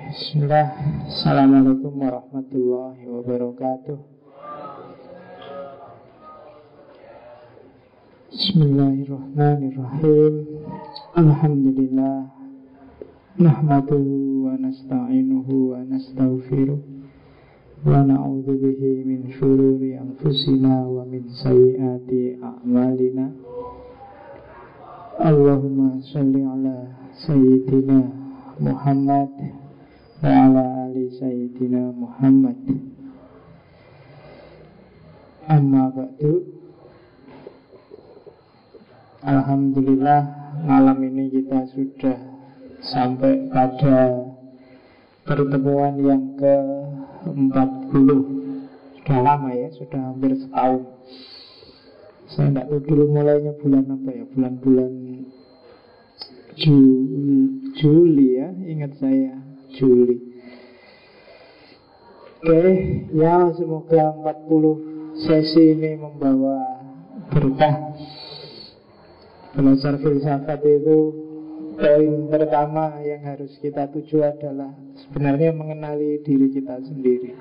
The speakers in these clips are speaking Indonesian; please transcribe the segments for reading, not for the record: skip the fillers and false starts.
Bismillah. Assalamualaikum warahmatullahi wabarakatuh. Bismillahirrahmanirrahim. Alhamdulillah. Nahmaduhu wa nasta'inuhu wa nastaghfiruh wa na'udzu bihi min syururi anfusina wa min sayyiati a'malina. Allahumma shalli ala sayyidina Muhammad wa ala ali sayyidina Muhammad. Amma ba'du. Alhamdulillah, malam ini kita sudah sampai pada pertemuan yang ke-40. Sudah lama ya, sudah hampir setahun. Saya tidak tahu dulu mulainya bulan apa ya, bulan-bulan Juli ya, ingat saya Juli. Oke, ya semoga 40 sesi ini membawa berkah. Belajar filsafat itu, poin pertama yang harus kita tuju adalah sebenarnya mengenali diri kita sendiri.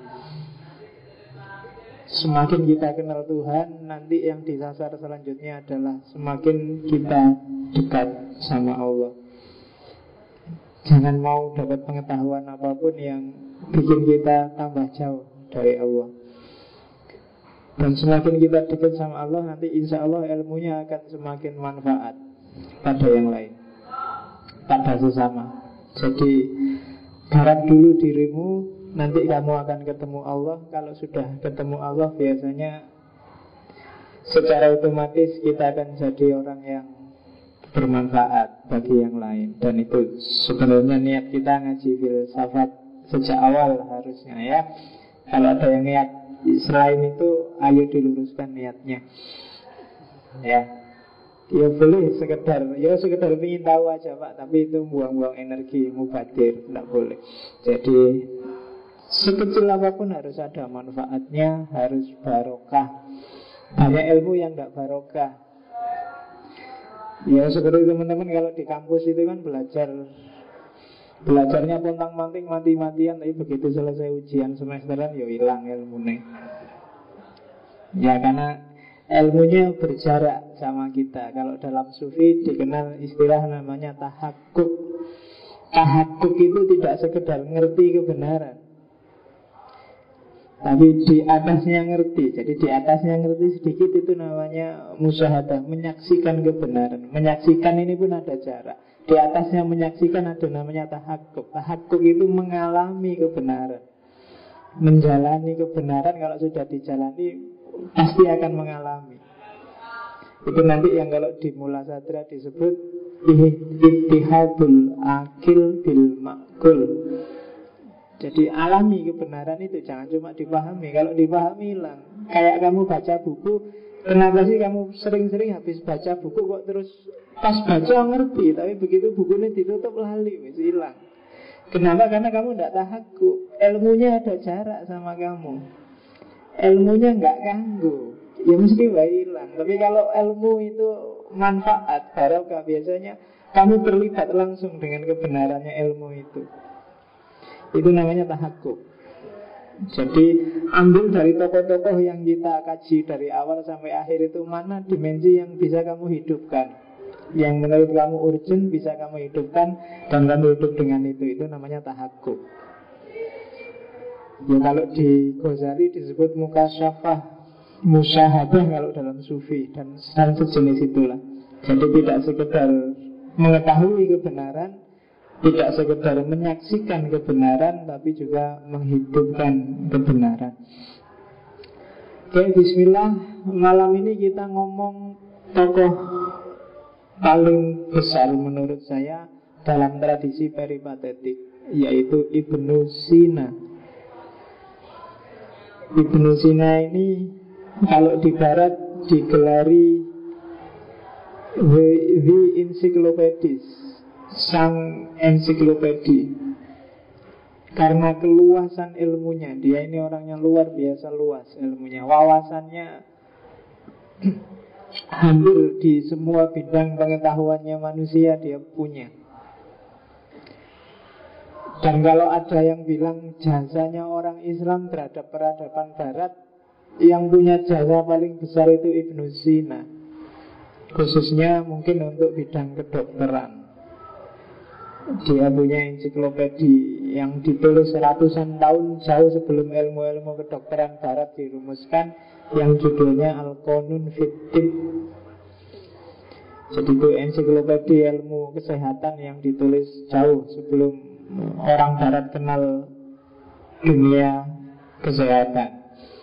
Semakin kita kenal Tuhan, nanti yang disasar selanjutnya adalah semakin kita dekat sama Allah. Jangan mau dapat pengetahuan apapun yang bikin kita tambah jauh dari Allah. Dan semakin kita dekat sama Allah, nanti insya Allah ilmunya akan semakin manfaat pada yang lain, pada sesama. Jadi garap dulu dirimu, nanti kamu akan ketemu Allah. Kalau sudah ketemu Allah, biasanya secara otomatis kita akan jadi orang yang bermanfaat bagi yang lain. Dan itu sebenarnya niat kita ngaji filsafat sejak awal harusnya ya. Kalau ada yang niat selain itu, ayo diluruskan niatnya. Ya boleh sekedar ingin tahu aja Pak, tapi itu buang-buang energi, mubadir, tidak boleh. Jadi sekecil apapun harus ada manfaatnya, harus barokah. Banyak ilmu yang tidak barokah. Ya seperti teman-teman kalau di kampus itu kan belajarnya pontang-panting, mati-matian, tapi begitu selesai ujian semesteran ya hilang ilmunya. Ya karena ilmunya berjarak sama kita. Kalau dalam sufi dikenal istilah namanya tahakkuk. Tahakkuk itu tidak sekedar ngerti kebenaran, tapi di atasnya ngerti. Jadi di atasnya ngerti sedikit itu namanya musyahadah, menyaksikan kebenaran. Menyaksikan ini pun ada jarak. Di atasnya menyaksikan ada namanya tahakkuk. Tahakkuk itu mengalami kebenaran, menjalani kebenaran. Kalau sudah dijalani pasti akan mengalami. Itu nanti yang kalau di Mula Sadra disebut ittihadul akil bil ma'kul. Jadi alami kebenaran itu, jangan cuma dipahami. Kalau dipahami hilang. Kayak kamu baca buku, kenapa sih kamu sering-sering habis baca buku kok terus pas baca ngerti, tapi begitu bukunya ditutup lali, wis hilang. Kenapa? Karena kamu tidak tahakkuk. Ilmunya ada jarak sama kamu. Ilmunya nggak ganggu, ya mesti hilang. Tapi kalau ilmu itu manfaat, barokah, biasanya kamu terlibat langsung dengan kebenarannya ilmu itu. Itu namanya tahakkuk. Jadi ambil dari tokoh-tokoh yang kita kaji dari awal sampai akhir itu, mana dimensi yang bisa kamu hidupkan, yang menurut kamu urgent bisa kamu hidupkan, dan kamu hidup dengan itu namanya tahakkuk. Ya kalau di Ghazali disebut mukasyafah, musyahadah kalau dalam sufi, dan sejenis itulah. Jadi tidak sekedar mengetahui kebenaran, tidak sekedar menyaksikan kebenaran, tapi juga menghidupkan kebenaran. Oke, bismillah. Malam ini kita ngomong tokoh paling besar menurut saya dalam tradisi peripatetik, yaitu Ibnu Sina. Ibnu Sina ini kalau di barat digelari the encyclopedist, sang ensiklopedi, karena keluasan ilmunya. Dia ini orangnya luar biasa luas ilmunya, wawasannya hampir di semua bidang pengetahuannya manusia dia punya. Dan kalau ada yang bilang jasanya orang Islam terhadap peradaban Barat, yang punya jasa paling besar itu Ibnu Sina, khususnya mungkin untuk bidang kedokteran. Dia punya ensiklopedi yang ditulis ratusan tahun jauh sebelum ilmu-ilmu kedokteran Barat dirumuskan, yang judulnya Al-Qanun fit Tibb. Jadi itu ensiklopedi ilmu kesehatan yang ditulis jauh sebelum orang Barat kenal dunia kesehatan.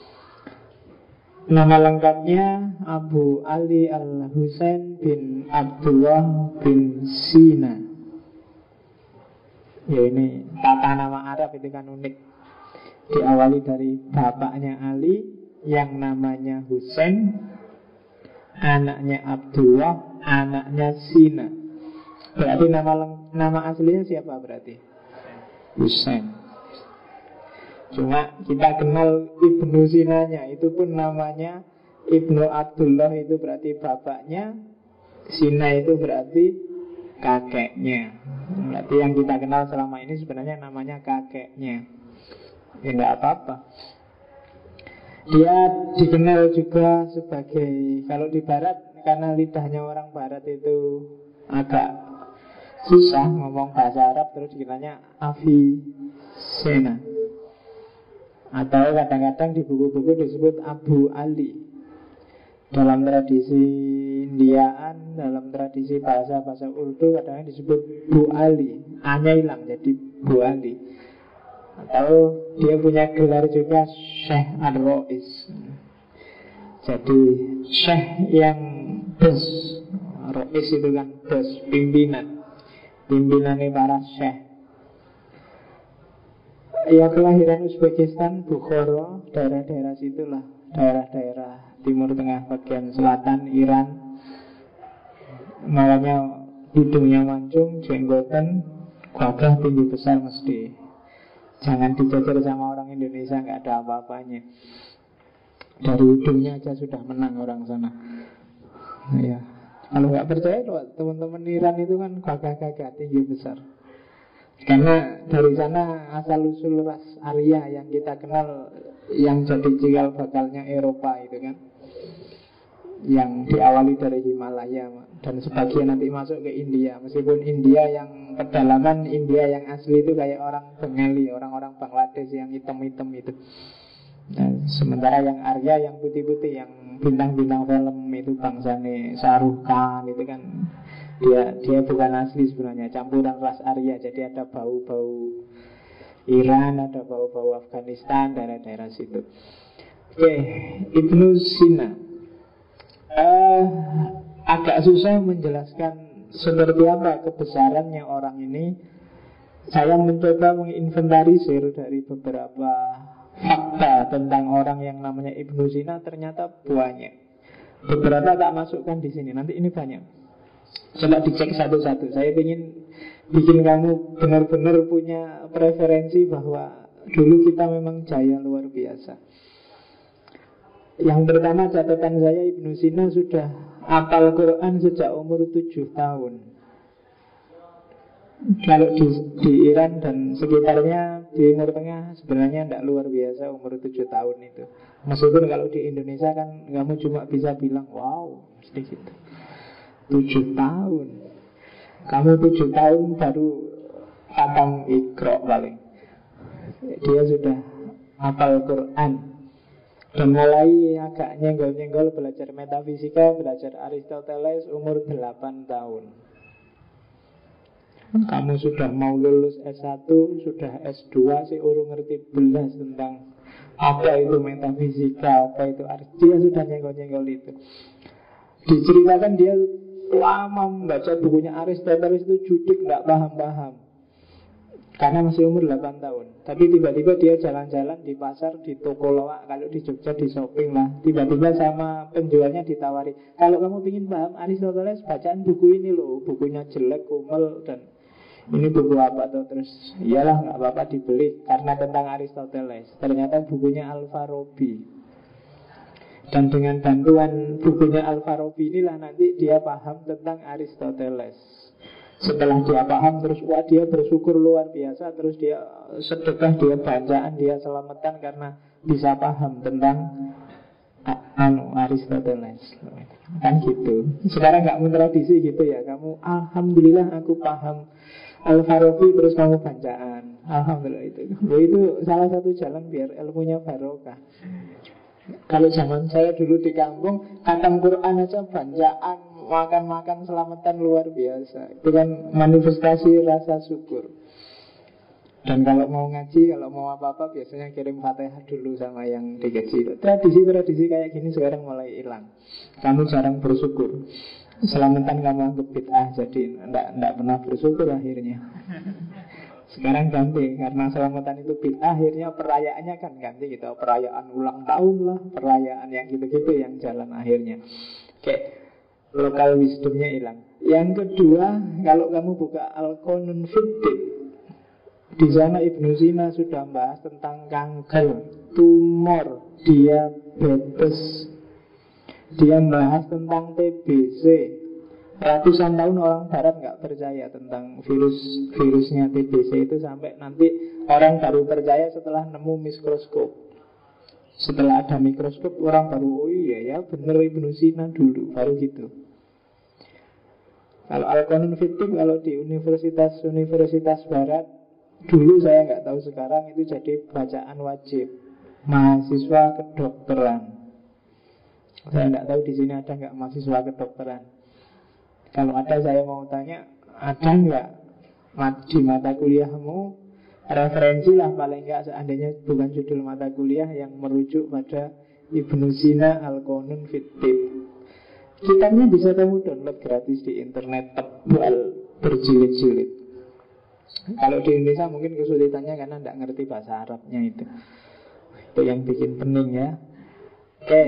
Nama lengkapnya Abu Ali Al-Husain bin Abdullah bin Sina. Ya, ini tata nama Arab itu kan unik. Diawali dari bapaknya Ali yang namanya Husain, anaknya Abdullah, anaknya Sina. Berarti nama aslinya siapa berarti? Husain. Cuma kita kenal Ibnu Sinanya, itu pun namanya Ibnu Abdullah, itu berarti bapaknya. Sina itu berarti kakeknya. Berarti yang kita kenal selama ini sebenarnya namanya kakeknya. Ya enggak apa-apa. Dia dikenal juga sebagai, kalau di Barat, karena lidahnya orang Barat itu agak susah ngomong bahasa Arab, terus dikenalnya Avicenna. Atau kadang-kadang di buku-buku disebut Abu Ali. Dalam tradisi Indiaan, dalam tradisi bahasa-bahasa Urdu kadang-kadang disebut Bu Ali. A-nya hilang jadi Bu Ali. Atau dia punya gelar juga Syekh Ar-Rois. Jadi Syekh yang bos. Rois itu kan bos, pimpinan. Pimpinannya para Syekh. Ya, kelahiran Uzbekistan, Bukhara, daerah-daerah situlah, daerah-daerah Timur Tengah bagian selatan Iran. Malamnya hidungnya mancung, jenggotan, gagah tinggi besar mesti. Jangan dijajar sama orang Indonesia, nggak ada apa-apanya. Dari hidungnya aja sudah menang orang sana. Ya, kalau nggak percaya loh, teman-teman Iran itu kan gagah-gagah tinggi besar. Karena dari sana asal-usul ras Arya yang kita kenal, yang jadi cikal bakalnya Eropa itu kan, yang diawali dari Himalaya dan sebagian nanti masuk ke India. Meskipun India yang pedalaman, India yang asli itu kayak orang Bengali, orang-orang Bangladesh yang hitam-hitam itu. Nah, sementara yang Arya, yang putih-putih, yang bintang-bintang film itu bangsane Shah Rukh Khan itu kan, dia bukan asli sebenarnya, campuran ras Arya. Jadi ada bau-bau Iran, ada bau-bau Afghanistan, daerah-daerah situ. Oke, Ibnu Sina. Agak susah menjelaskan seperti apa kebesarannya orang ini. Saya mencoba menginventarisir dari beberapa fakta tentang orang yang namanya Ibnu Sina, ternyata banyak. Beberapa tak masukkan di sini, nanti ini banyak. Coba dicek satu-satu. Saya ingin bikin kamu benar-benar punya preferensi bahwa dulu kita memang jaya luar biasa. Yang pertama, catatan saya, Ibnu Sina sudah hafal Quran sejak umur 7 tahun. Kalau di Iran dan sekitarnya, di Timur Tengah, sebenarnya tidak luar biasa umur 7 tahun itu. Meskipun kalau di Indonesia kan kamu cuma bisa bilang wow, mesti gitu. 7 tahun. Kamu 7 tahun baru khatam Iqra paling. Dia sudah hafal Quran. Dan mulai agak nyenggol-nyenggol belajar metafisika, belajar Aristoteles umur 8 tahun. Kamu sudah mau lulus S1, sudah S2 sih urung ngerti belas tentang apa itu metafisika, apa itu dia sudah nyenggol-nyenggol itu. Diceritakan dia lama membaca bukunya Aristoteles itu judik, tidak paham-paham. Karena masih umur 8 tahun. Tapi tiba-tiba dia jalan-jalan di pasar, di toko loak, kalau di Jogja di shopping lah. Tiba-tiba sama penjualnya ditawari, kalau kamu ingin paham Aristoteles, bacaan buku ini loh. Bukunya jelek, kumel, dan ini buku apa tuh? Terus iyalah gak apa-apa dibeli, karena tentang Aristoteles. Ternyata bukunya Al-Farabi. Dan dengan bantuan bukunya Al-Farabi inilah nanti dia paham tentang Aristoteles. Setelah dia paham, terus wah dia bersyukur luar biasa, terus dia sedekah, dia bacaan, dia selamatan karena bisa paham tentang Aristoteles. Kan gitu. Sekarang kamu tradisi gitu ya, kamu alhamdulillah aku paham Al-Farabi, terus kamu bacaan. Alhamdulillah itu salah satu jalan biar ilmunya barokah. Kalau zaman saya dulu di kampung, khatam Quran aja bacaan, makan-makan selamatan luar biasa. Itu kan manifestasi rasa syukur. Dan kalau mau ngaji, kalau mau apa-apa, biasanya kirim Fatihah dulu sama yang dikasih. Tradisi-tradisi kayak gini sekarang mulai hilang. Kamu jarang bersyukur. Selamatan kamu anggap bid'ah, jadi enggak pernah bersyukur akhirnya. Sekarang ganti, karena selamatan itu bid'ah, akhirnya perayaannya kan ganti gitu. Perayaan ulang tahun lah, perayaan yang gitu-gitu yang jalan akhirnya. Oke, lokal wisdomnya hilang. Yang kedua, kalau kamu buka Al-Qanun Fiddin, di sana Ibnu Sina sudah bahas tentang kanker, tumor, diabetes. Dia bahas tentang TBC. Ratusan tahun orang barat nggak percaya tentang virusnya TBC itu, sampai nanti orang baru percaya setelah nemu mikroskop. Setelah ada mikroskop, orang baru, oh iya ya bener Ibnu Sina dulu, baru gitu. Kalau Al-Qanun Fiddin, kalau di universitas barat dulu, saya nggak tahu sekarang, itu jadi bacaan wajib mahasiswa kedokteran. Saya nggak tahu di sini ada nggak mahasiswa kedokteran. Kalau ada, saya mau tanya, ada nggak di mata kuliahmu referensi lah paling nggak, seandainya bukan judul mata kuliah, yang merujuk pada Ibnu Sina Al-Qanun Fiddin. Kitabnya bisa kamu download gratis di internet, tebal berjilid-jilid. Kalau di Indonesia mungkin kesulitannya karena nggak ngerti bahasa Arabnya itu yang bikin pening ya. Oke.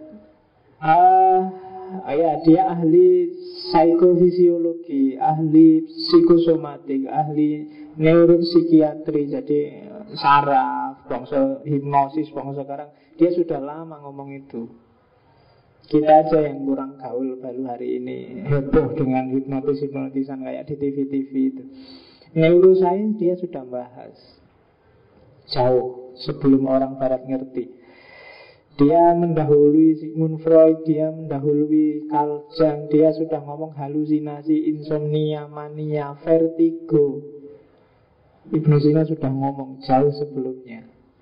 Ya, dia ahli psikofisiologi, ahli psikosomatik, ahli neuropsikiatri, jadi saraf, bangsa hipnosis, bangsa sekarang. Dia sudah lama ngomong itu. Kita aja yang kurang gaul baru hari ini heboh dengan hipnotisan kayak di TV-TV itu. Neuroscience dia sudah bahas jauh sebelum orang barat ngerti. Dia mendahului Sigmund Freud, dia mendahului Carl Jung. Dia sudah ngomong halusinasi, insomnia, mania, vertigo. Ibnu Sina sudah ngomong jauh sebelumnya.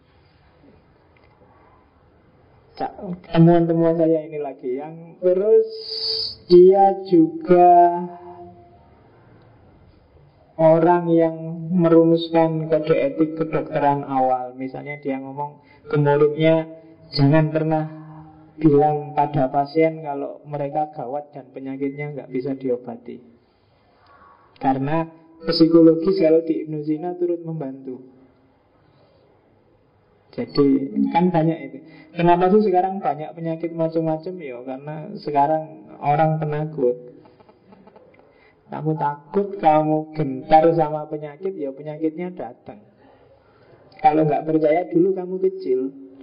Temuan-temuan saya ini lagi. Yang terus dia juga orang yang merumuskan kode etik kedokteran awal. Misalnya dia ngomong ke muridnya, jangan pernah bilang pada pasien kalau mereka gawat dan penyakitnya nggak bisa diobati. Karena psikologis kalau di Ibnu Sina turut membantu. Jadi kan banyak itu. Kenapa sih sekarang banyak penyakit macam-macam? Ya karena sekarang orang penakut. Kamu takut, kamu gentar sama penyakit, ya penyakitnya datang. Kalau nggak percaya, dulu kamu kecil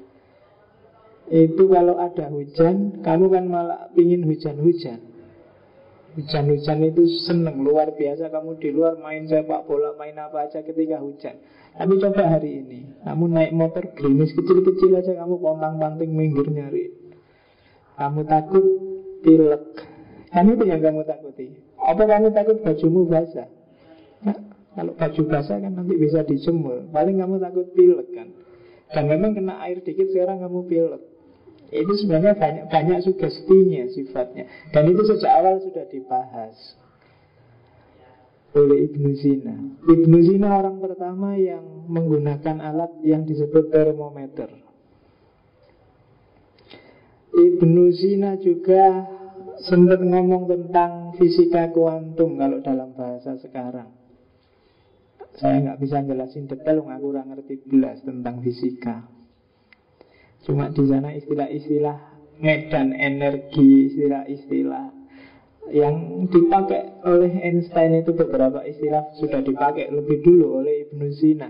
itu kalau ada hujan, kamu kan malah pingin hujan-hujan. Hujan-hujan itu seneng, luar biasa. Kamu di luar main sepak bola, main apa aja ketika hujan. Tapi coba hari ini, kamu naik motor gerimis kecil-kecil aja, kamu pontang-panting minggir nyari. Kamu takut pilek. Kan itu yang kamu takuti. Apa kamu takut bajumu basah? Nah, kalau baju basah kan nanti bisa dijemur. Paling kamu takut pilek kan. Dan memang kena air dikit sekarang kamu pilek. Itu sebenarnya banyak sugestinya sifatnya. Dan itu sejak awal sudah dibahas oleh Ibnu Sina. Ibnu Sina orang pertama yang menggunakan alat yang disebut termometer. Ibnu Sina juga sempat ngomong tentang fisika kuantum kalau dalam bahasa sekarang. Saya nggak bisa jelasin detail, aku kurang ngerti belas tentang fisika. Cuma di sana istilah-istilah medan energi, istilah-istilah yang dipakai oleh Einstein itu, beberapa istilah sudah dipakai lebih dulu oleh Ibnu Sina.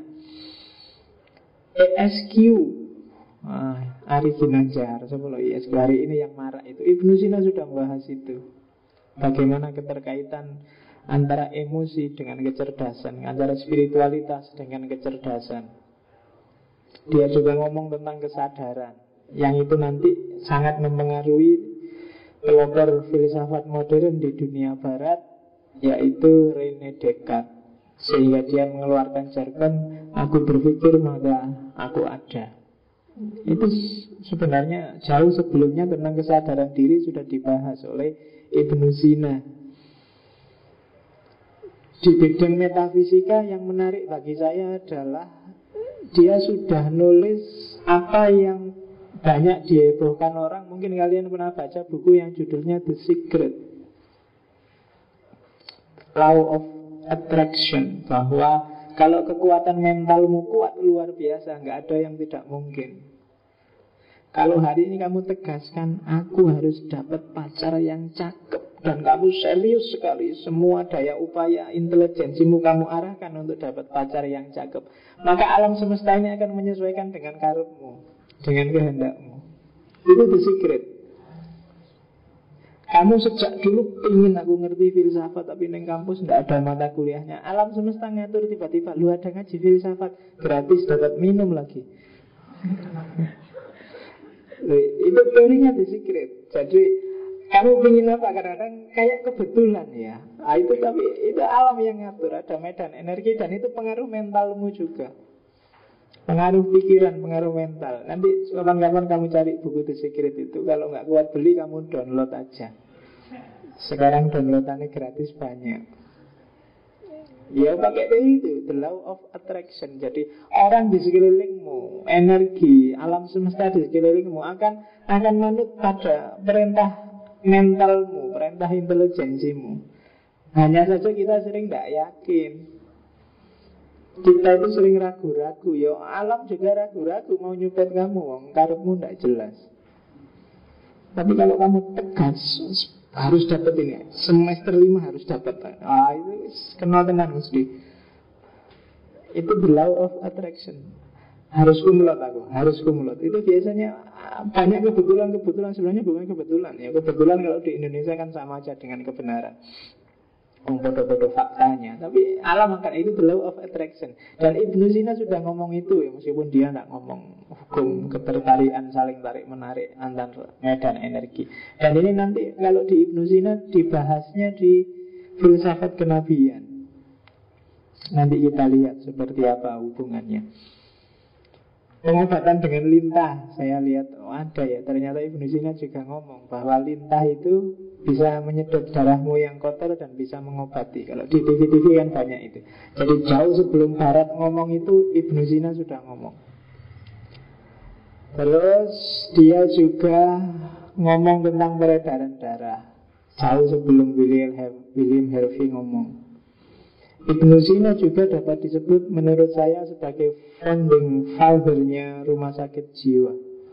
ESQ, Ari Ginanjar, sebelum ESQ hari ini yang marah itu, Ibnu Sina sudah membahas itu. Bagaimana keterkaitan antara emosi dengan kecerdasan, antara spiritualitas dengan kecerdasan. Dia juga ngomong tentang kesadaran, yang itu nanti sangat mempengaruhi pelopor filsafat modern di dunia barat, yaitu René Descartes. Sehingga dia mengeluarkan jargon, aku berpikir maka aku ada. Itu sebenarnya jauh sebelumnya tentang kesadaran diri sudah dibahas oleh Ibnu Sina. Di bidang metafisika yang menarik bagi saya adalah dia sudah nulis apa yang banyak dihebohkan orang. Mungkin kalian pernah baca buku yang judulnya The Secret, Law of Attraction, bahwa kalau kekuatan mentalmu kuat luar biasa, nggak ada yang tidak mungkin. Kalau hari ini kamu tegaskan, aku harus dapat pacar yang cakep, dan kamu serius sekali, semua daya upaya intelijensimu kamu arahkan untuk dapat pacar yang cakep, maka alam semesta ini akan menyesuaikan dengan karepmu, dengan kehendakmu. Itu The Secret. Kamu sejak dulu ingin aku ngerti filsafat, tapi neng kampus tidak ada mata kuliahnya. Alam semesta ngatur tiba-tiba, lu ada ngaji filsafat, gratis dapat minum lagi. Itu teorinya The Secret. Jadi kamu ingin apa? Kadang-kadang kayak kebetulan ya. Itu tapi itu alam yang ngatur. Ada medan energi dan itu pengaruh mentalmu juga. Pengaruh pikiran, pengaruh mental. Nanti kapan-kapan kamu cari buku The Secret itu. Kalau nggak kuat beli, kamu download aja. Sekarang downloadannya gratis banyak. Ya pakai itu, the law of attraction. Jadi orang di sekelilingmu, energi alam semesta di sekelilingmu akan manut pada perintah mentalmu, perintah intelijensimu. Hanya saja kita sering tidak yakin. Kita itu sering ragu-ragu. Ya alam juga ragu-ragu mau nyupet kamu, karepmu tidak jelas. Tapi kalau kamu tegas, harus dapat ini, semester 5 harus dapat. Itu kenal tenan mesti. Itu the law of attraction. Harus kumulot aku, harus kumulot. Itu biasanya banyak kebetulan sebenarnya bukan kebetulan ya. Kebetulan kalau di Indonesia kan sama aja dengan kebenaran. Bodoh-bodoh faktanya. Tapi alam akan itu the law of attraction. Dan Ibnu Sina sudah ngomong itu ya, meskipun dia tidak ngomong hukum ketertarikan saling tarik menarik antar medan energi. Dan ini nanti kalau di Ibnu Sina dibahasnya di filsafat kenabian. Nanti kita lihat seperti apa hubungannya. Pengobatan dengan lintah, saya lihat ada ya. Ternyata Ibnu Sina juga ngomong bahwa lintah itu bisa menyedot darahmu yang kotor dan bisa mengobati. Kalau di TV-TV kan banyak itu. Jadi jauh sebelum Barat ngomong itu, Ibnu Sina sudah ngomong. Terus dia juga ngomong tentang peredaran darah jauh sebelum William Harvey ngomong. Ibnu Sina juga dapat disebut menurut saya sebagai founding father-nya rumah sakit jiwa.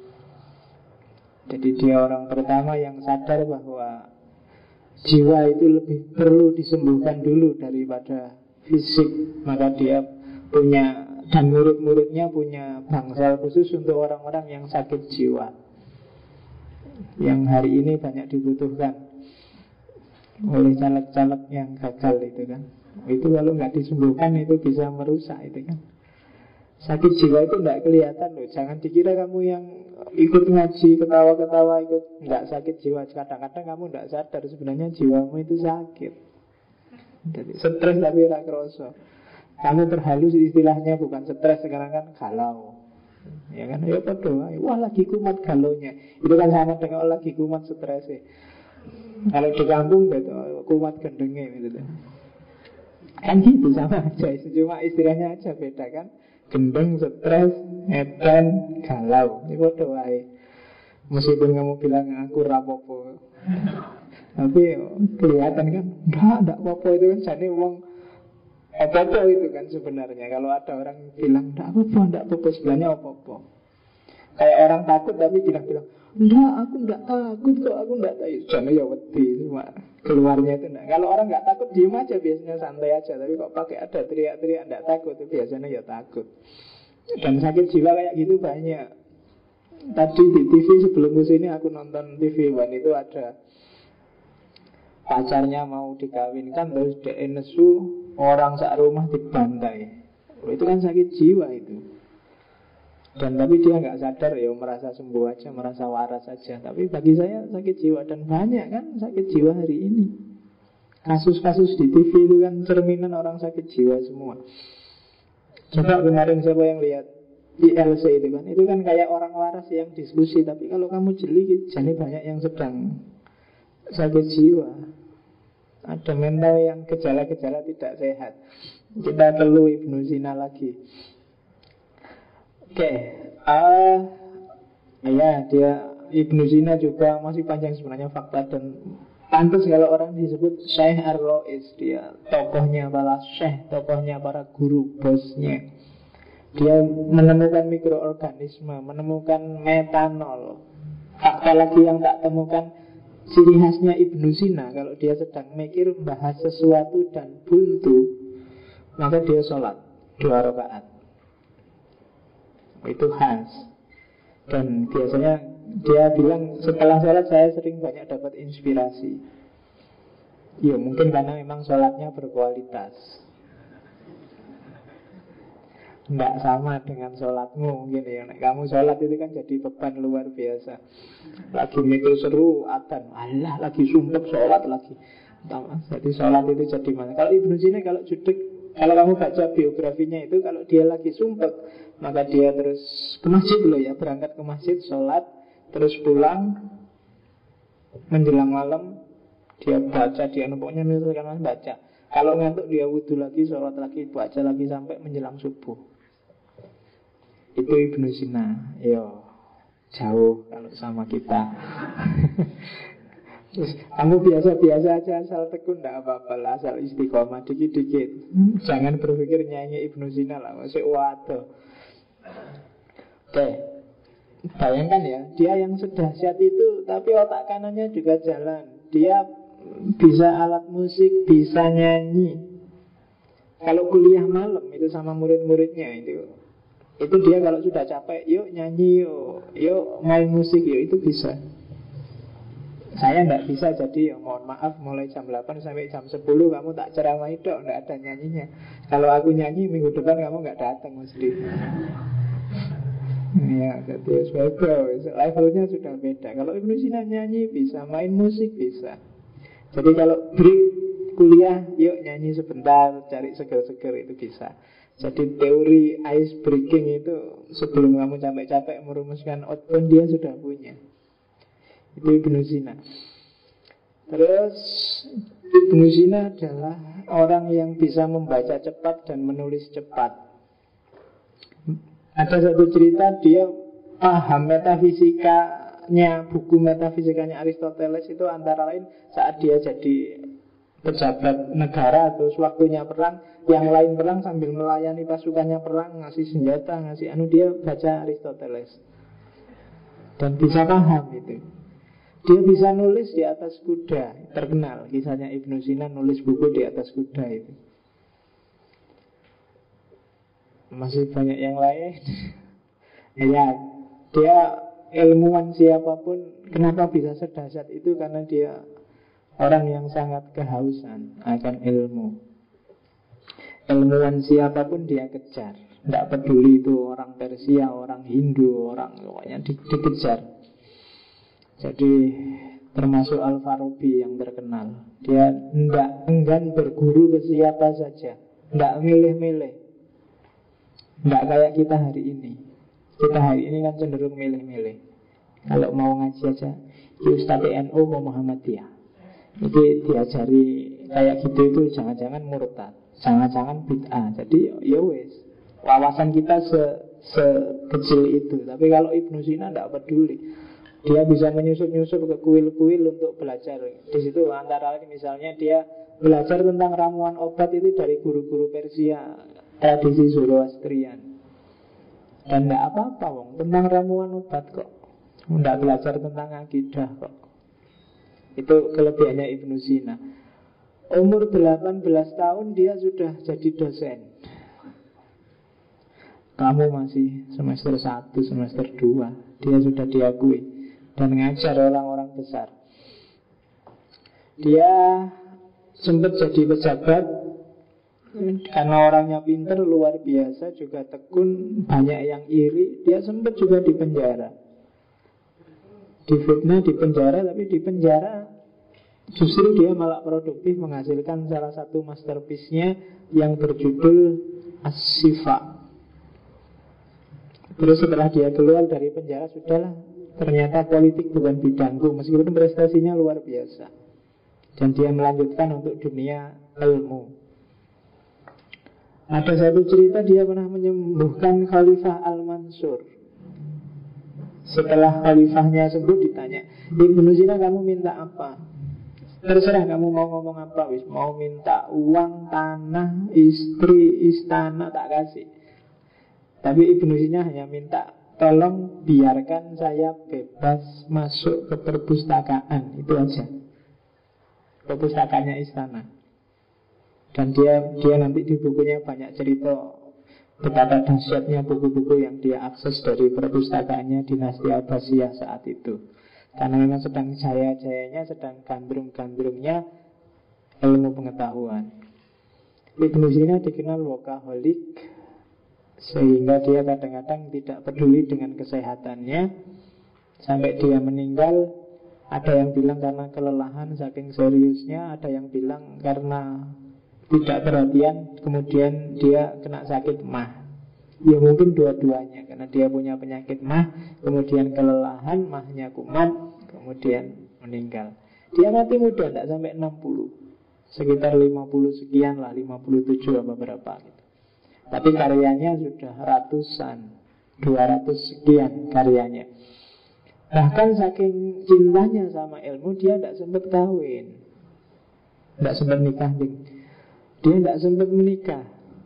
Jadi dia orang pertama yang sadar bahwa jiwa itu lebih perlu disembuhkan dulu daripada fisik. Maka dia punya, dan murid-muridnya punya bangsal khusus untuk orang-orang yang sakit jiwa, yang hari ini banyak dibutuhkan oleh caleg-caleg yang gagal itu kan. Itu kalau nggak disembuhkan itu bisa merusak itu kan. Sakit jiwa itu nggak kelihatan loh. Jangan dikira kamu yang ikut ngaji ketawa-ketawa ikut nggak sakit jiwa. Kadang-kadang kamu nggak sadar sebenarnya jiwamu itu sakit. Jadi stres tapi ora kroso. Kamu terhalus istilahnya bukan stres, sekarang kan galau. Ya kan, ya padha. Wah lagi kumat galaunya. Itu kan sama dengan lagi kumat stresnya. Kalau di kampung betul kumat gendengnya gitu. Kan gitu sama aja, cuma istilahnya aja beda kan. Gendeng, stres, edan, galau. Ini bodoh wae. Meskipun kamu bilang aku rapopo, tapi kelihatan kan, enggak apa-apa itu kan. Jadi ngomong apa-apa itu kan sebenarnya. Kalau ada orang bilang enggak apa-apa, sebenarnya apa-apa. Kayak orang takut tapi bilang-bilang, enggak, aku enggak takut kok, aku enggak takut. Jangan ya wedi, cuma keluarnya itu enggak. Kalau orang enggak takut diem aja biasanya santai aja. Tapi kok pakai ada teriak-teriak enggak takut, itu biasanya ya takut. Dan sakit jiwa kayak gitu banyak. Tadi di TV sebelum kesini aku nonton TV One itu ada pacarnya mau dikawinkan, terus dia nesu, orang sak rumah dibantai. Itu kan sakit jiwa itu. Dan tapi dia nggak sadar, ya merasa sembuh aja, merasa waras aja. Tapi bagi saya sakit jiwa. Dan banyak kan sakit jiwa hari ini. Kasus-kasus di TV itu kan cerminan orang sakit jiwa semua. Coba kemarin siapa yang lihat ILC itu kan kayak orang waras yang diskusi. Tapi kalau kamu jeli, jadi banyak yang sedang sakit jiwa. Ada mental yang gejala-gejala tidak sehat. Kita perlu Ibnu Sina lagi. Oke, ya dia Ibnu Sina juga masih panjang sebenarnya fakta dan pantas kalau orang disebut Syekh Ar-Rois. Dia tokohnya para syekh, tokohnya para guru, bosnya. Dia menemukan mikroorganisme, menemukan metanol. Fakta lagi yang tak temukan, ciri khasnya Ibnu Sina kalau dia sedang mikir bahas sesuatu dan buntu, maka dia sholat 2 rakaat. Itu khas. Dan biasanya dia bilang setelah sholat saya sering banyak dapat inspirasi. Ya mungkin karena memang sholatnya berkualitas. Tidak sama dengan sholatmu mungkin ya. Kamu sholat itu kan jadi beban luar biasa. Lagi mikir seru, adzan, alah lagi sumpek sholat lagi. Jadi sholat itu jadi mana? Kalau Ibnu Sina kalau judek, kalau kamu baca biografinya itu, kalau dia lagi sumpek, maka dia terus ke masjid loh ya, berangkat ke masjid, sholat, terus pulang, menjelang malam dia baca, dia pokoknya misalkan baca. Kalau ngantuk dia wudhu lagi, sholat lagi, baca lagi sampai menjelang subuh. Itu Ibnu Sina. Yo, jauh kalau sama kita. Terus, kamu biasa-biasa aja, asal tekun tidak apa-apa lah, asal istiqomah dikit-dikit. Jangan berpikir nyanyi Ibnu Sina lah, masih waduh. Oke, bayangkan ya, dia yang sedahsyat itu, tapi otak kanannya juga jalan. Dia bisa alat musik, bisa nyanyi. Kalau kuliah malam itu sama murid-muridnya itu dia kalau sudah capek, yuk nyanyi, yuk main musik, yuk itu bisa. Saya tidak bisa, jadi ya mohon maaf, mulai jam 8 sampai jam 10 kamu tak ceramahi dok, tidak ada nyanyinya. Kalau aku nyanyi minggu depan kamu nggak datang mesti. Ya, jadi levelnya sudah beda. Kalau Ibnu Sina nyanyi bisa, main musik bisa. Jadi kalau break kuliah, yuk nyanyi sebentar, cari seger-seger itu bisa. Jadi teori ice breaking itu sebelum kamu capek-capek merumuskan outbound dia sudah punya. Itu Ibnu Sina. Terus Ibnu Sina adalah orang yang bisa membaca cepat dan menulis cepat. Ada satu cerita dia paham metafisikanya, buku metafisikanya Aristoteles itu antara lain saat dia jadi pejabat negara atau waktunya perang, yang lain perang sambil melayani pasukannya perang, ngasih senjata, ngasih dia baca Aristoteles dan bisa paham itu. Dia bisa nulis di atas kuda, terkenal kisahnya Ibnu Sina nulis buku di atas kuda itu. Masih banyak yang lain. Ya, dia ilmuwan siapapun, kenapa bisa sedahsyat itu? Karena dia orang yang sangat kehausan akan ilmu. Ilmuwan siapapun dia kejar. Tidak peduli itu orang Persia, orang Hindu, orang pokoknya dikejar. Jadi termasuk Al-Farabi yang terkenal. Dia tidak enggan berguru ke siapa saja, tidak milih-milih. Tidak kayak kita hari ini. Kita hari ini kan cenderung milih-milih. Kalau mau ngaji aja, Ustaz NU mau Muhammadiyah. Jadi diajari kayak gitu itu jangan-jangan murtad, jangan-jangan bid'ah. Jadi ya wes, wawasan kita sekecil itu. Tapi kalau Ibnu Sina tidak peduli. Dia bisa menyusup-nyusup ke kuil-kuil untuk belajar. Di situ antara lain misalnya dia belajar tentang ramuan obat itu dari guru-guru Persia, tradisi Zoroastrian. Dan tidak apa-apa wong, tentang ramuan obat kok. Tidak belajar tentang akidah kok. Itu kelebihannya Ibnu Sina. Umur 18 tahun dia sudah jadi dosen. Kamu masih semester 1, semester 2, dia sudah diakui dan ngajar orang-orang besar. Dia sempat jadi pejabat karena orangnya pinter luar biasa, juga tekun, banyak yang iri. Dia sempat juga di penjara, difitnah, di penjara. Tapi di penjara justru dia malah produktif, menghasilkan salah satu masterpiece-nya yang berjudul As-Sifa. Terus setelah dia keluar dari penjara, sudahlah, ternyata politik bukan bidangku, meskipun prestasinya luar biasa. Dan dia melanjutkan untuk dunia ilmu. Ada satu cerita, dia pernah menyembuhkan Khalifah Al-Mansur. Setelah khalifahnya sembuh, ditanya, Ibnu Sina, kamu minta apa? Terserah kamu mau ngomong apa, wis. Mau minta uang, tanah, istri, istana, tak kasih. Tapi Ibnu Sina hanya minta, tolong biarkan saya bebas masuk ke perpustakaan. Itu aja, perpustakaannya istana. Dan dia nanti di bukunya banyak cerita betapa dahsyatnya buku-buku yang dia akses dari perpustakaannya dinasti Abbasiyah saat itu. Karena memang sedang jaya-jayanya, sedang gandrung-gandrungnya ilmu pengetahuan. Ibnu Sina dikenal workaholic, sehingga dia kadang-kadang tidak peduli dengan kesehatannya. Sampai dia meninggal, ada yang bilang karena kelelahan saking seriusnya, ada yang bilang karena tidak perhatian, kemudian dia kena sakit mah. Ya mungkin dua-duanya, karena dia punya penyakit mah, kemudian kelelahan, mahnya kumat, kemudian meninggal. Dia mati muda, tidak sampai 60, sekitar 50 sekian lah, 57 apa berapa gitu. Tapi karyanya sudah ratusan, 200 sekian karyanya. Bahkan saking cintanya sama ilmu, dia tidak sempat kawin, tidak sempat nikah. Dia tidak sempat menikah.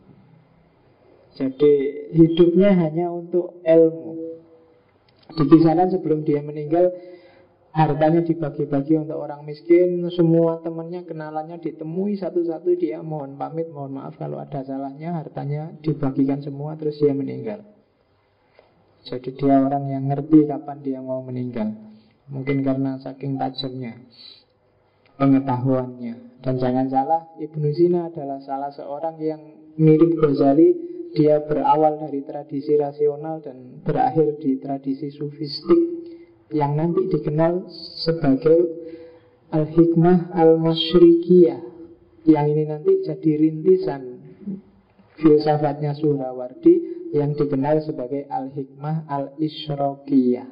Jadi hidupnya hanya untuk ilmu. Dikisahkan sebelum dia meninggal, hartanya dibagi-bagi untuk orang miskin. Semua temannya, kenalannya ditemui satu-satu. Dia mohon pamit, mohon maaf kalau ada salahnya. Hartanya dibagikan semua, terus dia meninggal. Jadi dia orang yang ngerti kapan dia mau meninggal. Mungkin karena saking tajamnya pengetahuannya. Dan jangan salah, Ibnu Sina adalah salah seorang yang mirip Ghazali. Dia berawal dari tradisi rasional dan berakhir di tradisi sufistik, yang nanti dikenal sebagai Al-Hikmah Al-Masyrikiyah. Yang ini nanti jadi rintisan filsafatnya Suhrawardi, yang dikenal sebagai Al-Hikmah Al-Isyraqiyah.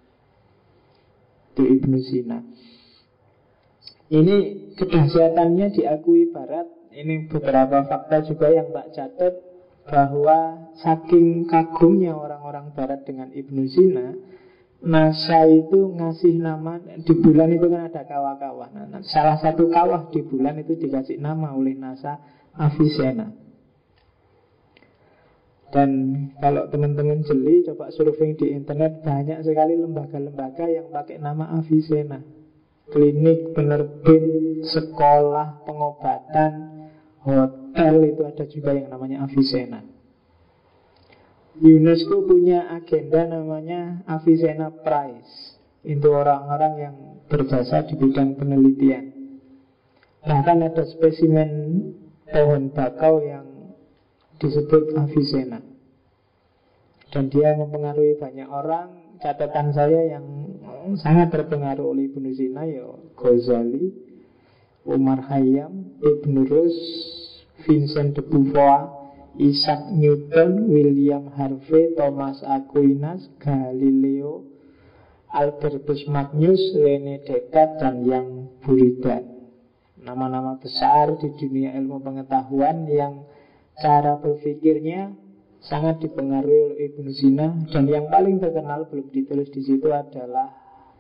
Itu Ibnu Sina. Ini kedahsyatannya diakui Barat. Ini beberapa fakta juga yang tak catat, bahwa saking kagumnya orang-orang Barat dengan Ibnu Sina, NASA itu ngasih nama, di bulan itu kan ada kawah-kawah. Nah, salah satu kawah di bulan itu dikasih nama oleh NASA Avicenna. Dan kalau teman-teman jeli, coba surfing di internet, banyak sekali lembaga-lembaga yang pakai nama Avicenna. Klinik, penerbit, sekolah, pengobatan, hotel, itu ada juga yang namanya Avicenna. UNESCO punya agenda namanya Avicenna Prize. Itu orang-orang yang berjasa di bidang penelitian. Bahkan ada spesimen pohon bakau yang disebut Avicenna. Dan dia mempengaruhi banyak orang. Catatan saya yang sangat terpengaruh oleh Ibnu Sina, ya Ghazali, Umar Khayyam, Ibn Rus, Vincent de Beauvoir, Isaac Newton, William Harvey, Thomas Aquinas, Galileo, Albertus Magnus, René Descartes, dan yang Buridan. Nama-nama besar di dunia ilmu pengetahuan yang cara berpikirnya sangat dipengaruhi oleh Ibnu Sina. Dan yang paling terkenal, belum ditulis di situ, adalah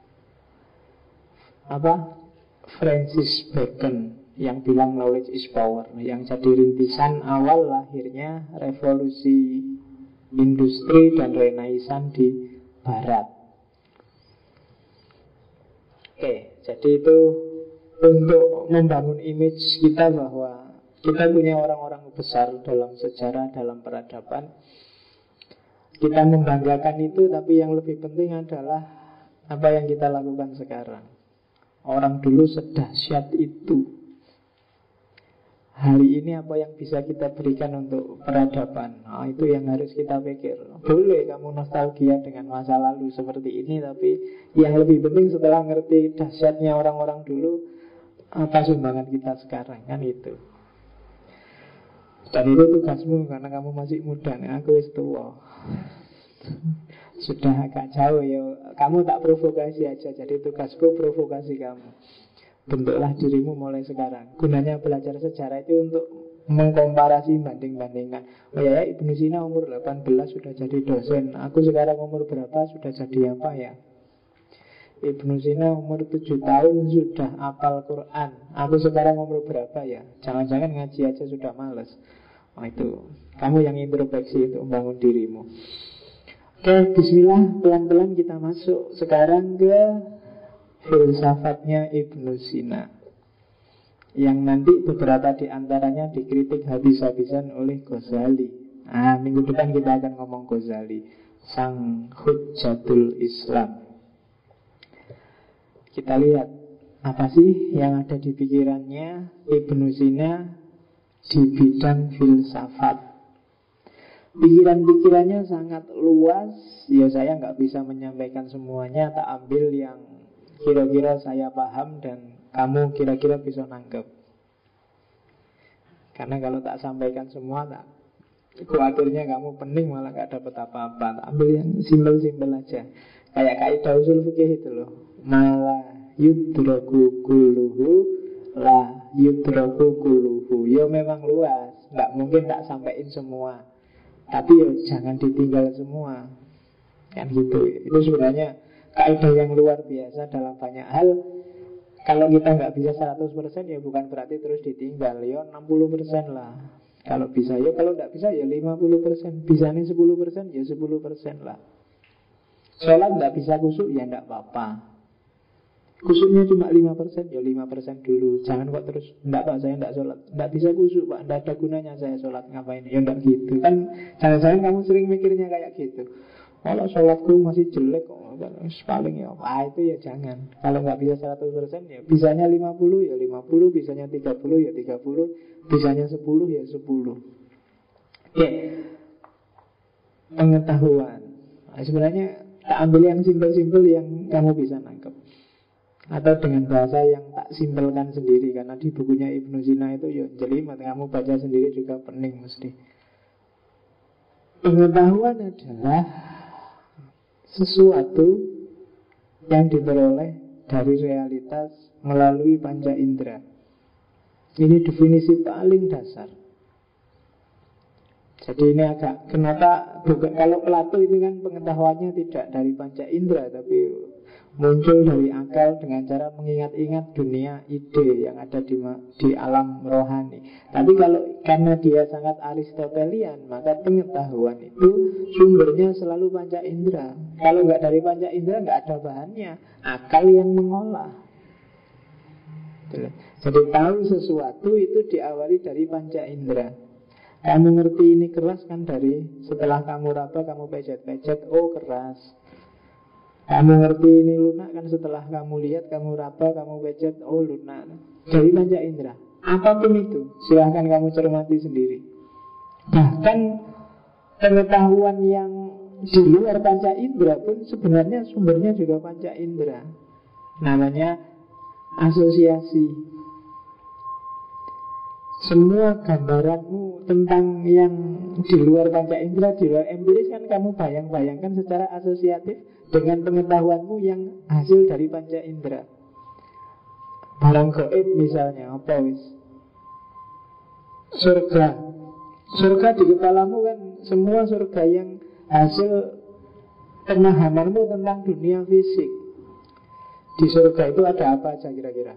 Francis Bacon, yang bilang knowledge is power, yang jadi rintisan awal lahirnya revolusi industri dan renaissance di Barat. Oke, jadi itu untuk membangun image kita bahwa kita punya orang-orang besar dalam sejarah, dalam peradaban. Kita membanggakan itu, tapi yang lebih penting adalah apa yang kita lakukan sekarang. Orang dulu sedahsyat itu. Hari ini apa yang bisa kita berikan untuk peradaban? Itu yang harus kita pikir. Boleh kamu nostalgia dengan masa lalu seperti ini, tapi yang lebih penting setelah ngerti dahsyatnya orang-orang dulu, apa sumbangan kita sekarang, kan itu. Dan itu tugasmu karena kamu masih muda. Aku wis tua, sudah agak jauh ya. Kamu tak provokasi aja. Jadi tugasku provokasi kamu. Bentuklah dirimu mulai sekarang. Gunanya belajar sejarah itu untuk mengkomparasi, banding-bandingkan. Oh ya, Ibnu Sina umur 18 sudah jadi dosen. Aku sekarang umur berapa sudah jadi apa ya? Ibnu Sina umur 7 tahun sudah hafal Quran. Aku sekarang umur berapa ya? Jangan-jangan ngaji aja sudah males. Itu kamu yang introspeksi untuk membangun dirimu. Oke, bismillah. Pelan-pelan kita masuk sekarang ke filsafatnya Ibnu Sina, yang nanti beberapa di antaranya dikritik habis-habisan oleh Ghazali. Minggu depan kita akan ngomong Ghazali, sang hujjatul Islam. Kita lihat apa sih yang ada di pikirannya Ibnu Sina di bidang filsafat. Pikiran-pikirannya sangat luas. Ya saya nggak bisa menyampaikan semuanya, tak ambil yang kira-kira saya paham dan kamu kira-kira bisa nangkep. Karena kalau tak sampaikan semua, tak khawatirnya kamu pening malah gak dapat apa-apa. Tak ambil yang simpel-simpel aja. Kayak kaidah usul fikih itu loh. Malah yudraku kulluhu la yudraku kulluhu. Ya memang luas, gak mungkin tak sampaikan semua, tapi ya jangan ditinggal semua. Kan gitu. Itu sebenarnya kaidah yang luar biasa dalam banyak hal. Kalau kita nggak bisa 100% ya bukan berarti terus ditinggal. Ya 60% lah kalau bisa. Ya kalau nggak bisa ya 50%. Bisanya 10% ya 10% lah. Sholat nggak bisa kusuk ya nggak apa-apa. Kusuknya cuma 5% ya 5% dulu. Jangan kok terus nggak pak saya nggak sholat, nggak bisa kusuk pak, nggak ada gunanya saya sholat, ngapain. Ya nggak gitu kan. Jangan-jangan kamu sering mikirnya kayak gitu. Kalau sholatku masih jelek kok, paling ya itu ya jangan. Kalau nggak bisa 100% ya bisanya 50 ya 50, bisanya 30 ya 30, bisanya 10 ya 10. Oke. Pengetahuan. Sebenarnya tak ambil yang simpel-simpel yang kamu bisa nangkep, atau dengan bahasa yang tak simpelkan sendiri. Karena di bukunya Ibnu Sina itu ya jelimet, kamu baca sendiri juga pening mesti. Pengetahuan adalah sesuatu yang diperoleh dari realitas melalui panca indera. Ini definisi paling dasar. Jadi ini agak, kenapa bukan, kalau Plato itu kan pengetahuannya tidak dari panca indera, tapi muncul dari akal dengan cara mengingat-ingat dunia ide yang ada di alam rohani. Tapi kalau karena dia sangat Aristotelian, maka pengetahuan itu sumbernya selalu panca indera. Kalau nggak dari panca indera nggak ada bahannya, akal yang mengolah. Jadi tahu sesuatu itu diawali dari panca indera. Kamu ngerti ini keras kan dari setelah kamu raba, kamu pecet-pecet, oh keras. Kamu ngerti ini lunak kan setelah kamu lihat, kamu raba, kamu pecet, oh lunak. Dari panca indera. Apapun itu, silahkan kamu cermati sendiri. Bahkan pengetahuan yang di luar panca indera pun sebenarnya sumbernya juga panca indera. Namanya asosiasi. Semua gambaranmu tentang yang di luar panca indera, di luar empiris kan kamu bayang-bayangkan secara asosiatif dengan pengetahuanmu yang hasil dari panca indera. Barang gaib misalnya, apa wis? Surga. Surga di kepalamu kan semua surga yang hasil pemahamanmu tentang dunia fisik. Di surga itu ada apa aja kira-kira?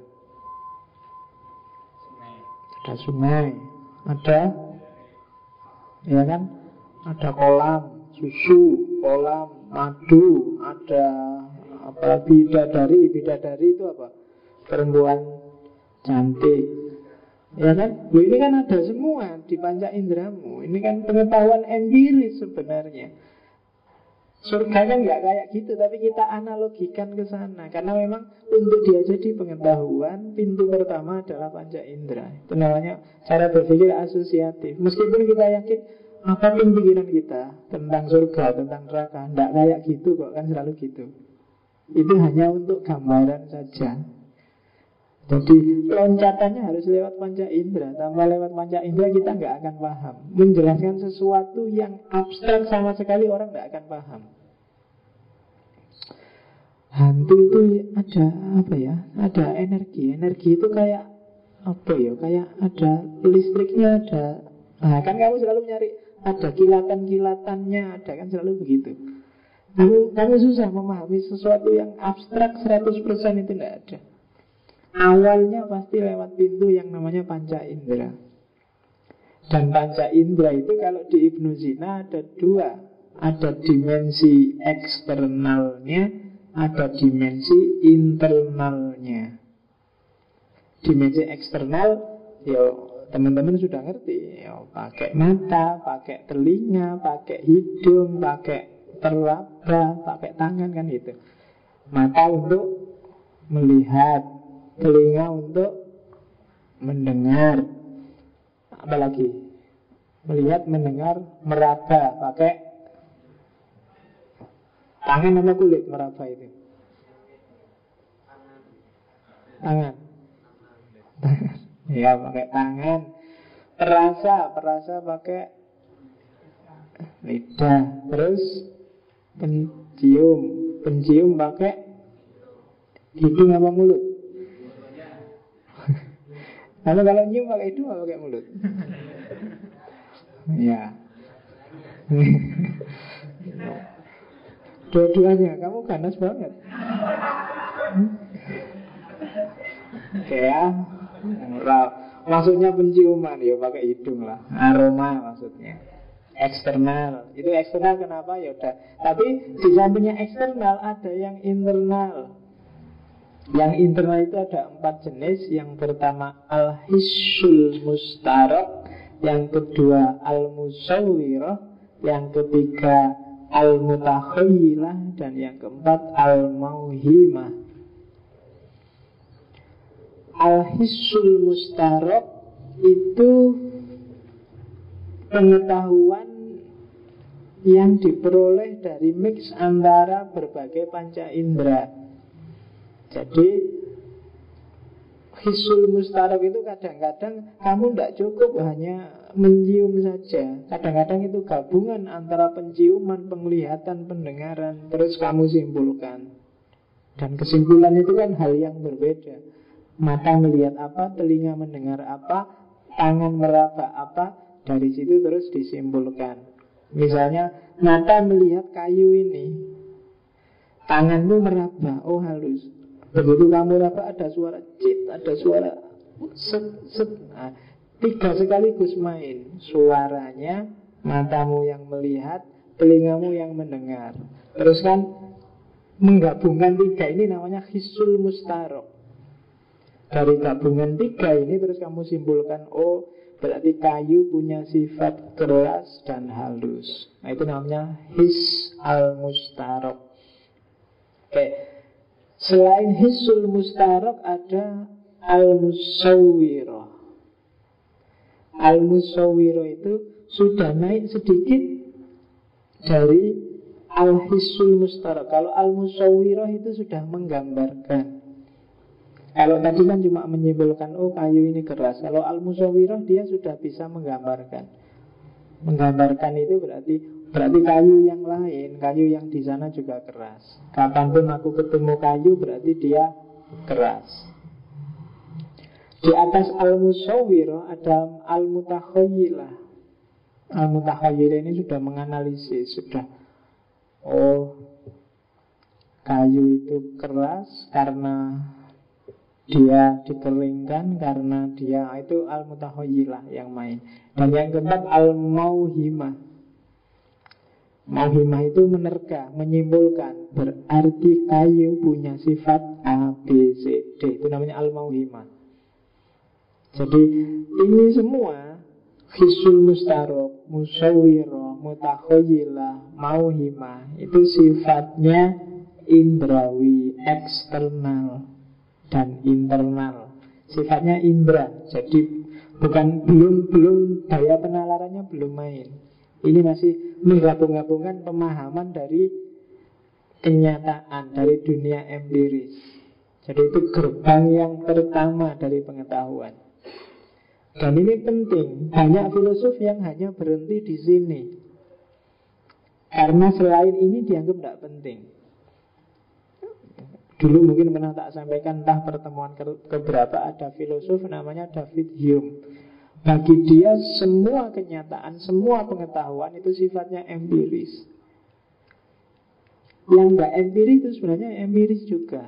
Ada sungai, ada, ya kan? Ada kolam susu, kolam madu, ada apa, bidadari. Bidadari itu apa? Perempuan cantik, ya kan? Ini kan ada semua di panca inderamu. Ini kan pengetahuan empiris sebenarnya. Surga kan nggak kayak gitu, tapi kita analogikan ke sana karena memang untuk dia jadi pengetahuan, pintu pertama adalah panca indera. Itu namanya cara berpikir asosiatif. Meskipun kita yakin apapun pikiran kita tentang surga, tentang neraka, nggak kayak gitu kok, kan selalu gitu. Itu hanya untuk gambaran saja. Jadi loncatannya harus lewat panca indera. Tanpa lewat panca indera kita nggak akan paham. Menjelaskan sesuatu yang abstrak sama sekali orang nggak akan paham. Hantu itu ada apa ya? Ada energi. Energi itu kayak apa ya? Kayak ada listriknya ada. Nah, kan kamu selalu nyari ada kilatan-kilatannya, ada kan selalu begitu. Kamu susah memahami sesuatu yang abstrak 100% itu tidak ada. Awalnya pasti lewat pintu yang namanya panca indera. Dan panca indera itu kalau di Ibnu Sina ada dua. Ada dimensi eksternalnya, ada dimensi internalnya. Dimensi eksternal, ya teman-teman sudah ngerti. Ya, pakai mata, pakai telinga, pakai hidung, pakai teraba, pakai tangan kan gitu. Mata untuk melihat, telinga untuk mendengar, apalagi melihat, mendengar, meraba, pakai tangan sama kulit meraba itu. Tangan. Ya pakai tangan. Perasa pakai lidah. Terus pencium pakai hidung apa mulut? Lalu kalau nyium pakai hidung atau pakai mulut? Ya. Dua-duanya, kamu ganas banget. Oke ya. Maksudnya penciuman, ya pakai hidung lah. Aroma maksudnya. Eksternal. Itu eksternal kenapa? Ya udah. Tapi di sampingnya eksternal ada yang internal. Yang internal itu ada 4 jenis. Yang pertama al-hissul mustarok, yang kedua al-musawwirah, yang ketiga al-mutakhayilah, dan yang keempat al-mauhimah. Al-hissul mustarok itu pengetahuan yang diperoleh dari mix antara berbagai panca indera. Jadi hisul mustarok itu kadang-kadang kamu tidak cukup hanya mencium saja. Kadang-kadang itu gabungan antara penciuman, penglihatan, pendengaran, terus kamu simpulkan. Dan kesimpulan itu kan hal yang berbeda. Mata melihat apa, telinga mendengar apa, tangan meraba apa, dari situ terus disimpulkan. Misalnya mata melihat kayu ini, tanganmu meraba, oh halus. Begitu kamu raba ada suara cit, ada suara set, set. Nah, 3 sekaligus main. Suaranya, matamu yang melihat, telingamu yang mendengar. Terus kan menggabungkan 3 ini namanya hisul mustarok. Dari gabungan 3 ini terus kamu simpulkan, oh berarti kayu punya sifat keras dan halus. Nah itu namanya his al-mustarok. Oke. Selain hisul mustarok ada al-musawwirah. Al-musawwirah itu sudah naik sedikit dari al-hisul mustarok. Kalau al-musawwirah itu sudah menggambarkan. Kalau tadi kan cuma menyimpulkan, oh kayu ini keras. Kalau al-musawwirah dia sudah bisa menggambarkan. Menggambarkan itu berarti kayu yang lain, kayu yang di sana juga keras. Kapanpun aku ketemu kayu berarti dia keras. Di atas al-musawwirah ada al-mutakhayilah. Al-mutakhayilah ini sudah menganalisis, sudah oh kayu itu keras karena dia dikeringkan, karena dia itu al-mutakhayilah yang main. Dan yang keempat al-mauhimah. Mauhimah itu menerka, menyimpulkan. Berarti kayu punya sifat A, B, C, D. Itu namanya al-mauhimah. Jadi ini semua hisul mustarok, musawiro, mutakhoyilah, mauhimah. Itu sifatnya indrawi, eksternal dan internal. Sifatnya indra. Jadi belum daya penalarannya belum main. Ini masih menggabung-gabungkan pemahaman dari kenyataan, dari dunia empiris. Jadi itu gerbang yang pertama dari pengetahuan. Dan ini penting. Banyak filosof yang hanya berhenti di sini, karena selain ini dianggap tidak penting. Dulu mungkin pernah tak sampaikan, entah pertemuan keberapa, ada filosof namanya David Hume. Bagi dia semua kenyataan, semua pengetahuan itu sifatnya empiris. Yang nggak empiris itu sebenarnya empiris juga.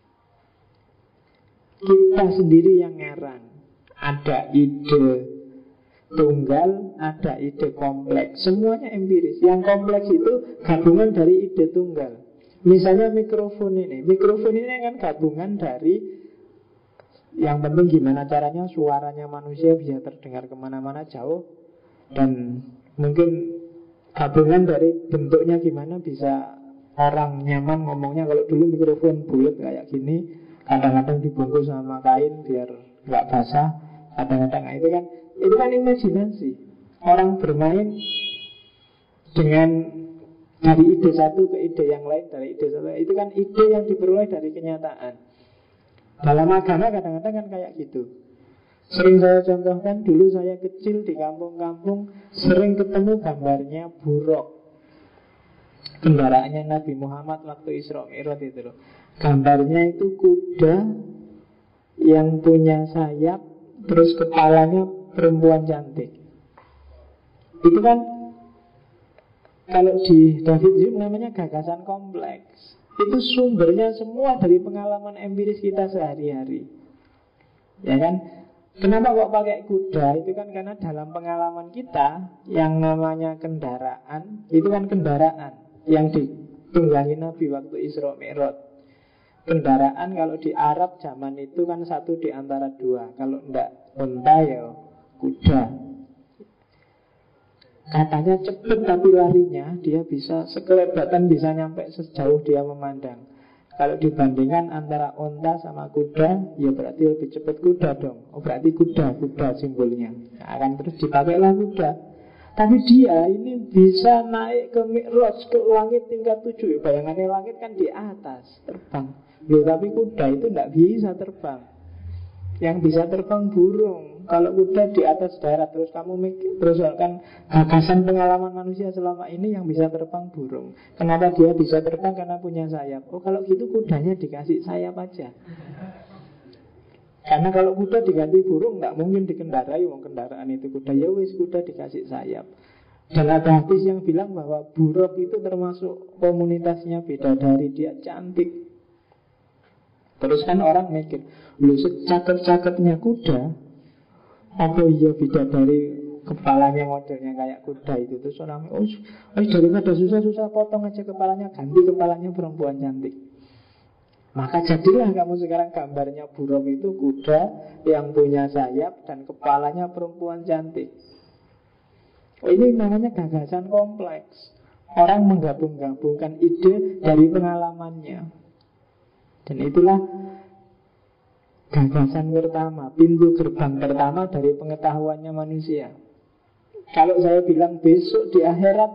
Kita sendiri yang ngarang. Ada ide tunggal, ada ide kompleks. Semuanya empiris. Yang kompleks itu gabungan dari ide tunggal. Misalnya mikrofon ini kan gabungan dari, yang penting gimana caranya suaranya manusia bisa terdengar kemana-mana jauh, dan mungkin gabungan dari bentuknya gimana bisa orang nyaman ngomongnya. Kalau dulu mikrofon bulat kayak gini, kadang-kadang dibungkus sama kain biar nggak basah, kadang-kadang itu kan imajinasi. Orang bermain dengan dari ide satu ke ide yang lain, dari ide satu, itu kan ide yang diperoleh dari kenyataan. Dalam agama kadang-kadang kan kayak gitu. Sering saya contohkan, dulu saya kecil di kampung-kampung sering ketemu gambarnya buruk, kendaraannya Nabi Muhammad waktu Isra Mi'raj itu loh. Gambarnya itu kuda yang punya sayap, terus kepalanya perempuan cantik. Itu kan kalau di David Hume namanya gagasan kompleks. Itu sumbernya semua dari pengalaman empiris kita sehari-hari. Ya kan? Kenapa kok pakai kuda? Itu kan karena dalam pengalaman kita yang namanya kendaraan, itu kan kendaraan yang ditunggangi Nabi waktu Isra Mi'raj. Kendaraan kalau di Arab zaman itu kan satu di antara dua. Kalau enggak unta ya kuda. Katanya cepet tapi larinya dia bisa sekelebatan, bisa nyampe sejauh dia memandang. Kalau dibandingkan antara unta sama kuda, ya berarti lebih cepat kuda dong. Oh berarti kuda simbolnya. Nah, akan terus dipakailah kuda. Tapi dia ini bisa naik ke Mi'raj, ke langit tingkat 7. Bayangannya langit kan di atas, terbang. Ya, tapi kuda itu tidak bisa terbang. Yang bisa terbang burung. Kalau kuda di atas darat, terus kamu mikir, terus kan gagasan pengalaman manusia selama ini yang bisa terbang burung. Kenapa dia bisa terbang? Karena punya sayap. Oh kalau gitu kudanya dikasih sayap aja. Karena kalau kuda diganti burung nggak mungkin dikendarai, wong kendaraan itu kuda. Ya wis, kuda dikasih sayap. Dan ada hadis yang bilang bahwa buruk itu termasuk komunitasnya bidadari, dia cantik. Terus kan orang mikir, lu secakep-cakepnya kuda, apa iya bidadari kepalanya modelnya kayak kuda itu. Terus orang, daripada susah-susah potong aja kepalanya, ganti kepalanya perempuan cantik. Maka jadilah kamu sekarang gambarnya burung itu kuda yang punya sayap dan kepalanya perempuan cantik. Ini namanya gagasan kompleks. Orang menggabung-gabungkan ide dari pengalamannya. Dan itulah gagasan pertama, pintu gerbang pertama dari pengetahuannya manusia. Kalau saya bilang besok di akhirat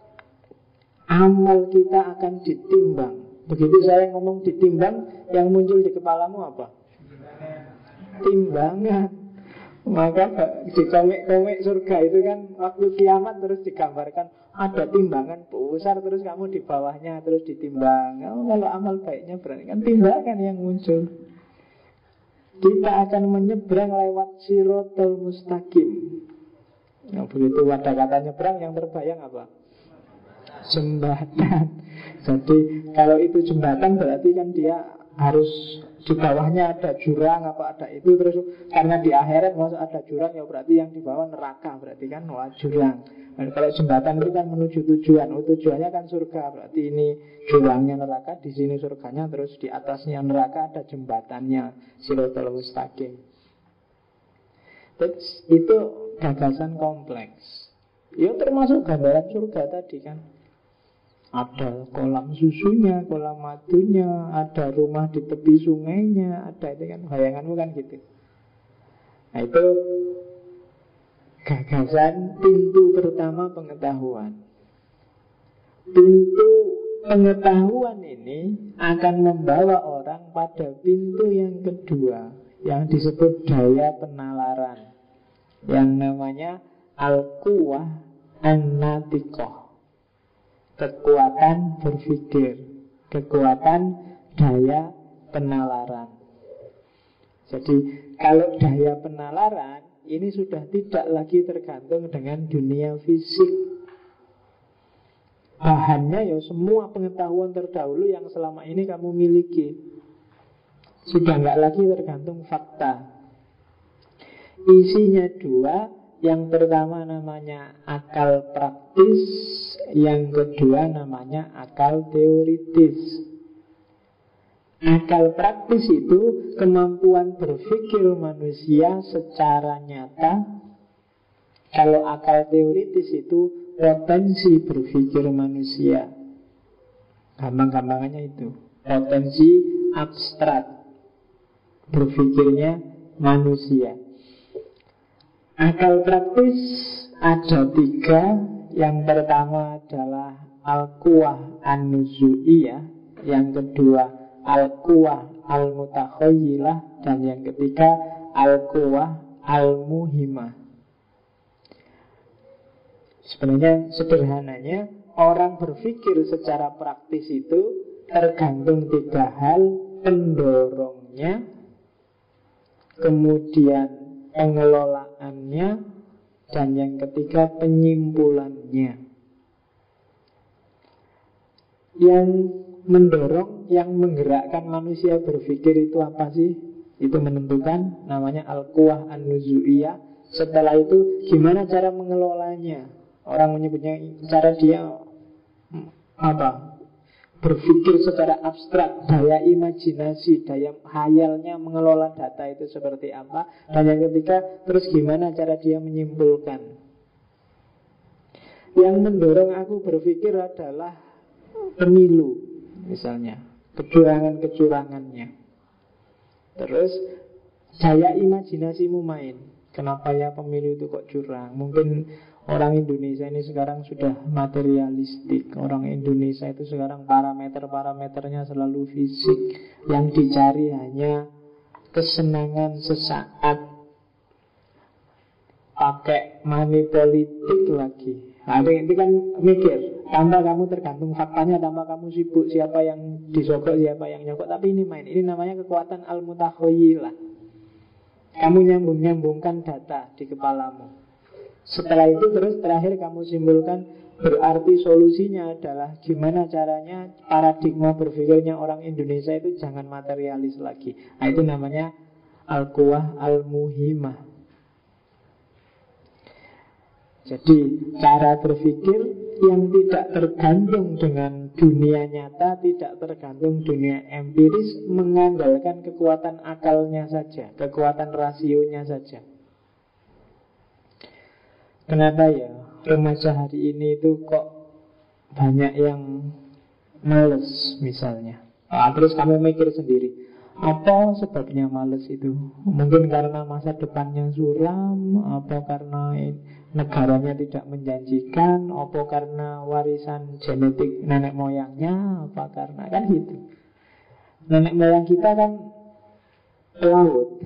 amal kita akan ditimbang. Begitu saya ngomong ditimbang, yang muncul di kepalamu apa? Timbangan. Maka di komik-komik surga itu kan waktu kiamat terus digambarkan ada timbangan besar, terus kamu di bawahnya terus ditimbang. Kalau amal baiknya berarti kan timbangan yang muncul. Kita akan menyeberang lewat Siratal Mustaqim. Nah, begitu ada kata nyebrang, yang terbayang apa? Jembatan. Jadi kalau itu jembatan berarti kan dia harus di bawahnya ada jurang apa ada itu, terus karena di akhirat masuk ada jurang, ya berarti yang di bawah neraka, berarti kan jurang. Dan kalau jembatan itu kan menuju tujuan, tujuannya kan surga, berarti ini jurangnya neraka, di sini surganya, terus di atasnya neraka ada jembatannya Siratal Mustaqim. Terus itu gagasan kompleks. Ya termasuk gambaran surga tadi kan. Ada kolam susunya, kolam madunya, ada rumah di tepi sungainya, ada itu kan, bayanganmu kan gitu. Nah itu gagasan pintu pertama pengetahuan. Pintu pengetahuan ini akan membawa orang pada pintu yang kedua, yang disebut daya penalaran, yang namanya al-quwah an-natiqah, kekuatan berpikir, kekuatan daya penalaran. Jadi kalau daya penalaran ini sudah tidak lagi tergantung dengan dunia fisik. Bahannya ya semua pengetahuan terdahulu yang selama ini kamu miliki. Sudah nggak lagi tergantung fakta. Isinya dua. Yang pertama namanya akal praktis, yang kedua namanya akal teoritis. Akal praktis itu kemampuan berpikir manusia secara nyata. Kalau akal teoritis itu potensi berpikir manusia. Gampang-gampangannya itu potensi abstrak berpikirnya manusia. Akal praktis ada tiga. Yang pertama adalah al-quwah an-nuzu'iyah, yang kedua al-quwah al-mutakhayilah, dan yang ketiga al-quwah al-muhimah. Sebenarnya sederhananya, orang berpikir secara praktis itu tergantung tiga hal: pendorongnya, kemudian pengelolaannya, dan yang ketiga penyimpulannya. Yang mendorong, yang menggerakkan manusia berpikir itu apa sih? Itu menentukan, namanya al-quwah an-nuzu'iyah. Setelah itu gimana cara mengelolanya? Orang menyebutnya cara dia berpikir secara abstrak, daya imajinasi, daya hayalnya mengelola data itu seperti apa. Dan yang ketiga, terus gimana cara dia menyimpulkan. Yang mendorong aku berpikir adalah pemilu, misalnya kecurangan-kecurangannya. Terus daya imajinasimu main. Kenapa ya pemilu itu kok curang? Mungkin orang Indonesia ini sekarang sudah materialistik. Orang Indonesia itu sekarang parameternya selalu fisik. Yang dicari hanya kesenangan sesaat. Pakai money politik lagi. Nah, itu kan mikir. Tanpa kamu tergantung faktanya, tanpa kamu sibuk siapa yang disogok, siapa yang nyogok. Tapi ini main. Ini namanya kekuatan al-mutakhayilah. Kamu nyambung-nyambungkan data di kepalamu. Setelah itu terus terakhir kamu simpulkan. Berarti solusinya adalah gimana caranya paradigma berpikirnya orang Indonesia itu jangan materialis lagi. Nah, itu namanya al-quwah al-muhimah. Jadi cara berpikir yang tidak tergantung dengan dunia nyata, tidak tergantung dunia empiris, mengandalkan kekuatan akalnya saja, kekuatan rasionya saja. Kenapa ya remaja hari ini itu kok banyak yang males misalnya. Terus kamu mikir sendiri, apa sebabnya males itu? Mungkin karena masa depannya suram, apa karena negaranya tidak menjanjikan, apa karena warisan genetik nenek moyangnya, apa karena kan gitu. Nenek moyang kita kan pelaut.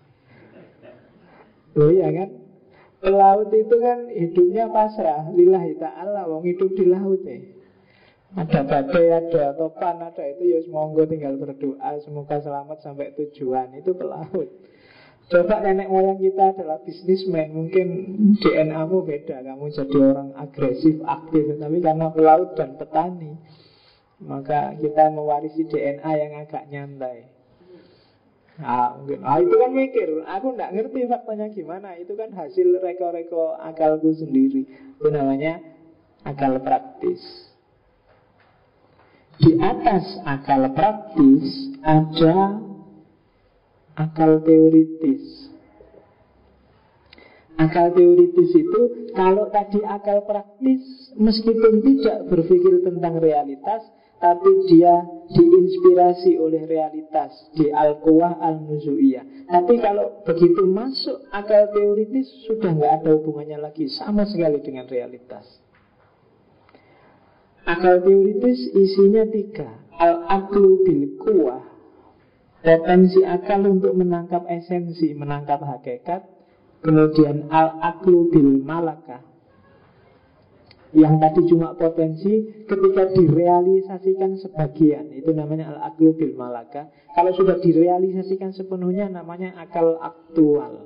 Loh ya kan? Pelaut itu kan hidupnya pasrah, lillahi ta'ala, wong hidup di laut Ada badai, ada topan, ada itu ya monggo tinggal berdoa semoga selamat sampai tujuan. Itu pelaut. Coba nenek moyang kita adalah bisnismen, mungkin DNA-mu beda, kamu jadi orang agresif, aktif. Tapi karena pelaut dan petani, maka kita mewarisi DNA yang agak nyantai. Mungkin. Itu kan mikir, aku nggak ngerti faktanya gimana. Itu kan hasil reko-reko akalku sendiri. Itu namanya akal praktis. Di atas akal praktis ada akal teoritis. Akal teoritis itu, kalau tadi akal praktis, meskipun tidak berpikir tentang realitas, tapi dia diinspirasi oleh realitas di Al-Quwah Al-Nuzu'iyah. Tapi kalau begitu masuk akal teoritis, sudah nggak ada hubungannya lagi sama sekali dengan realitas. Akal teoritis isinya 3. Al-Aqlu bil-Quwah, potensi akal untuk menangkap esensi, menangkap hakikat. Kemudian al-aqlu bil malakah, yang tadi cuma potensi, ketika direalisasikan sebagian, itu namanya al-aqlu bil malakah. Kalau sudah direalisasikan sepenuhnya, namanya akal aktual.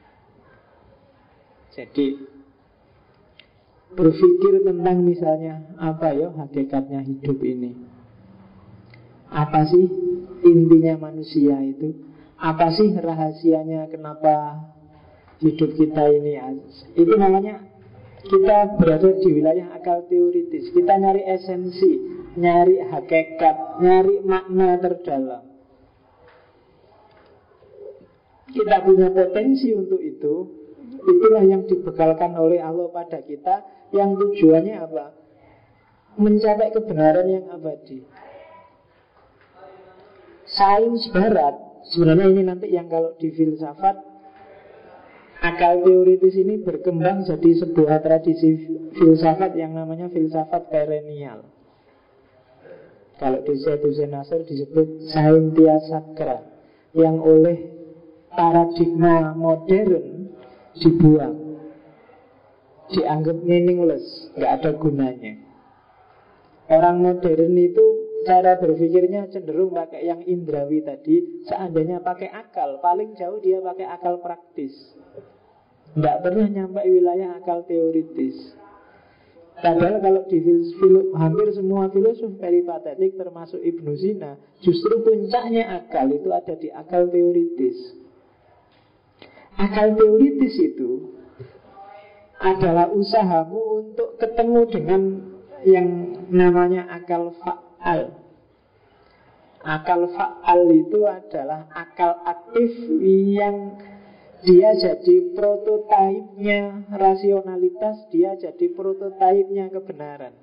Jadi berpikir tentang misalnya apa ya hakikatnya hidup ini, apa sih intinya manusia itu, apa sih rahasianya kenapa hidup kita ini. Itu namanya kita berada di wilayah akal teoritis. Kita nyari esensi, nyari hakikat, nyari makna terdalam. Kita punya potensi untuk itu. Itulah yang dibekalkan oleh Allah pada kita. Yang tujuannya apa? Mencapai kebenaran yang abadi. Sains barat, sebenarnya ini nanti yang kalau di filsafat, akal teoritis ini berkembang jadi sebuah tradisi filsafat yang namanya filsafat perennial. Kalau di Syed Nasr disebut Saintia Sakra, yang oleh paradigma modern dibuang, dianggap meaningless, nggak ada gunanya. Orang modern itu cara berpikirnya cenderung pakai yang indrawi tadi. Seandainya pakai akal, paling jauh dia pakai akal praktis, nggak pernah nyampe wilayah akal teoritis. Padahal kalau di hampir semua filosof peripatetik termasuk Ibnu Sina, justru puncaknya akal itu ada di akal teoritis. Akal teoritis itu adalah usahamu untuk ketemu dengan yang namanya akal fa'al. Akal fa'al itu adalah akal aktif yang dia jadi prototipenya rasionalitas, dia jadi prototipenya kebenaran.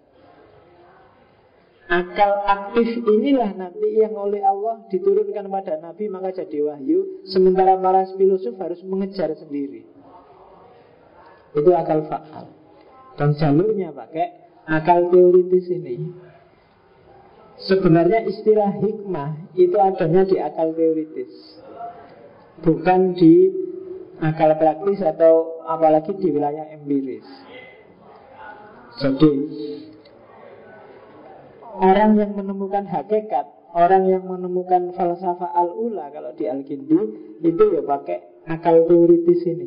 Akal aktif inilah nanti yang oleh Allah diturunkan pada Nabi, maka jadi wahyu. Sementara para filosof harus mengejar sendiri. Itu akal fa'al. Dan jalurnya pakai akal teoritis ini. Sebenarnya istilah hikmah itu adanya di akal teoritis, bukan di akal praktis atau apalagi di wilayah empiris. Jadi orang yang menemukan hakikat, orang yang menemukan falsafah al-ula kalau di Al-Kindi, itu ya pakai akal teoritis ini.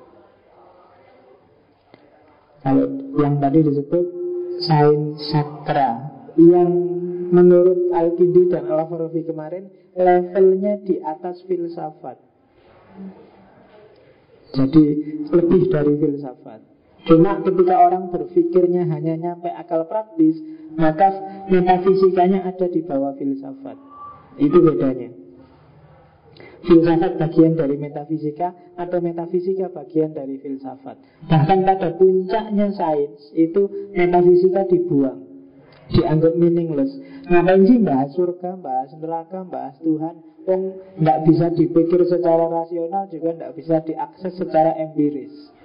Kalau yang tadi disebut sains sakra, yang menurut Al-Kindi dan Al-Farabi kemarin levelnya di atas filsafat. Jadi lebih dari filsafat. Cuma ketika orang berpikirnya hanya nyampe akal praktis, maka metafisikanya ada di bawah filsafat. Itu bedanya. Filsafat bagian dari metafisika atau metafisika bagian dari filsafat. Bahkan pada puncaknya sains itu metafisika dibuang, dianggap meaningless. Ngapain sih bahas surga, bahas neraka, bahas Tuhan? Nggak bisa dipikir secara rasional, juga nggak bisa diakses secara empiris.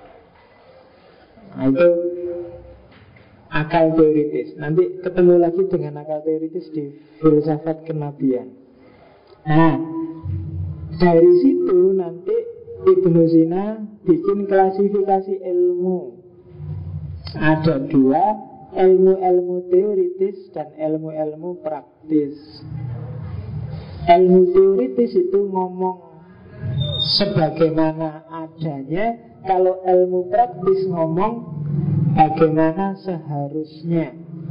Nah itu akal teoritis. Nanti ketemu lagi dengan akal teoritis di filsafat kenabian. Nah dari situ nanti Ibnu Sina bikin klasifikasi ilmu. Ada 2, ilmu-ilmu teoritis dan ilmu-ilmu praktis. Ilmu teoritis itu ngomong sebagaimana adanya. Kalau ilmu praktis ngomong bagaimana seharusnya.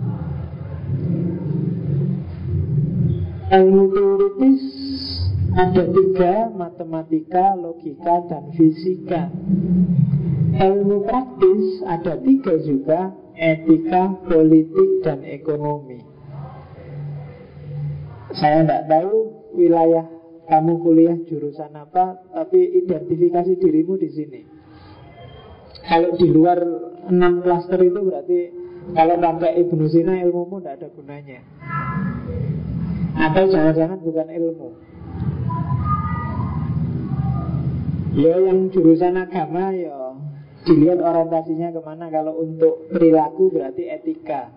Ilmu teoritis ada 3, matematika, logika, dan fisika. Ilmu praktis ada 3 juga, etika, politik, dan ekonomi. Saya tidak tahu wilayah kamu kuliah jurusan apa, tapi identifikasi dirimu di sini. Kalau di luar 6 klaster itu berarti kalau pakai Ibnu Sina ilmumu tidak ada gunanya. Atau jangan-jangan bukan ilmu. Ya yang jurusan agama ya dilihat orientasinya kemana. Kalau untuk perilaku berarti etika.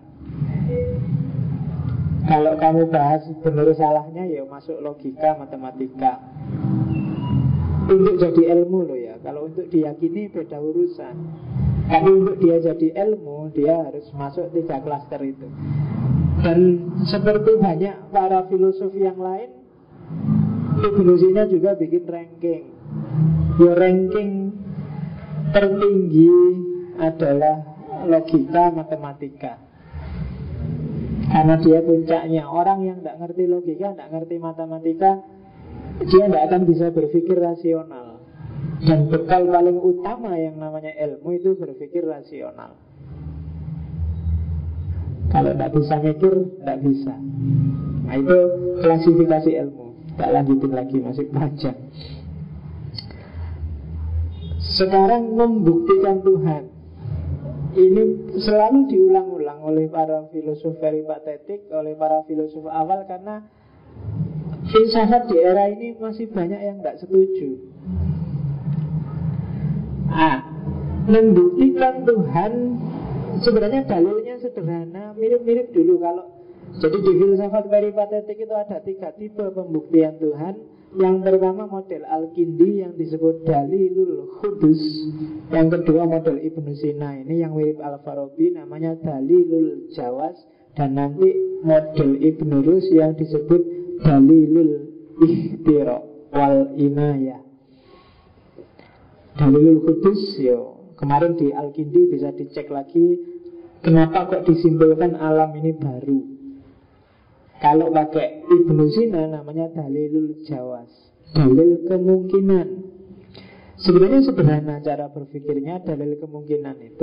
Kalau kamu bahas benar salahnya ya masuk logika, matematika. Untuk jadi ilmu loh ya. Kalau untuk diyakini beda urusan. Tapi untuk dia jadi ilmu, dia harus masuk 3 klaster itu. Dan seperti banyak para filosof yang lain, Ibnu Sina juga bikin ranking. Ya ranking tertinggi adalah logika, matematika. Karena dia puncaknya. Orang yang tidak ngerti logika, tidak ngerti matematika, dia tidak akan bisa berpikir rasional. Dan bekal paling utama yang namanya ilmu itu berpikir rasional. Kalau tidak bisa mikir, tidak bisa. Nah itu klasifikasi ilmu. Tak lanjutin lagi, masih panjang. Sekarang membuktikan Tuhan. Ini selalu diulang-ulang oleh para filosof peripatetik, oleh para filosof awal. Karena filsafat di era ini masih banyak yang tidak setuju. Membuktikan Tuhan sebenarnya dalilnya sederhana, mirip-mirip dulu. Kalau jadi di filsafat peripatetik itu ada 3 tipe pembuktian Tuhan. Yang pertama model Al-Kindi yang disebut Dalilul Khudus. Yang kedua model Ibnu Sina, ini yang mirip Al-Farabi, namanya Dalilul Jawas. Dan nanti model Ibnu Rus yang disebut Dalilul Ikhtira wal Inayah. Dalilul Khudus yo, kemarin di Al-Kindi bisa dicek lagi. Kenapa kok disimpulkan alam ini baru? Kalau pakai Ibnu Sina namanya Dalilul Jawas, dalil kemungkinan. Sebenarnya sederhana cara berpikirnya. Dalil kemungkinan itu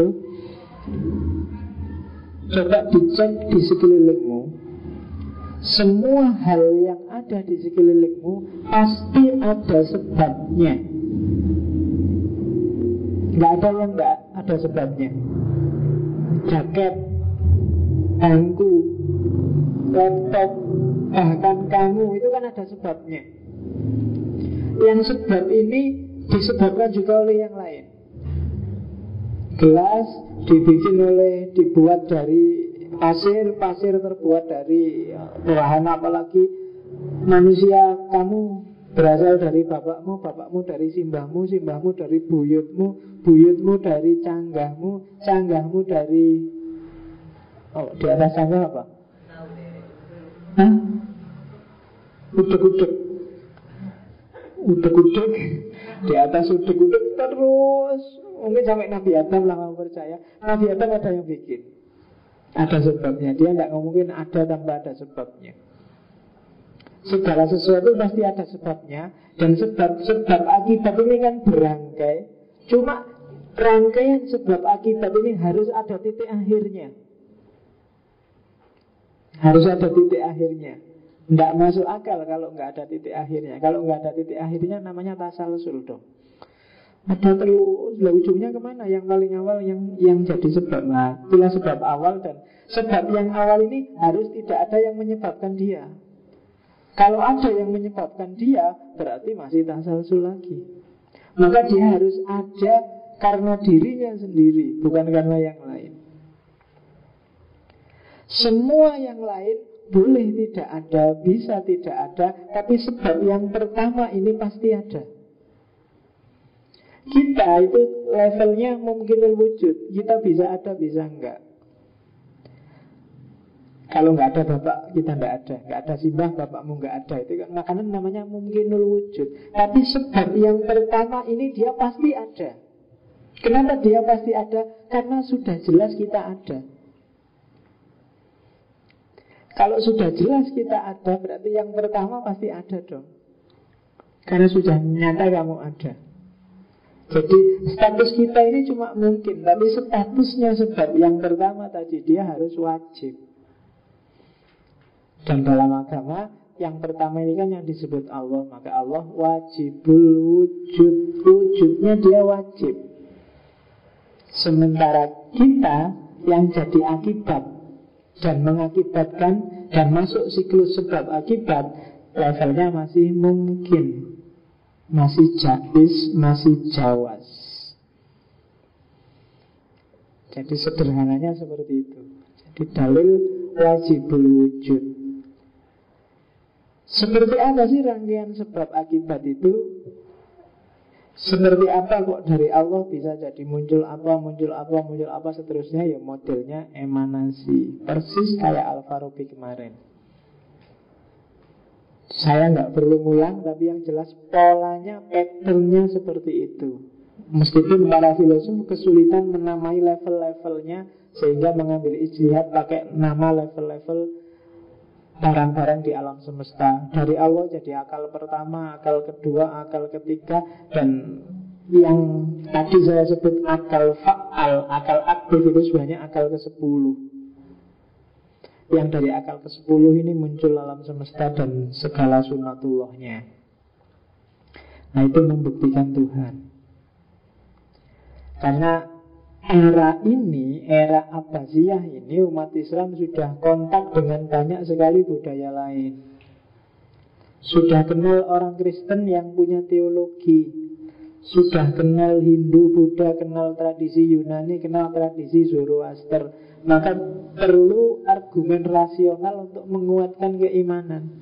coba dicek di sekelilingmu. Semua hal yang ada di sekelilingmu pasti ada sebabnya. Nggak ada yang nggak ada sebabnya. Jaket, bangku, laptop, bahkan kamu itu kan ada sebabnya. Yang sebab ini disebabkan juga oleh yang lain. Gelas dibuat dari pasir, pasir terbuat dari bahan apalagi. Manusia, kamu berasal dari bapakmu, bapakmu dari simbahmu, simbahmu dari buyutmu, buyutmu dari canggahmu, canggahmu dari di atas canggah apa? Udek-udek. Udek-udek. Di atas udek-udek terus. Mungkin sampai Nabi Adam lah kamu percaya. Nabi Adam ada yang bikin. Ada sebabnya. Dia tidak ngomongin ada tanpa ada sebabnya. Segala sesuatu pasti ada sebabnya. Dan sebab akibat ini kan berangkai. Cuma rangkaian sebab akibat ini harus ada titik akhirnya. Harus ada titik akhirnya. Tidak masuk akal kalau nggak ada titik akhirnya. Kalau nggak ada titik akhirnya namanya tasalsul dong. Ada terus, lah ujungnya kemana? Yang paling awal yang jadi sebab. Nah, itulah sebab awal. Dan sebab yang awal ini harus tidak ada yang menyebabkan dia. Kalau ada yang menyebabkan dia, berarti masih tasalsul lagi. Maka dia harus ada karena dirinya sendiri, bukan karena yang lain. Semua yang lain boleh tidak ada, bisa tidak ada, tapi sebab yang pertama ini pasti ada. Kita itu levelnya mungkin wujud. Kita bisa ada, bisa enggak. Kalau enggak ada bapak, kita enggak ada. Enggak ada simbah, bapakmu enggak ada. Itu kan makanan namanya mungkinul wujud. Tapi sebab yang pertama ini dia pasti ada. Kenapa dia pasti ada? Karena sudah jelas kita ada. Kalau sudah jelas kita ada, berarti yang pertama pasti ada dong. Karena sudah nyata kamu ada. Jadi status kita ini cuma mungkin, tapi statusnya sebab yang pertama tadi, dia harus wajib. Dan dalam agama yang pertama ini kan yang disebut Allah. Maka Allah wajibul wujud. Wujudnya dia wajib. Sementara kita yang jadi akibat dan mengakibatkan dan masuk siklus sebab akibat, levelnya masih mungkin, masih jais, masih jawas. Jadi sederhananya seperti itu. Jadi dalil wajibul wujud. Seperti apa sih rangkaian sebab akibat itu? Seperti apa kok dari Allah bisa jadi muncul apa, muncul apa, muncul apa seterusnya? Ya modelnya emanasi. Persis kayak Al-Farabi kemarin. Saya nggak perlu ngulang, tapi yang jelas polanya, patternnya seperti itu. Meskipun para filosof kesulitan menamai level-levelnya, sehingga mengambil ijtihad pakai nama level-level barang-barang di alam semesta. Dari Allah jadi akal pertama, akal kedua, akal ketiga, dan yang tadi saya sebut akal fa'al, akal aktif itu sebenarnya akal ke-10. Yang dari akal ke-10 ini muncul alam semesta dan segala sunatullahnya. Nah, itu membuktikan Tuhan. Karena era ini, era Abbasiyah ini, umat Islam sudah kontak dengan banyak sekali budaya lain. Sudah kenal orang Kristen yang punya teologi, sudah kenal Hindu, Buddha, kenal tradisi Yunani, kenal tradisi Zoroaster. Maka perlu argumen rasional untuk menguatkan keimanan.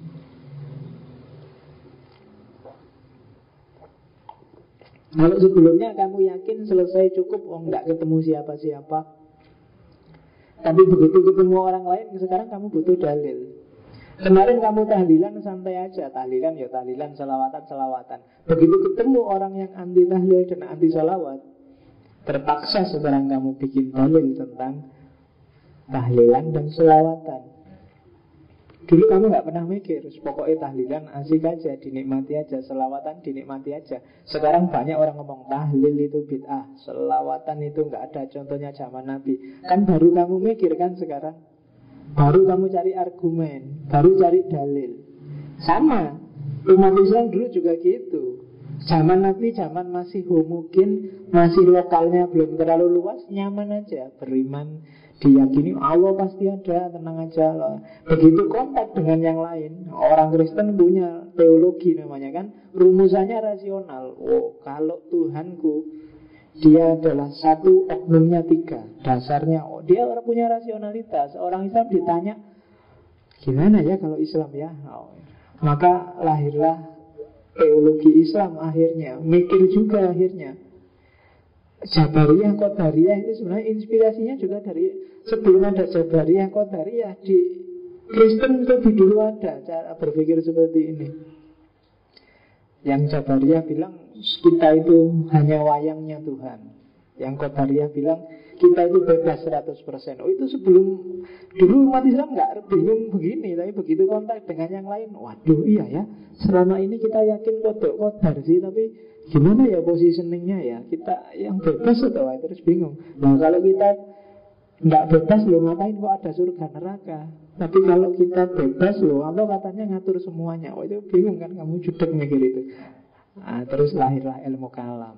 Kalau sebelumnya kamu yakin selesai cukup, oh enggak ketemu siapa-siapa, tapi begitu ketemu orang lain, sekarang kamu butuh dalil. Kemarin kamu tahlilan santai aja, tahlilan ya tahlilan, selawatan selawatan. Begitu ketemu orang yang anti tahlil dan anti salawat, terpaksa sekarang kamu bikin dalil tentang tahlilan dan selawatan. Dulu kamu gak pernah mikir, pokoknya tahlilan asik aja, dinikmati aja, selawatan dinikmati aja. Sekarang banyak orang ngomong tahlil itu bid'ah, selawatan itu gak ada contohnya zaman Nabi. Kan baru kamu mikir kan sekarang, baru kamu cari argumen, baru cari dalil. Sama, umat Islam dulu juga gitu. Zaman Nabi, zaman masih homogen, masih lokalnya belum terlalu luas, nyaman aja, beriman, diyakini Allah pasti ada, tenang aja loh. Begitu kontak dengan yang lain, orang Kristen punya teologi namanya kan, rumusannya rasional. Oh, kalau Tuhanku dia adalah satu, oknumnya tiga, dasarnya dia orang punya rasionalitas. Orang Islam ditanya, gimana ya kalau Islam ya? Maka lahirlah teologi Islam akhirnya. Mikir juga akhirnya. Jabariyah, Qadariyah itu sebenarnya inspirasinya juga dari sebelum ada Jabariyah, Qadariyah di Kristen lebih dulu ada cara berpikir seperti ini. Yang Jabariyah bilang kita itu hanya wayangnya Tuhan. Yang Qadariyah bilang kita itu bebas 100%. Oh, itu sebelum, dulu umat Islam nggak bingung begini, tapi begitu kontak dengan yang lain, waduh iya ya, selama ini kita yakin kodok kodar sih, tapi gimana ya positioningnya ya, kita yang bebas atau terus bingung. Nah kalau kita nggak bebas loh, ngapain kok ada surga neraka? Tapi kalau kita bebas loh, Allah katanya ngatur semuanya. Oh itu bingung kan, kamu judek mikir itu. Nah, terus lahirlah ilmu kalam.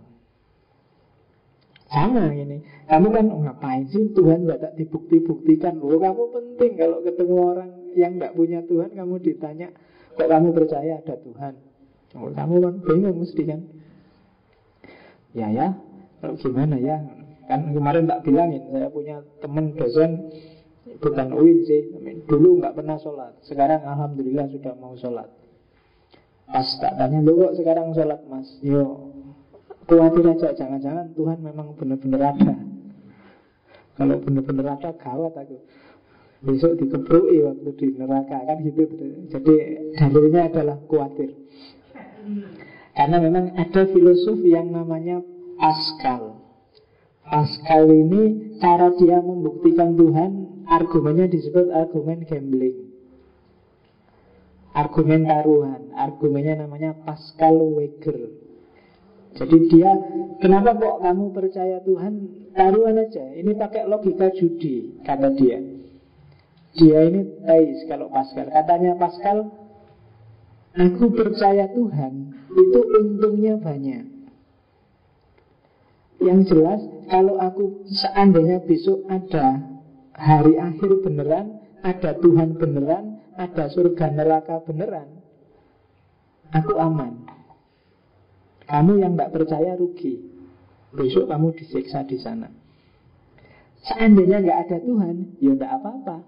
Sama ini, kamu kan ngapain sih Tuhan gak dibukti-buktikan. Loh kamu penting kalau ketemu orang yang gak punya Tuhan, kamu ditanya kok kamu percaya ada Tuhan. Oh, kamu kan bingung mesti kan. Ya, kalau gimana ya. Kan kemarin tak bilangin, saya punya teman dosen, bukan UIN sih, dulu gak pernah sholat, sekarang alhamdulillah sudah mau sholat. Pas tak tanya, lu kok sekarang sholat mas? Yo, khawatir aja, jangan-jangan Tuhan memang benar-benar ada. Kalau benar-benar ada, gawat aku. Besok dikeprui waktu di neraka, kan gitu. Jadi dalilnya adalah khawatir. Karena memang ada filosof yang namanya Pascal. Pascal ini cara dia membuktikan Tuhan, argumennya disebut argumen gambling, argumen taruhan. Argumennya namanya Pascal Wager. Jadi dia, kenapa kok kamu percaya Tuhan? Taruhan aja, ini pakai logika judi, kata dia. Dia ini teis kalau Pascal. Katanya Pascal, aku percaya Tuhan, itu untungnya banyak. Yang jelas, kalau aku seandainya besok ada hari akhir beneran, ada Tuhan beneran, ada surga neraka beneran, aku aman. Kamu yang tidak percaya rugi. Besok kamu disiksa di sana. Seandainya nggak ada Tuhan, ya tidak apa-apa.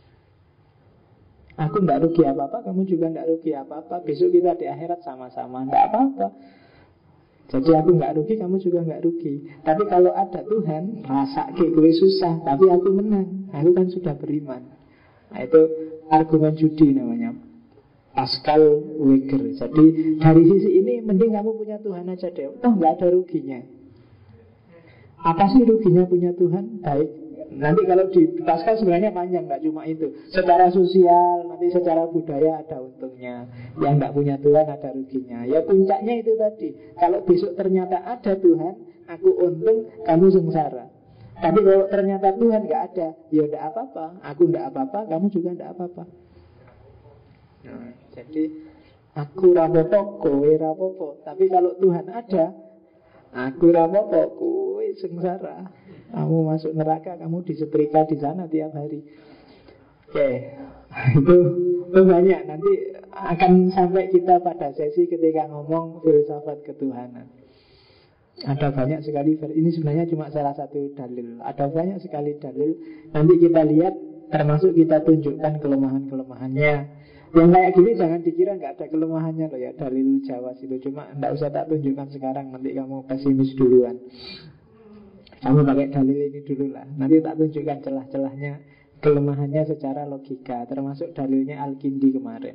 Aku tidak rugi apa-apa, kamu juga tidak rugi apa-apa. Besok kita di akhirat sama-sama, tidak apa-apa. Jadi aku nggak rugi, kamu juga nggak rugi. Tapi kalau ada Tuhan, rasa gue susah, tapi aku menang. Aku kan sudah beriman. Nah, itu argumen judi namanya, Pascal Weger. Jadi dari sisi ini mending kamu punya Tuhan aja deh. Toh nggak ada ruginya. Apa sih ruginya punya Tuhan? Baik, nanti kalau di Pascal sebenarnya panjang, nggak cuma itu. Secara sosial, nanti secara budaya ada untungnya. Yang nggak punya Tuhan ada ruginya. Ya puncaknya itu tadi. Kalau besok ternyata ada Tuhan, aku untung, kamu sengsara. Tapi kalau ternyata Tuhan nggak ada, ya nggak apa-apa. Aku nggak apa-apa, kamu juga nggak apa-apa. Nah, jadi aku rapopo, kowe rapopo. Tapi kalau Tuhan ada, aku rapopo, kowe sengsara. Kamu masuk neraka, kamu disetrika di sana tiap hari. Oke, itu banyak. Nanti akan sampai kita pada sesi ketika ngomong filsafat ketuhanan. Ada banyak sekali. Ini sebenarnya cuma salah satu dalil. Ada banyak sekali dalil. Nanti kita lihat, termasuk kita tunjukkan kelemahan-kelemahannya. Yang kayak gini jangan dikira nggak ada kelemahannya loh ya, dalil Jawas itu. Cuma nggak usah tak tunjukkan sekarang, nanti kamu pesimis duluan. Kamu pakai dalil ini dulu lah. Nanti tak tunjukkan celah-celahnya, kelemahannya secara logika. Termasuk dalilnya Al-Kindi kemarin.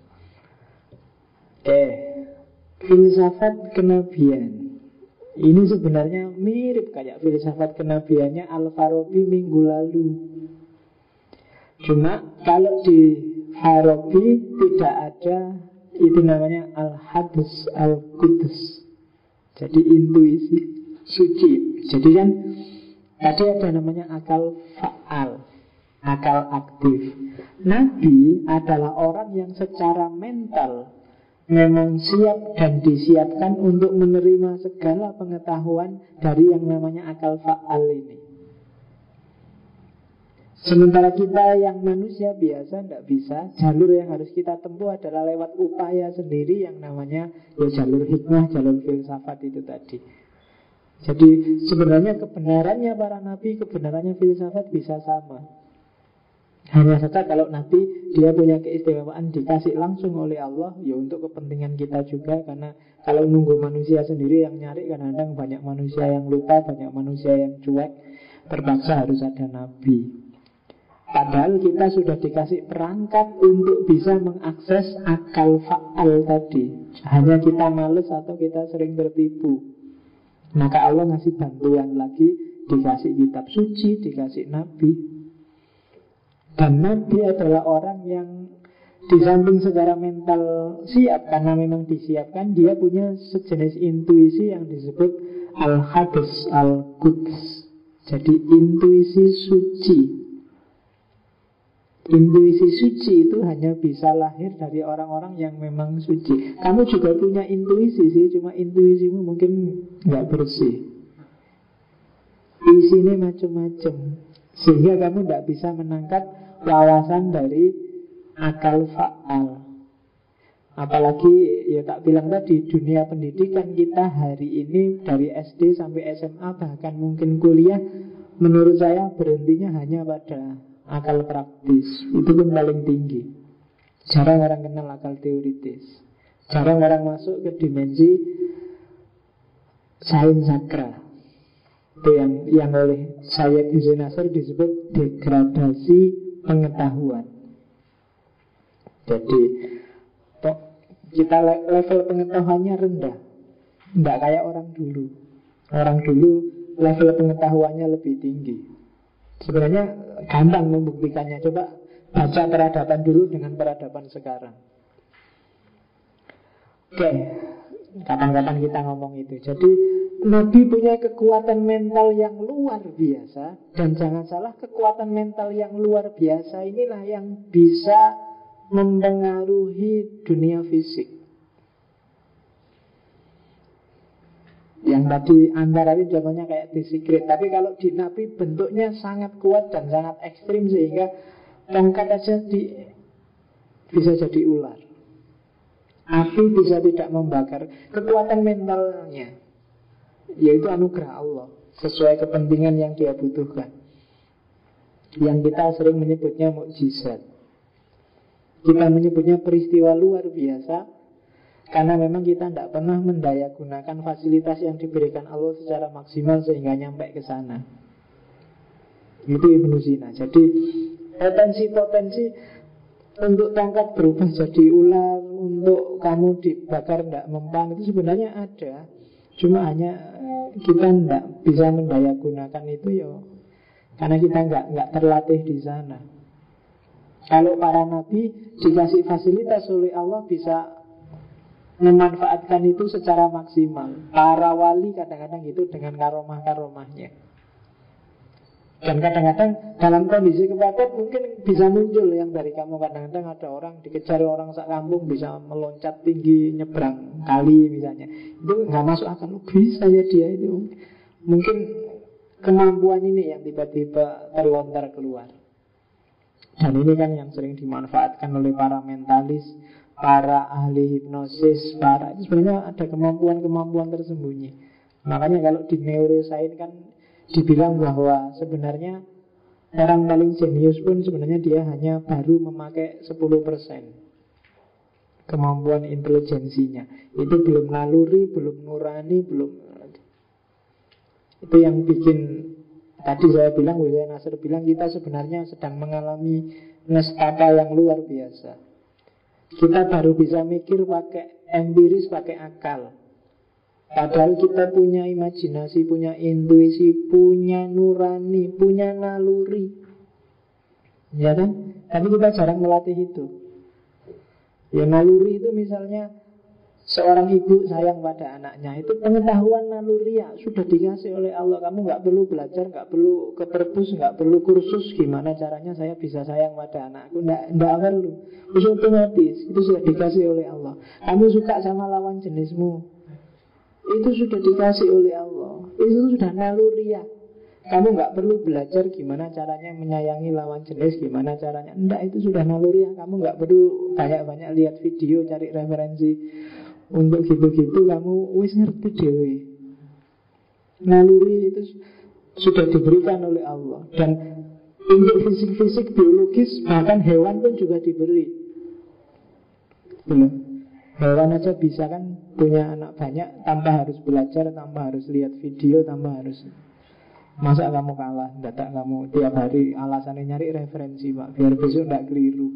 Oke, filsafat kenabian. Ini sebenarnya mirip kayak filsafat kenabiannya Al-Farabi minggu lalu. Cuma kalau di Farabi tidak ada itu namanya Al-Hadis Al-Qudus. Jadi intuisi suci. Jadi kan tadi ada namanya akal fa'al, akal aktif. Nabi adalah orang yang secara mental memang siap dan disiapkan untuk menerima segala pengetahuan dari yang namanya akal fa'al ini. Sementara kita yang manusia biasa tidak bisa. Jalur yang harus kita tempuh adalah lewat upaya sendiri yang namanya ya jalur hikmah, jalur filsafat itu tadi. Jadi sebenarnya kebenarannya para nabi, kebenarannya filsafat bisa sama. Hanya saja kalau nanti dia punya keistimewaan dikasih langsung oleh Allah, ya untuk kepentingan kita juga. Karena kalau nunggu manusia sendiri yang nyari, kadang-kadang banyak manusia yang lupa, banyak manusia yang cuek. Terpaksa harus ada nabi. Padahal kita sudah dikasih perangkat untuk bisa mengakses akal fa'al tadi. Hanya kita males atau kita sering tertipu. Maka Allah ngasih bantuan lagi, dikasih kitab suci, dikasih nabi. Dan nabi adalah orang yang di samping secara mental siap, karena memang disiapkan, dia punya sejenis intuisi yang disebut Al-Hadis Al-Quds. Jadi intuisi suci. Intuisi suci itu hanya bisa lahir dari orang-orang yang memang suci. Kamu juga punya intuisi sih, cuma intuisimu mungkin nggak bersih. Isinya macam-macam, sehingga kamu tidak bisa menangkap wawasan dari akal fa'al. Apalagi ya tak bilang tadi, dunia pendidikan kita hari ini dari SD sampai SMA, bahkan mungkin kuliah, menurut saya berhentinya hanya pada akal praktis. Itu pun paling tinggi. Jarang orang kenal akal teoritis. Jarang orang masuk ke dimensi sains sakra. Itu yang oleh Sayyid Hussein Nasr disebut degradasi pengetahuan. Jadi kita level pengetahuannya rendah, tidak kayak orang dulu. Orang dulu level pengetahuannya lebih tinggi. Sebenarnya gampang membuktikannya. Coba baca peradaban dulu dengan peradaban sekarang. Oke, kapan-kapan kita ngomong itu. Jadi Nabi punya kekuatan mental yang luar biasa. Dan jangan salah, kekuatan mental yang luar biasa inilah yang bisa mempengaruhi dunia fisik. Yang tadi antara ini contohnya kayak The Secret. Tapi kalau di Nabi bentuknya sangat kuat dan sangat ekstrim, sehingga tongkat aja bisa jadi ular. Api bisa tidak membakar. Kekuatan mentalnya, yaitu anugerah Allah, sesuai kepentingan yang dia butuhkan, yang kita sering menyebutnya mukjizat. Kita menyebutnya peristiwa luar biasa karena memang kita tidak pernah mendayagunakan fasilitas yang diberikan Allah secara maksimal sehingga nyampe ke sana. Itu Ibnu Sina. Jadi potensi-potensi untuk tongkat berubah jadi ular, untuk kamu dibakar tidak mempan, itu sebenarnya ada. Cuma hanya kita tidak bisa mendayagunakan itu ya karena kita nggak terlatih di sana. Kalau para nabi dikasih fasilitas oleh Allah bisa memanfaatkan itu secara maksimal. Para wali kadang-kadang gitu dengan karomah-karomahnya. Dan kadang-kadang dalam kondisi kepepet mungkin bisa muncul yang dari kamu. Kadang-kadang ada orang dikejar orang sak kampung bisa meloncat tinggi nyebrang kali misalnya. Itu nggak masuk akal. Bisa ya dia itu. Mungkin kemampuan ini yang tiba-tiba terlontar keluar. Dan ini kan yang sering dimanfaatkan oleh para mentalis, para ahli hipnosis, itu sebenarnya ada kemampuan-kemampuan tersembunyi. Makanya kalau di neuroscience kan dibilang bahwa sebenarnya orang paling jenius pun sebenarnya dia hanya baru memakai 10% kemampuan intelijensinya. Itu belum naluri, belum nurani, belum. Itu yang bikin tadi saya bilang, Hussein Nasr bilang kita sebenarnya sedang mengalami nestapa yang luar biasa. Kita baru bisa mikir pakai empiris, pakai akal. Padahal kita punya imajinasi, punya intuisi, punya nurani, punya naluri. Ya kan? Tapi kita jarang melatih itu. Ya naluri itu misalnya seorang ibu sayang pada anaknya, itu pengetahuan naluri ya, sudah dikasih oleh Allah. Kamu nggak perlu belajar, nggak perlu ke perpus, nggak perlu kursus gimana caranya saya bisa sayang pada anakku. Nggak perlu. Itu otomatis, itu sudah dikasih oleh Allah. Kamu suka sama lawan jenismu, itu sudah dikasih oleh Allah. Itu sudah naluri ya. Kamu nggak perlu belajar gimana caranya menyayangi lawan jenis, gimana caranya. Enggak, itu sudah naluri ya. Kamu nggak perlu banyak-banyak lihat video, cari referensi. Untuk gitu-gitu kamu wis ngerti dewe. Naluri itu sudah diberikan oleh Allah. Dan untuk fisik-fisik biologis, bahkan hewan pun juga diberi. Hewan aja bisa kan punya anak banyak tanpa harus belajar, tanpa harus lihat video, tanpa harus. Masa kamu kalah? Dadak kamu tiap hari alasannya nyari referensi Pak, biar besok tidak keliru.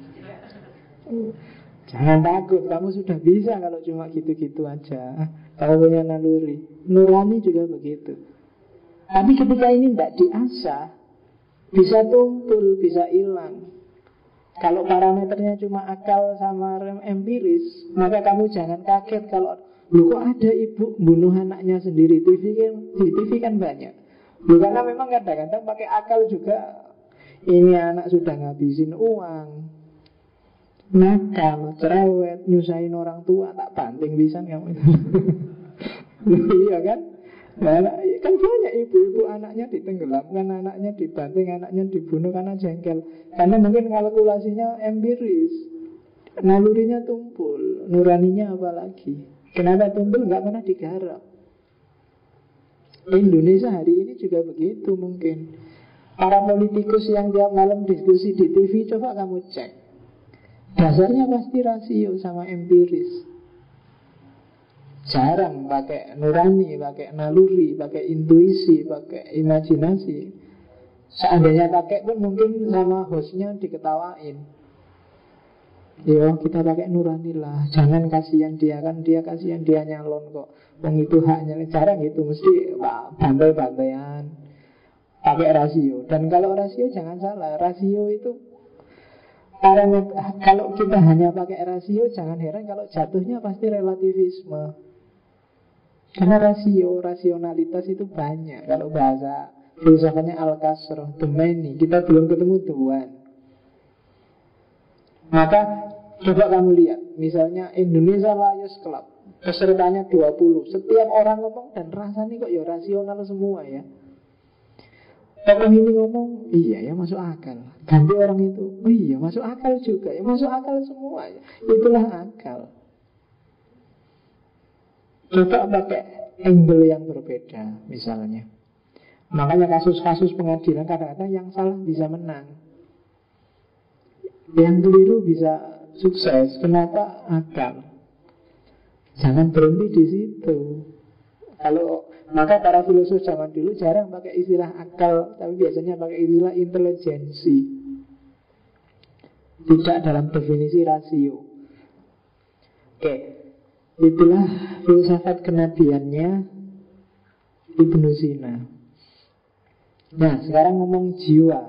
Jangan takut, kamu sudah bisa kalau cuma gitu-gitu aja. Kalau punya naluri. Nurani juga begitu. Tapi ketika ini tidak diasah, bisa tumpul, bisa hilang. Kalau parameternya cuma akal sama empiris, maka kamu jangan kaget kalau loh kok ada ibu bunuh anaknya sendiri. Di TV kan banyak. Loh, karena memang kadang-kadang pakai akal juga. Ini anak sudah ngabisin uang, nakal, cerewet, nyusahin orang tua, tak banting pisan kamu itu. Iya kan? Nah, kan banyak ibu-ibu anaknya ditenggelamkan, anaknya dibanting, anaknya dibunuh karena jengkel. Karena mungkin kalkulasinya empiris, nalurinya tumpul, nuraninya apalagi. Kenapa tumpul? Nggak pernah digarap. Indonesia hari ini juga begitu mungkin. Para politikus yang tiap malam diskusi di TV, coba kamu cek. Dasarnya pasti rasio sama empiris. Jarang pakai nurani, pakai naluri, pakai intuisi, pakai imajinasi. Seandainya pakai pun mungkin sama hostnya diketawain. Yo, kita pakai nurani lah. Jangan kasihan dia, kan dia kasihan, dia nyalon kok. Wong itu haknya. Jarang itu, mesti bantai-bantaian, pakai rasio. Dan kalau rasio jangan salah, rasio itu kalau kita hanya pakai rasio, jangan heran kalau jatuhnya pasti relativisme. Karena rasio, rasionalitas itu banyak. Kalau bahasa filsafatnya Al-Kasroh, the many, kita belum ketemu Tuhan. Maka coba kamu lihat, misalnya Indonesia Lions Club, pesertanya 20. Setiap orang ngomong dan rasanya kok ya rasional semua ya. Tokoh ini ngomong, iya ya masuk akal. Ganti orang itu, oh iya masuk akal juga. Ya masuk akal semua ya. Itulah akal. Coba pakai angle yang berbeda misalnya. Makanya kasus-kasus pengadilan kadang-kadang yang salah bisa menang, yang keliru bisa sukses. Kenapa? Akal. Jangan berhenti di situ. Maka para filosof zaman dulu jarang pakai istilah akal, tapi biasanya pakai istilah intelijensi. Tidak dalam definisi rasio. Oke, itulah filsafat kenabiannya Ibnu Sina. Nah, sekarang ngomong jiwa.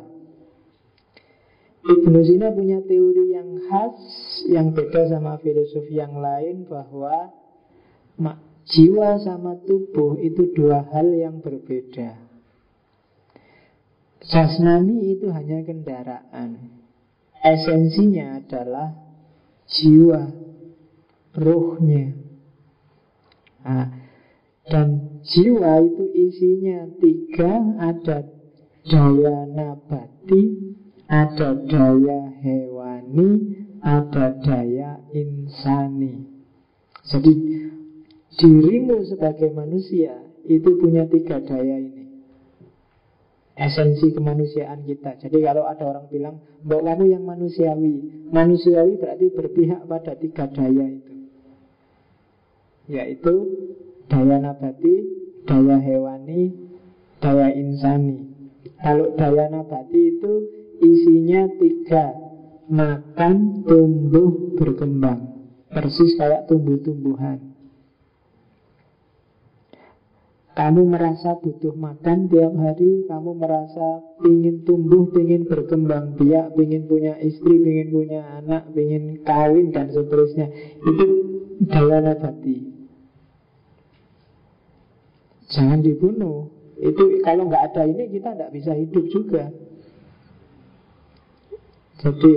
Ibnu Sina punya teori yang khas, yang beda sama filosof yang lain, bahwa jiwa sama tubuh itu dua hal yang berbeda. Jasmani itu hanya kendaraan. Esensinya adalah jiwa, ruhnya. Dan jiwa itu isinya tiga. Ada daya nabati, ada daya hewani, ada daya insani. Jadi dirimu sebagai manusia itu punya tiga daya ini, esensi kemanusiaan kita. Jadi kalau ada orang bilang, "Mbok kamu yang manusiawi." Manusiawi berarti berpihak pada tiga daya itu, yaitu daya nabati, daya hewani, daya insani. Kalau daya nabati itu isinya tiga: makan, tumbuh, berkembang. Persis kayak tumbuh-tumbuhan. Kamu merasa butuh makan tiap hari, kamu merasa ingin tumbuh, ingin berkembang biak, ingin punya istri, ingin punya anak, ingin kawin dan seterusnya. Itu daya nabati. Jangan dibunuh. Itu kalau nggak ada ini kita nggak bisa hidup juga. Jadi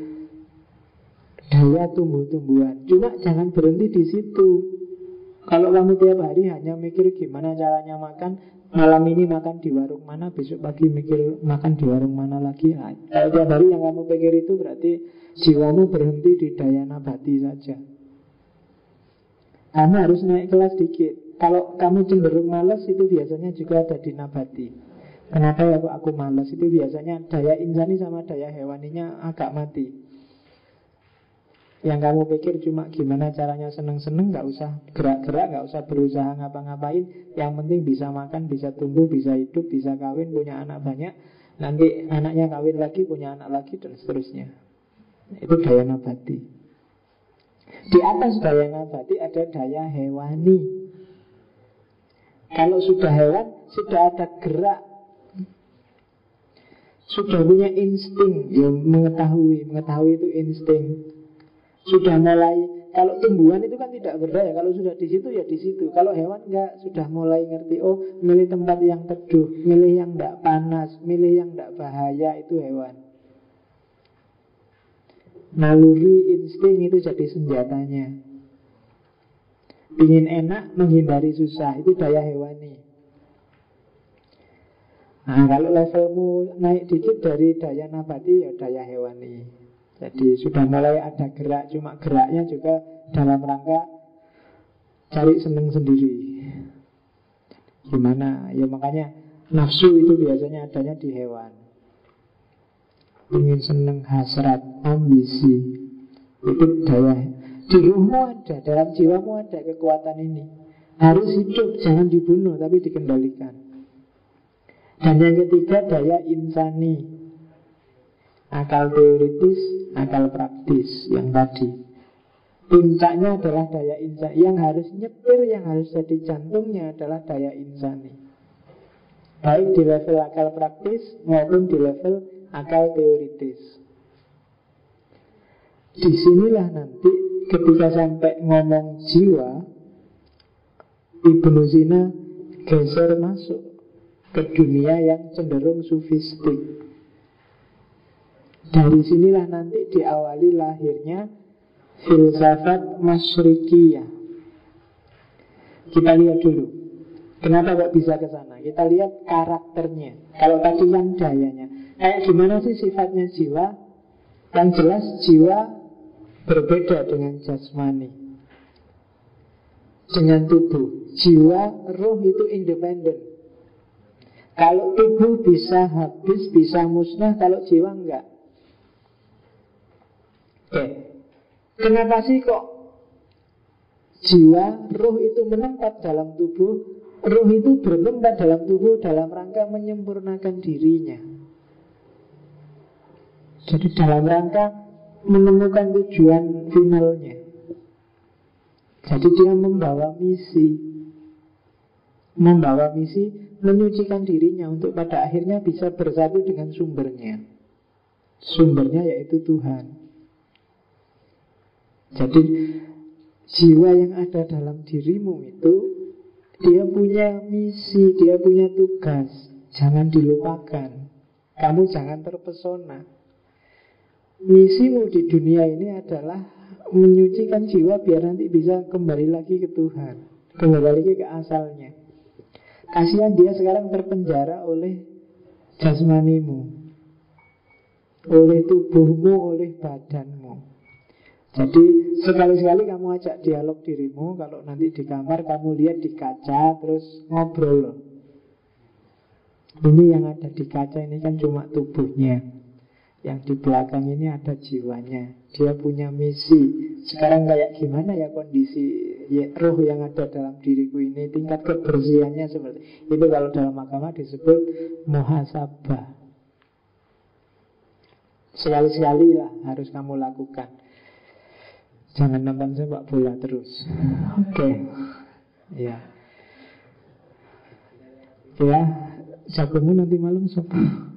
daya tumbuh-tumbuhan. Cuma jangan berhenti di situ. Kalau kamu tiap hari hanya mikir gimana caranya makan, malam ini makan di warung mana, besok pagi mikir makan di warung mana lagi. Kalau tiap hari yang kamu pikir itu berarti jiwamu berhenti di daya nabati saja. Kamu harus naik kelas dikit. Kalau kamu cenderung malas, itu biasanya juga ada di nabati. Kenapa ya kok aku malas? Itu biasanya daya insani sama daya hewaninya agak mati. Yang kamu pikir cuma gimana caranya seneng-seneng, gak usah gerak-gerak, gak usah berusaha ngapa-ngapain. Yang penting bisa makan, bisa tumbuh, bisa hidup, bisa kawin, punya anak banyak. Nanti anaknya kawin lagi, punya anak lagi, dan seterusnya. Itu daya nabati. Di atas daya nabati ada daya hewani. Kalau sudah hewan, sudah ada gerak, sudah punya insting, ya mengetahui itu insting. Sudah mulai, kalau tumbuhan itu kan tidak berdaya, kalau sudah di situ ya di situ. Kalau hewan enggak, sudah mulai ngerti, oh milih tempat yang teduh, milih yang enggak panas, milih yang enggak bahaya, itu hewan. Naluri insting itu jadi senjatanya. Ingin enak, menghindari susah, itu daya hewani. Nah, kalau levelmu naik dikit dari daya nabati, ya daya hewani. Jadi sudah mulai ada gerak, cuma geraknya juga dalam rangka cari seneng sendiri. Gimana? Ya makanya nafsu itu biasanya adanya di hewan. Ingin seneng, hasrat, ambisi, itu daya. Di ruhmu ada, dalam jiwamu ada kekuatan ini. Harus hidup, jangan dibunuh, tapi dikendalikan. Dan yang ketiga daya insani. Akal teoritis, akal praktis yang tadi. Puncaknya adalah daya insani. Yang harus nyetir, yang harus jadi jantungnya adalah daya insani. Baik di level akal praktis maupun di level akal teoritis. Disinilah nanti ketika sampai ngomong jiwa, Ibnu Sina geser masuk ke dunia yang cenderung sufistik. Dari sinilah nanti diawali lahirnya filsafat Masyrikiyah. Kita lihat dulu kenapa kok bisa ke sana. Kita lihat karakternya. Kalau tadi kan dayanya. Kayak gimana sih sifatnya jiwa? Yang jelas jiwa berbeda dengan jasmani, dengan tubuh. Jiwa, roh itu independen. Kalau tubuh bisa habis, bisa musnah. Kalau jiwa enggak. Oke. Kenapa sih kok jiwa, roh itu menetap dalam tubuh? Roh itu bertempat dalam tubuh dalam rangka menyempurnakan dirinya. Jadi dalam rangka menemukan tujuan finalnya. Jadi dia membawa misi. Membawa misi menyucikan dirinya untuk pada akhirnya bisa bersatu dengan sumbernya. Sumbernya yaitu Tuhan. Jadi jiwa yang ada dalam dirimu itu dia punya misi, dia punya tugas. Jangan dilupakan. Kamu jangan terpesona. Misimu di dunia ini adalah menyucikan jiwa biar nanti bisa kembali lagi ke Tuhan, kembali lagi ke asalnya. Kasihan dia sekarang terpenjara oleh jasmanimu, oleh tubuhmu, oleh badanmu. Jadi sekali-sekali kamu ajak dialog dirimu. Kalau nanti di kamar kamu lihat di kaca, terus ngobrol. Ini yang ada di kaca ini kan cuma tubuhnya. Yang di belakang ini ada jiwanya. Dia punya misi. Sekarang kayak gimana ya kondisi roh yang ada dalam diriku ini, tingkat kebersihannya seperti itu. Kalau dalam agama disebut muhasabah. Sekali-sekali lah harus kamu lakukan. Jangan nonton sepak bola terus. Oke. Ya. Ya, jagomu nanti malam siapa?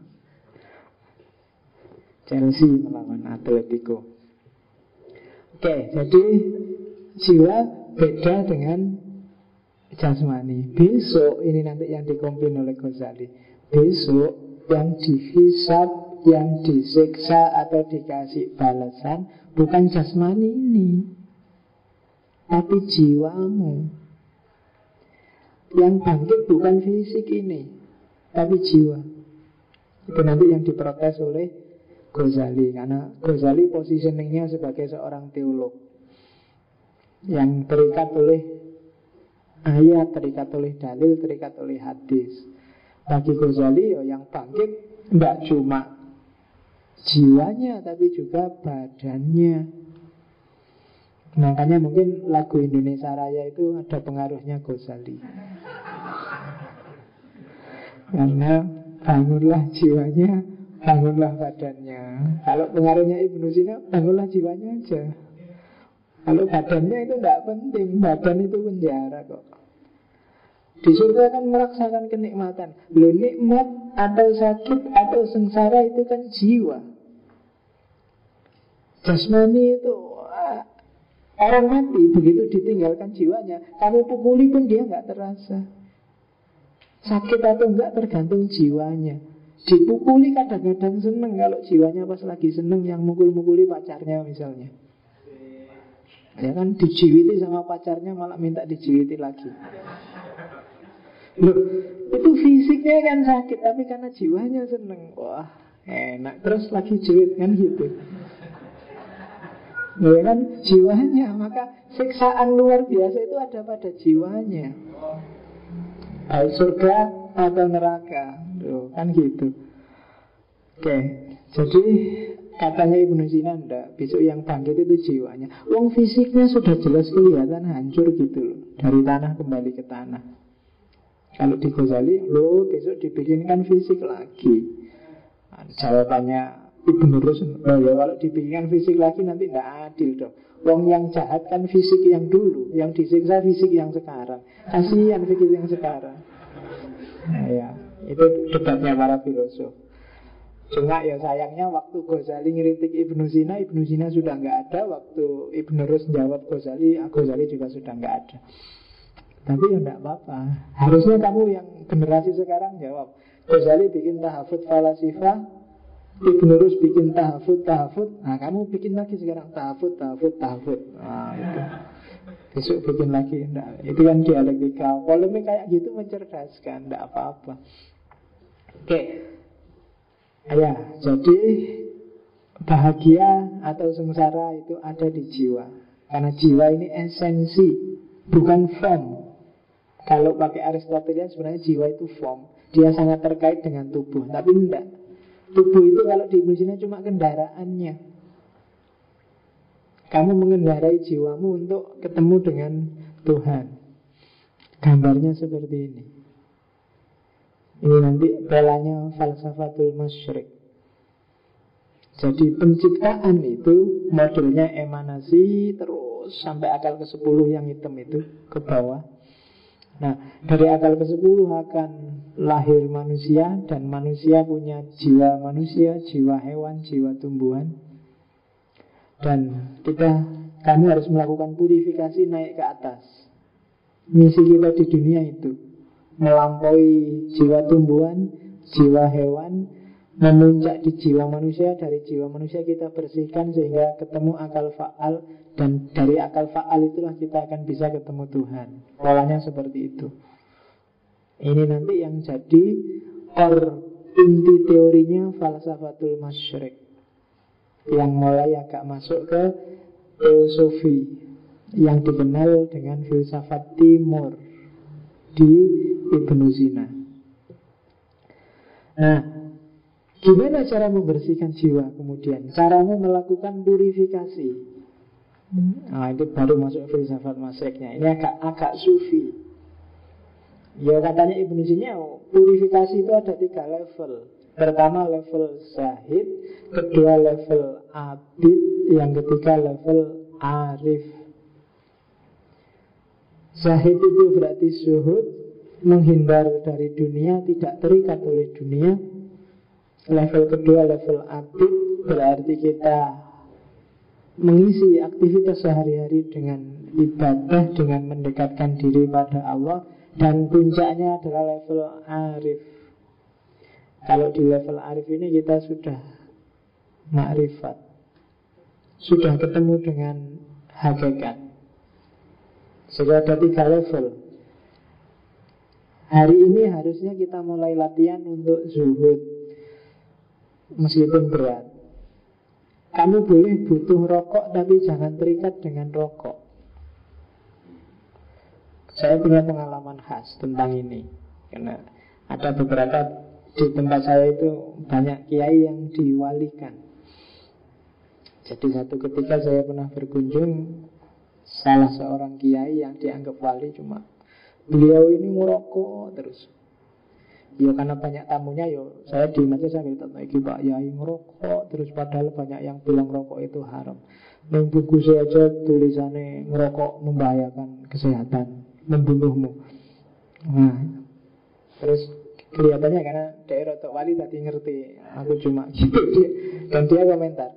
Chelsea melawan Atletico. Oke, jadi jiwa beda dengan jasmani. Besok, ini nanti yang dikompin oleh Ghazali. Besok yang dihisab, yang disiksa atau dikasih balasan bukan jasmani ini, tapi jiwamu. Yang bangkit bukan fisik ini, tapi jiwa. Itu nanti yang diprotes oleh Ghazali, karena Ghazali positioningnya sebagai seorang teolog yang terikat oleh ayat, terikat oleh dalil, terikat oleh hadis. Bagi Ghazali yang bangkit tidak cuma jiwanya tapi juga badannya. Makanya mungkin lagu Indonesia Raya itu ada pengaruhnya Ghazali. Karena bangunlah jiwanya, bangunlah badannya. Kalau pengaruhnya Ibnu Sina, bangunlah jiwanya aja. Kalau badannya itu tidak penting. Badan itu penjara kok. Di surga kan merasakan kenikmatan. Loh, nikmat atau sakit atau sengsara itu kan jiwa. Jasmani itu orang mati, begitu ditinggalkan jiwanya, kamu pukuli pun dia nggak terasa. Sakit atau enggak tergantung jiwanya. Dipukuli kadang-kadang seneng. Kalau jiwanya pas lagi seneng, yang mukul-mukuli pacarnya misalnya, ya kan dijiwiti sama pacarnya, malah minta dijiwiti lagi. Loh, itu fisiknya kan sakit, tapi karena jiwanya seneng, wah enak, terus lagi jiwit kan gitu. Ya kan jiwanya, maka siksaan luar biasa itu ada pada jiwanya. Surga atau neraka. Tuh, kan gitu. Oke, jadi katanya Ibnu Sina enggak, besok yang bangkit itu jiwanya. Wong fisiknya sudah jelas kelihatan hancur gitu loh, dari tanah kembali ke tanah. Kalau di Ghazali, lo besok dibikinkan fisik lagi. Jawabannya Ibnu Rus, ya kalau dibikinkan fisik lagi nanti tidak adil dong. Wong yang jahat kan fisik yang dulu, yang disiksa fisik yang sekarang. Kasihan fisik yang sekarang. Nah, ya, itu debatnya para filosof. Cuma ya sayangnya waktu Ghazali ngeritik Ibnu Sina sudah nggak ada. Waktu Ibnu Rus jawab Ghazali juga sudah nggak ada. Tapi ya nggak apa-apa. Harusnya kamu yang generasi sekarang jawab. Ghazali bikin tahafut falasifah, Ibnu Rus bikin tahafud. Nah, kamu bikin lagi sekarang tahafud. Nah, itu. Besok bikin lagi. Nah, itu kan dialektika. Polemik kayak gitu mencerdaskan, tidak apa-apa. Oke. Ya, jadi bahagia atau sengsara itu ada di jiwa. Karena jiwa ini esensi, bukan form. Kalau pakai Aristoteles sebenarnya jiwa itu form. Dia sangat terkait dengan tubuh. Tapi enggak. Tubuh itu kalau di Indonesia cuma kendaraannya. Kamu mengendarai jiwamu untuk ketemu dengan Tuhan. Gambarnya seperti ini. Ini nanti belanya falsafatul masyrik. Jadi penciptaan itu modelnya emanasi terus sampai akal ke-10 yang hitam itu ke bawah. Nah, dari akal ke-10 akan lahir manusia. Dan manusia punya jiwa manusia, jiwa hewan, jiwa tumbuhan. Dan kami harus melakukan purifikasi naik ke atas. Misi kita di dunia itu melampaui jiwa tumbuhan, jiwa hewan, memuncak di jiwa manusia. Dari jiwa manusia kita bersihkan sehingga ketemu akal fa'al. Dan dari akal fa'al itulah kita akan bisa ketemu Tuhan. Polanya seperti itu. Ini nanti yang jadi inti teorinya falsafatul masyrik, yang mulai agak masuk ke teosofi, yang dikenal dengan filsafat timur di Ibnu Sina. Nah, gimana cara membersihkan jiwa kemudian? Caranya melakukan purifikasi. Nah, itu baru masuk filsafat masyriknya. Ini agak sufi. Ya katanya Ibnu Sina, purifikasi itu ada 3 level. Pertama level zahid, kedua level abid, yang ketiga level arif. Zahid itu berarti zuhud, menghindar dari dunia, tidak terikat oleh dunia. Level kedua level abid, berarti kita mengisi aktivitas sehari-hari dengan ibadah, dengan mendekatkan diri pada Allah. Dan puncaknya adalah level arif. Kalau di level arif ini kita sudah ma'rifat, sudah ketemu dengan hakikat. Sudah ada 3 level. Hari ini harusnya kita mulai latihan untuk zuhud, meskipun berat. Kamu boleh butuh rokok, tapi jangan terikat dengan rokok. Saya punya pengalaman khas tentang ini. Karena ada beberapa di tempat saya itu banyak kiai yang diwalikan. Jadi satu ketika saya pernah berkunjung salah seorang kiai yang dianggap wali, cuma beliau ini ngerokok terus. Ya karena banyak tamunya, saya diem aja sambil tanya, Pak Yai ngerokok terus, padahal banyak yang bilang rokok itu haram. Neng buku saya aja tulisannya ngerokok membahayakan kesehatan, membunuhmu. Nah, terus kelihatannya karena daerah Tok Wali tadi ngerti, aku cuma gitu. Dan dia komentar,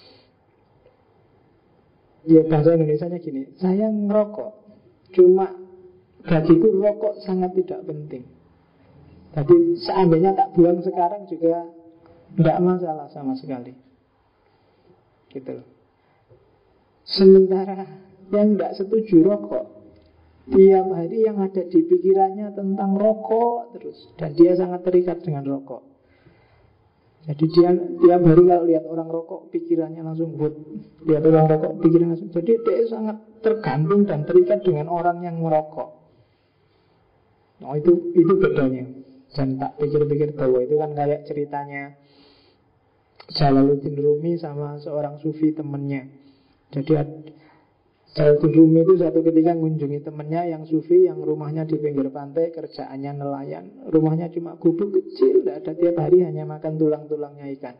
ya bahasa Indonesianya gini, saya ngerokok, cuma bagiku rokok sangat tidak penting. Jadi seandainya tak buang sekarang juga tidak masalah sama sekali. Gitu. Sementara yang tidak setuju rokok, tiap hari yang ada di pikirannya tentang rokok terus. Dan dia sangat terikat dengan rokok. Jadi dia tiap hari kalau lihat orang rokok, pikirannya langsung buat. Lihat orang rokok, pikirannya langsung. Jadi dia sangat tergantung dan terikat dengan orang yang merokok. Nah itu bedanya. Dan tak pikir-pikir bahwa itu kan kayak ceritanya Jalaluddin Rumi sama seorang sufi temennya. Jadi Jalaluddin Rumi itu satu ketika mengunjungi temennya yang sufi, yang rumahnya di pinggir pantai, kerjaannya nelayan. Rumahnya cuma gubuk kecil, tidak ada, tiap hari hanya makan tulang-tulangnya ikan.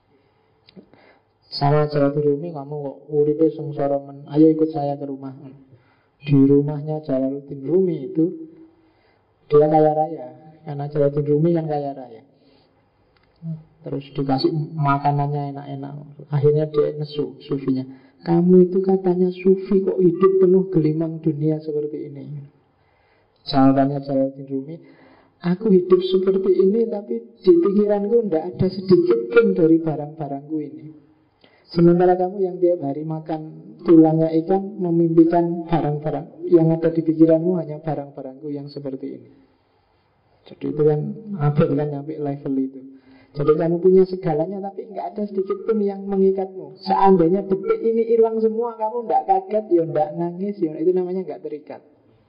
Sama Jalaluddin Rumi, kamu kok uripe sengsara men, ayo ikut saya ke rumah. Di rumahnya Jalaluddin Rumi itu dia kaya raya, karena Jalaluddin Rumi yang kaya raya. Terus dikasih makanannya enak-enak. Akhirnya dia nesu sufinya, kamu itu katanya sufi, kok hidup penuh gelimang dunia seperti ini? Jawabannya Jalaluddin Rumi, Aku hidup seperti ini, tapi di pikiranku tidak ada sedikit pun dari barang-barangku ini. Sementara kamu yang tiap hari makan tulangnya ikan, memimpikan barang-barang yang ada di pikiranmu hanya barang-barangku yang seperti ini. Jadi itu kan abad kan sampai level itu. Jadi kamu punya segalanya, tapi nggak ada sedikit pun yang mengikatmu. Seandainya detik ini hilang semua, kamu nggak kaget, ya nggak nangis, ya itu namanya nggak terikat.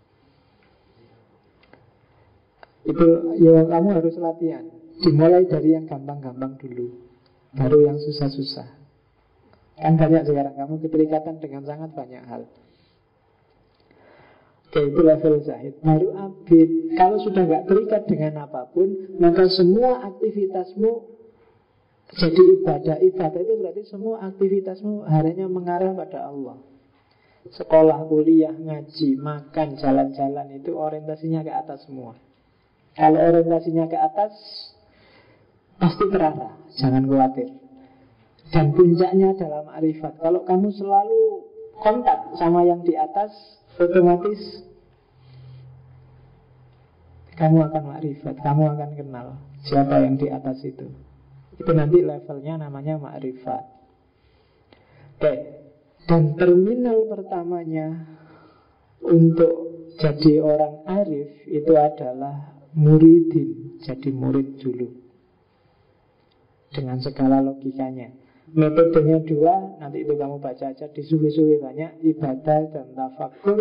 Itu ya kamu harus latihan. Dimulai dari yang gampang-gampang dulu, baru yang susah-susah. Kan banyak sekarang kamu keterikatan dengan sangat banyak hal. Oke, itu level zahid. Baru abid. Kalau sudah gak terikat dengan apapun, maka semua aktivitasmu jadi ibadah. Ibadah itu berarti semua aktivitasmu harinya mengarah pada Allah. Sekolah, kuliah, ngaji, makan, jalan-jalan, itu orientasinya ke atas semua. Kalau orientasinya ke atas, pasti terarah, jangan khawatir. Dan puncaknya adalah ma'rifat. Kalau kamu selalu kontak sama yang di atas, otomatis kamu akan ma'rifat, kamu akan kenal siapa yang di atas itu. Itu nanti levelnya namanya ma'rifat. Oke. Dan terminal pertamanya untuk jadi orang arif itu adalah muridin, jadi murid dulu dengan segala logikanya. Metodenya dua, nanti itu kamu baca aja di suwi-suwi banyak, ibadah dan tafakur.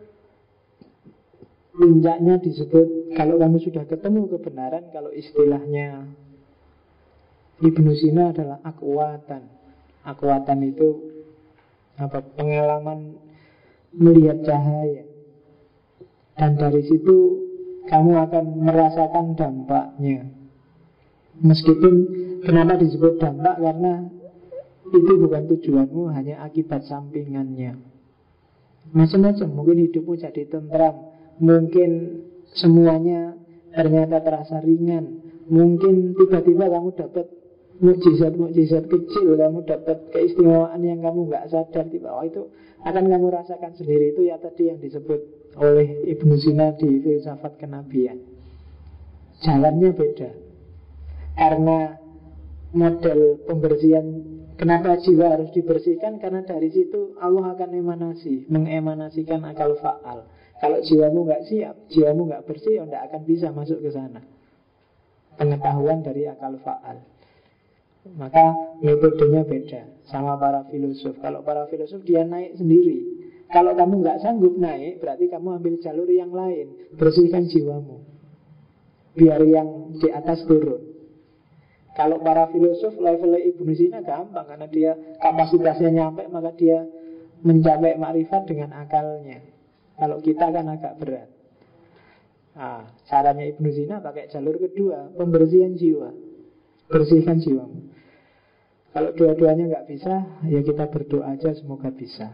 Puncaknya disebut, kalau kamu sudah ketemu kebenaran, kalau istilahnya Ibnu Sina adalah akwatan. Akwatan itu apa? Pengalaman melihat cahaya. Dan dari situ kamu akan merasakan dampaknya. Meskipun kenapa disebut dampak, karena itu bukan tujuanmu, hanya akibat sampingannya. Macam-macam, mungkin hidupmu jadi tentram, mungkin semuanya ternyata terasa ringan, mungkin tiba-tiba kamu dapat mukjizat-mukjizat kecil, kamu dapat keistimewaan yang kamu nggak sadar, tiba itu akan kamu rasakan sendiri. Itu ya tadi yang disebut oleh Ibnu Sina di filsafat kenabian. Jalannya beda. Karena model pembersihan, kenapa jiwa harus dibersihkan? Karena dari situ Allah akan mengemanasikan akal fa'al. Kalau jiwamu nggak siap, jiwamu nggak bersih, tidak akan bisa masuk ke sana. Pengetahuan dari akal fa'al. Maka metodenya beda sama para filosof. Kalau para filosof dia naik sendiri. Kalau kamu nggak sanggup naik, berarti kamu ambil jalur yang lain. Bersihkan jiwamu, biar yang di atas turun. Kalau para filosof levelnya Ibnu Sina gampang, karena dia kapasitasnya nyampe, maka dia mencapai makrifat dengan akalnya. Kalau kita kan agak berat. Nah, caranya Ibnu Sina pakai jalur kedua, pembersihan jiwa. Bersihkan jiwamu. Kalau dua-duanya nggak bisa, ya kita berdoa aja semoga bisa.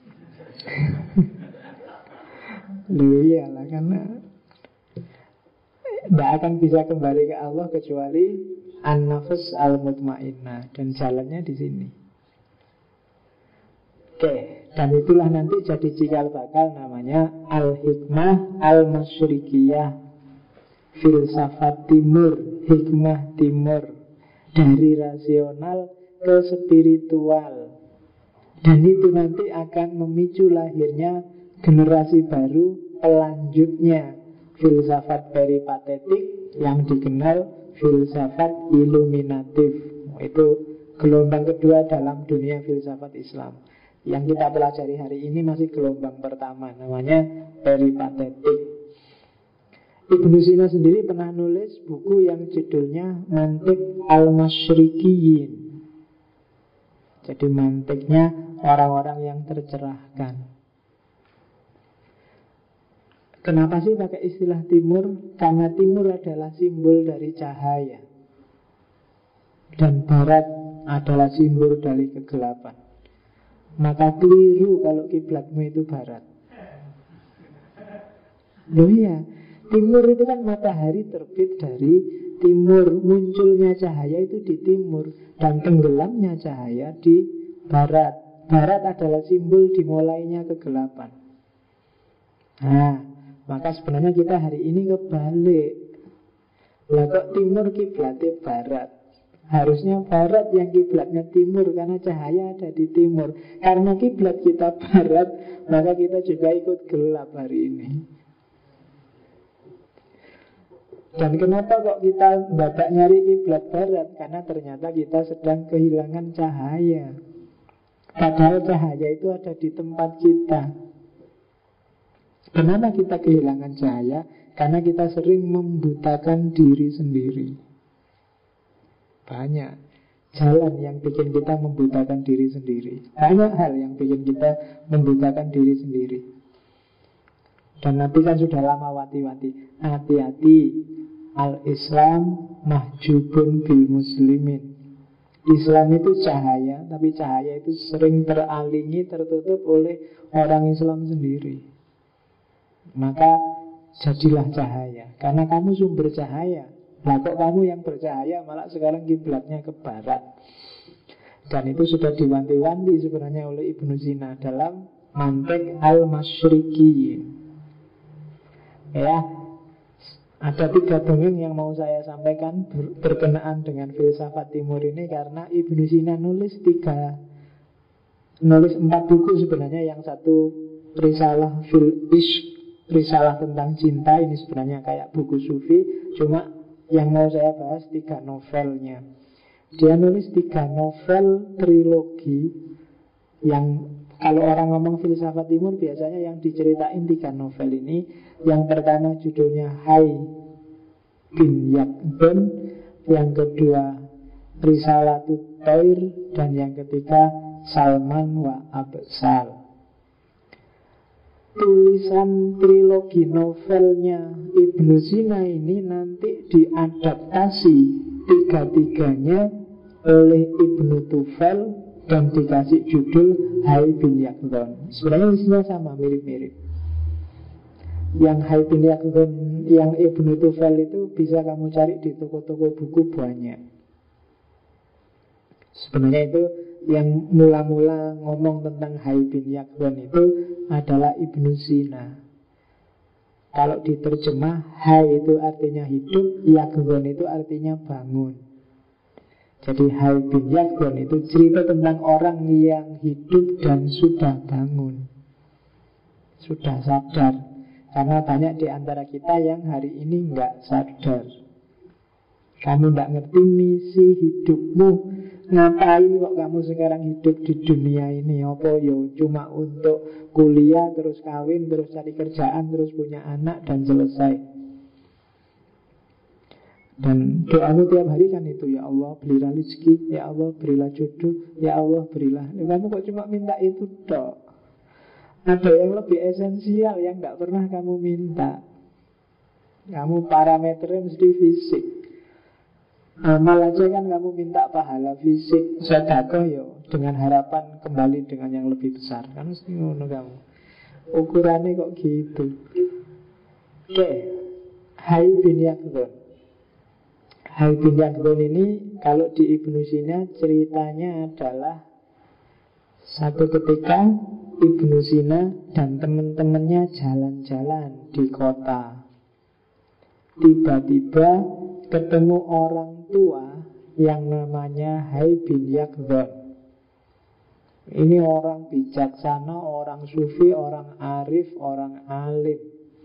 Loh iyalah, karena tidak akan bisa kembali ke Allah kecuali an-nafs al-mutmainnah, dan jalannya di sini. Oke, dan itulah nanti jadi cikal bakal namanya al-hikmah al-masyrikiyah, filsafat timur, hikmah timur, dari rasional ke spiritual. Dan itu nanti akan memicu lahirnya generasi baru pelanjutnya filsafat peripatetik yang dikenal filsafat iluminatif. Itu gelombang kedua dalam dunia filsafat Islam. Yang kita pelajari hari ini masih gelombang pertama, namanya peripatetik. Ibnu Sina sendiri pernah nulis buku yang judulnya Mantik al-Masyrikiyin. Jadi mantiknya orang-orang yang tercerahkan. Kenapa sih pakai istilah timur? Karena timur adalah simbol dari cahaya, dan barat adalah simbol dari kegelapan. Maka keliru kalau kiblatmu itu barat. Loh iya, timur itu kan matahari terbit dari timur, munculnya cahaya itu di timur, dan tenggelamnya cahaya di barat. Barat adalah simbol dimulainya kegelapan. Nah, maka sebenarnya kita hari ini kebalik. Lah kok timur kiblatnya barat? Harusnya barat yang kiblatnya timur, karena cahaya ada di timur. Karena kiblat kita barat, maka kita juga ikut gelap hari ini. Dan kenapa kok kita mendadak nyari kiblat barat? Karena ternyata kita sedang kehilangan cahaya. Padahal cahaya itu ada di tempat kita. Kenapa kita kehilangan cahaya? Karena kita sering membutakan diri sendiri. Banyak jalan yang bikin kita membutakan diri sendiri. Banyak hal yang bikin kita membutakan diri sendiri. Dan Nabi kan sudah lama wati-wati, hati-hati, al-Islam mahjubun bil muslimin. Islam itu cahaya, tapi cahaya itu sering teralingi, tertutup oleh orang Islam sendiri. Maka jadilah cahaya, karena kamu sumber cahaya. Nah kok kamu yang bercahaya malah sekarang kiblatnya ke barat. Dan itu sudah diwanti-wanti sebenarnya oleh Ibnu Sina dalam Mantiq al-Masyriqiyin. Ya, ada 3 dongeng yang mau saya sampaikan berkenaan dengan filsafat timur ini, karena Ibnu Sina nulis 4 buku sebenarnya. Yang satu risalah fil ishq, risalah tentang cinta, ini sebenarnya kayak buku sufi. Cuma yang mau saya bahas 3 novelnya. Dia nulis 3 novel trilogi. Yang kalau orang ngomong filsafat timur, biasanya yang diceritain 3 novel ini. Yang pertama judulnya Hai bin Yaqdhan, yang kedua Risalatut Toir, dan yang ketiga Salman wa Absal. Tulisan trilogi novelnya Ibnu Sina ini nanti diadaptasi 3-tiganya oleh Ibnu Tufel dan dikasih judul Hai bin Yaqdhan. Sebenarnya isinya sama, mirip-mirip. Yang Hai bin Yaqdhan yang Ibnu Tufel itu bisa kamu cari di toko-toko buku banyak. Sebenarnya itu yang mula-mula ngomong tentang Hai bin Yaqdhan itu adalah Ibnu Sina. Kalau diterjemah, Hai itu artinya hidup, Yaqdhan itu artinya bangun. Jadi Hai bin Yaqdhan itu cerita tentang orang yang hidup dan sudah bangun, sudah sadar. Karena banyak di antara kita yang hari ini nggak sadar. Kamu nggak ngerti misi hidupmu. Ngapain kok kamu sekarang hidup di dunia ini? Apa yo cuma untuk kuliah, terus kawin, terus cari kerjaan, terus punya anak, dan selesai. Dan doamu tiap hari kan itu, ya Allah berilah rezeki, ya Allah berilah jodoh, ya Allah berilah. Kamu kok cuma minta itu dok? Ada yang lebih esensial yang gak pernah kamu minta. Kamu parameternya mesti fisik. Amal aja kan kamu minta pahala fisik, sedekah yo dengan harapan kembali dengan yang lebih besar. Kan mesti ngono kamu. Ukurannya kok gitu. Oke, Hai bin Yaqdhan. Hai bin Yaqdhan ini kalau di Ibnu Sina ceritanya adalah satu ketika Ibnu Sina dan teman-temannya jalan-jalan di kota. Tiba-tiba ketemu orang tua yang namanya Hai bin Yaqdhan. Ini orang bijaksana, orang sufi, orang arif, orang alim.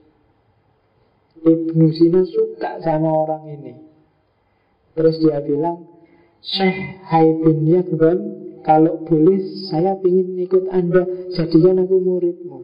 Ibnu Sina suka sama orang ini. Terus dia bilang, Syekh Hai bin Yaqdhan, kalau boleh saya ingin ikut Anda, jadikan aku muridmu.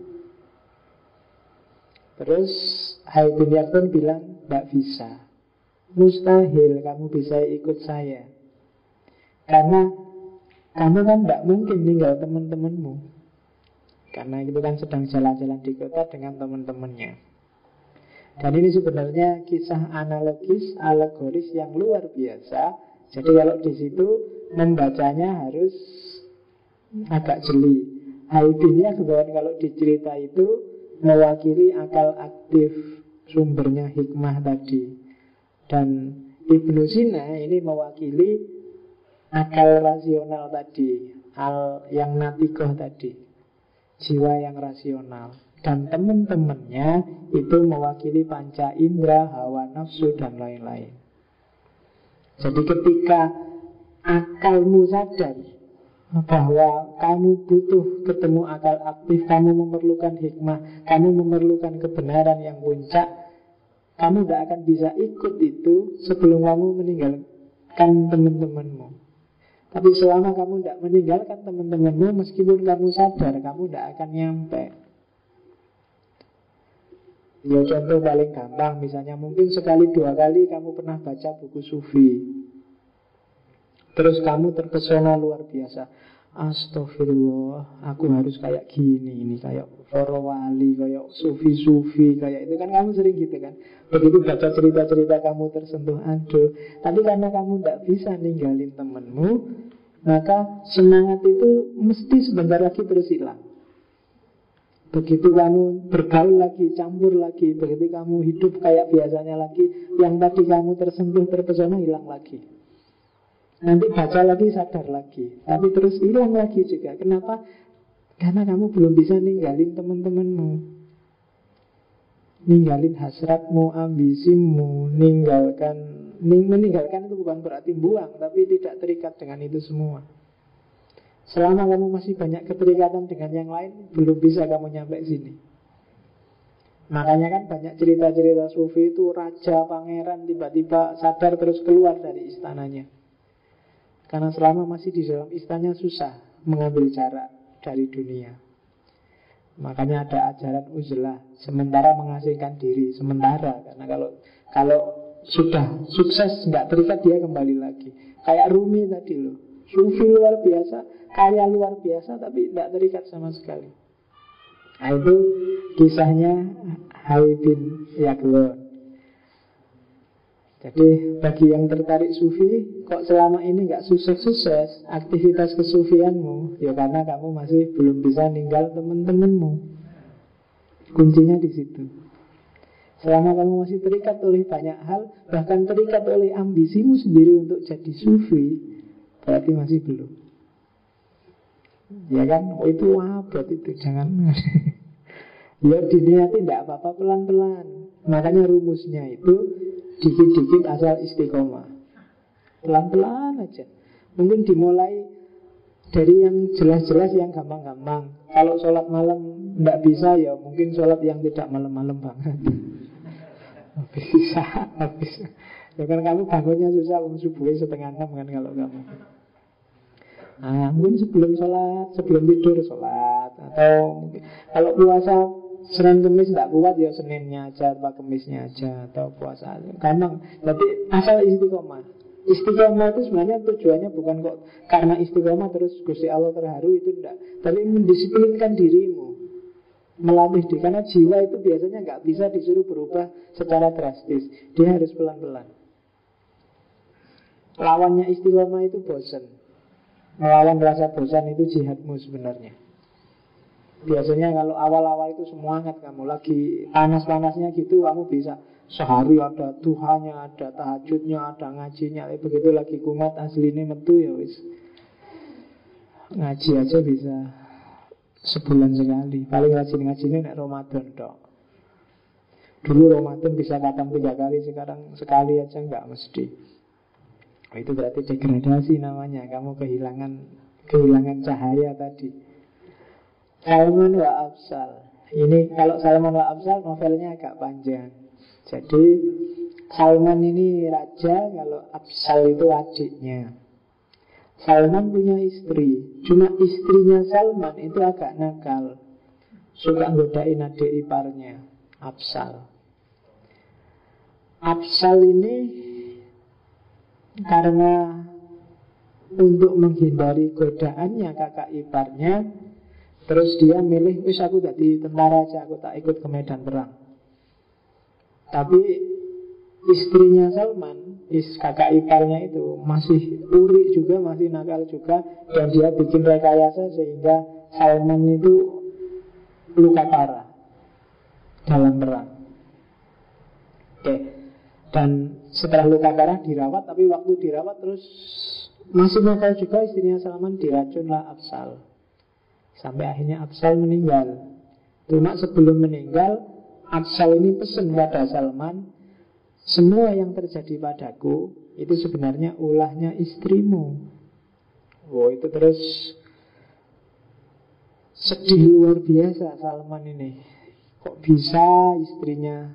Terus Hai bin Yaqdhan bilang, tidak bisa. Mustahil kamu bisa ikut saya. Karena kamu kan tidak mungkin tinggal teman-temanmu. Karena itu kan sedang jalan-jalan di kota dengan teman-temannya. Dan ini sebenarnya kisah analogis, alegoris yang luar biasa. Jadi kalau di situ membacanya harus agak jeli. Hai bin Yaqdhan kalau dicerita itu mewakili akal aktif, sumbernya hikmah tadi. Dan Ibnu Sina ini mewakili akal rasional tadi, yang natikoh tadi, jiwa yang rasional. Dan teman-temannya itu mewakili panca indera, hawa nafsu, dan lain-lain. Jadi ketika akalmu sadar bahwa kamu butuh ketemu akal aktif, kamu memerlukan hikmah, kamu memerlukan kebenaran yang puncak, kamu tidak akan bisa ikut itu sebelum kamu meninggalkan teman-temanmu. Tapi selama kamu tidak meninggalkan teman-temanmu, meskipun kamu sadar, kamu tidak akan nyampe. Ya contoh paling gampang, misalnya mungkin sekali dua kali kamu pernah baca buku sufi, terus kamu terpesona luar biasa. Astagfirullah, aku harus kayak gini, ini kayak para wali, kayak sufi-sufi, kayak itu kan kamu sering gitu kan. Begitu baca cerita-cerita kamu tersentuh, aduh. Tapi karena kamu tidak bisa ninggalin temenmu, maka semangat itu mesti sebentar lagi terus hilang. Begitu kamu bergaul lagi, campur lagi, begitu kamu hidup kayak biasanya lagi, yang tadi kamu tersentuh, terpesona hilang lagi. Nanti baca lagi, sadar lagi, tapi terus hilang lagi juga. Kenapa? Karena kamu belum bisa ninggalin teman-temanmu, ninggalin hasratmu, ambisimu, meninggalkan itu bukan berarti buang, tapi tidak terikat dengan itu semua. Selama kamu masih banyak keterikatan dengan yang lain, belum bisa kamu nyampe sini. Makanya kan banyak cerita-cerita sufi itu raja, pangeran tiba-tiba sadar terus keluar dari istananya. Karena selama masih di dalam istana susah mengambil jarak dari dunia. Makanya ada ajaran uzlah, sementara mengasingkan diri, sementara. Karena kalau sudah sukses nggak terikat, dia kembali lagi. Kayak Rumi tadi loh, sufi luar biasa, kaya luar biasa, tapi tidak terikat sama sekali. Nah, itu kisahnya Hai bin Yaglon. Jadi bagi yang tertarik sufi, kok selama ini nggak sukses-sukses aktivitas kesufianmu, ya karena kamu masih belum bisa ninggal teman-temanmu. Kuncinya di situ. Selama kamu masih terikat oleh banyak hal, bahkan terikat oleh ambisimu sendiri untuk jadi sufi, berarti masih belum. Ya kan, oh itu abad itu, jangan. Ya diniati tidak apa-apa, pelan-pelan. Makanya rumusnya itu dikit-dikit asal istiqomah, pelan-pelan aja. Mungkin dimulai dari yang jelas-jelas, yang gampang-gampang. Kalau sholat malam tidak bisa, ya mungkin sholat yang tidak malam-malam banget. Habis. Ya kan kamu bangunnya susah, subuhnya 5:30 kan kalau kamu. Nah, mungkin sebelum sholat, sebelum tidur sholat. Atau kalau puasa Senin Kemis tidak kuat, ya Seninnya aja atau Kemisnya aja, atau puasa gampang. Tapi asal istiqomah. Istiqomah itu sebenarnya tujuannya bukan kok karena istiqomah terus Gusti Allah terharu, itu tidak. Tapi mendisiplinkan dirimu, melatih diri. Karena jiwa itu biasanya nggak bisa disuruh berubah secara drastis. Dia harus pelan-pelan. Lawannya istiqomah itu bosan. Melawan rasa bosan itu jihadmu sebenarnya. Biasanya kalau awal-awal itu semangat, kamu lagi panas-panasnya gitu, kamu bisa sehari ada duhanya, ada tahajudnya, ada ngajinya. Begitu lagi kumat aslinya metu, ya wis ngaji aja bisa sebulan sekali. Paling rajin ngajinya nek Ramadan dok. Dulu Ramadan bisa kadang 3 kali, sekarang sekali aja nggak mesti. Itu berarti degradasi namanya. Kamu kehilangan cahaya tadi. Salman wa Absal. Ini kalau Salman wa Absal novelnya agak panjang. Jadi Salman ini raja, kalau Absal itu adiknya. Salman punya istri, cuma istrinya Salman itu agak nakal, suka godain adik iparnya, Absal. Absal ini karena untuk menghindari godaannya kakak iparnya, terus dia milih, wis aku jadi tentara aja, aku tak ikut ke medan perang. Tapi istrinya Salman, kakak iparnya itu masih uri juga, masih nakal juga, dan dia bikin rekayasa sehingga Salman itu luka parah dalam perang. Oke. Dan setelah luka parah dirawat, tapi waktu dirawat terus masih nakal juga, istrinya Salman diracunlah Absal. Sampai akhirnya Absal meninggal. Cuma sebelum meninggal, Absal ini pesan pada Salman, semua yang terjadi padaku itu sebenarnya ulahnya istrimu. Oh, itu terus sedih luar biasa Salman ini. Kok bisa istrinya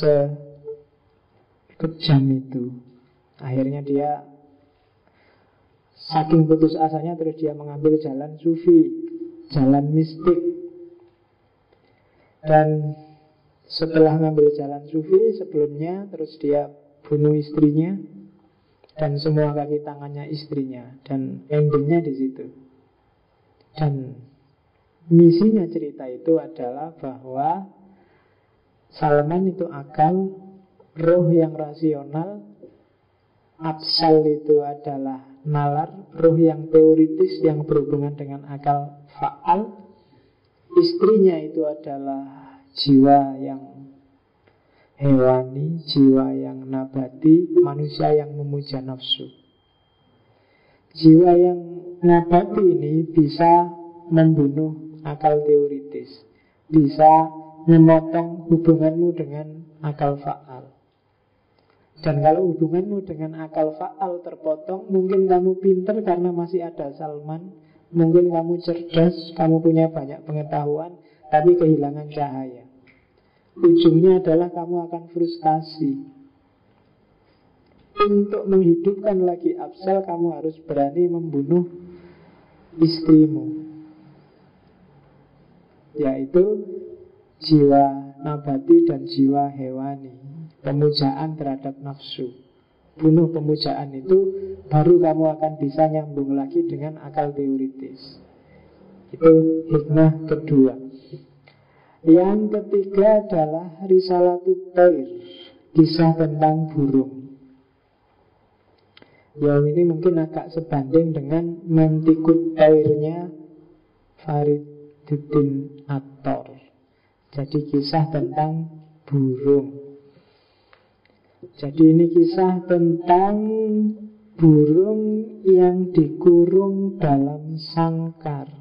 sekejam itu? Akhirnya dia saking putus asanya, terus dia mengambil jalan sufi, jalan mistik. Dan setelah mengambil jalan sufi sebelumnya, terus dia bunuh istrinya dan semua kaki tangannya istrinya, dan endingnya di situ. Dan misinya cerita itu adalah bahwa Salman itu akal, roh yang rasional, Absal itu adalah nalar, roh yang teoritis yang berhubungan dengan akal faal. Istrinya itu adalah jiwa yang hewani, jiwa yang nabati, manusia yang memuja nafsu. Jiwa yang nabati ini bisa membunuh akal teoritis, bisa memotong hubunganmu dengan akal faal. Dan kalau hubunganmu dengan akal faal terpotong, mungkin kamu pinter karena masih ada Salman, mungkin kamu cerdas, kamu punya banyak pengetahuan, tapi kehilangan cahaya. Ujungnya adalah kamu akan frustasi. Untuk menghidupkan lagi Absal, kamu harus berani membunuh istrimu, yaitu jiwa nabati dan jiwa hewani, pemujaan terhadap nafsu. Bunuh pemujaan itu, baru kamu akan bisa nyambung lagi dengan akal teoritis. Itu hikmah kedua. Yang ketiga adalah Risalatut Thair, kisah tentang burung. Yang ini mungkin agak sebanding dengan Mantikut Thairnya Fariduddin Attar. Jadi kisah tentang burung. Jadi ini kisah tentang burung yang dikurung dalam sangkar.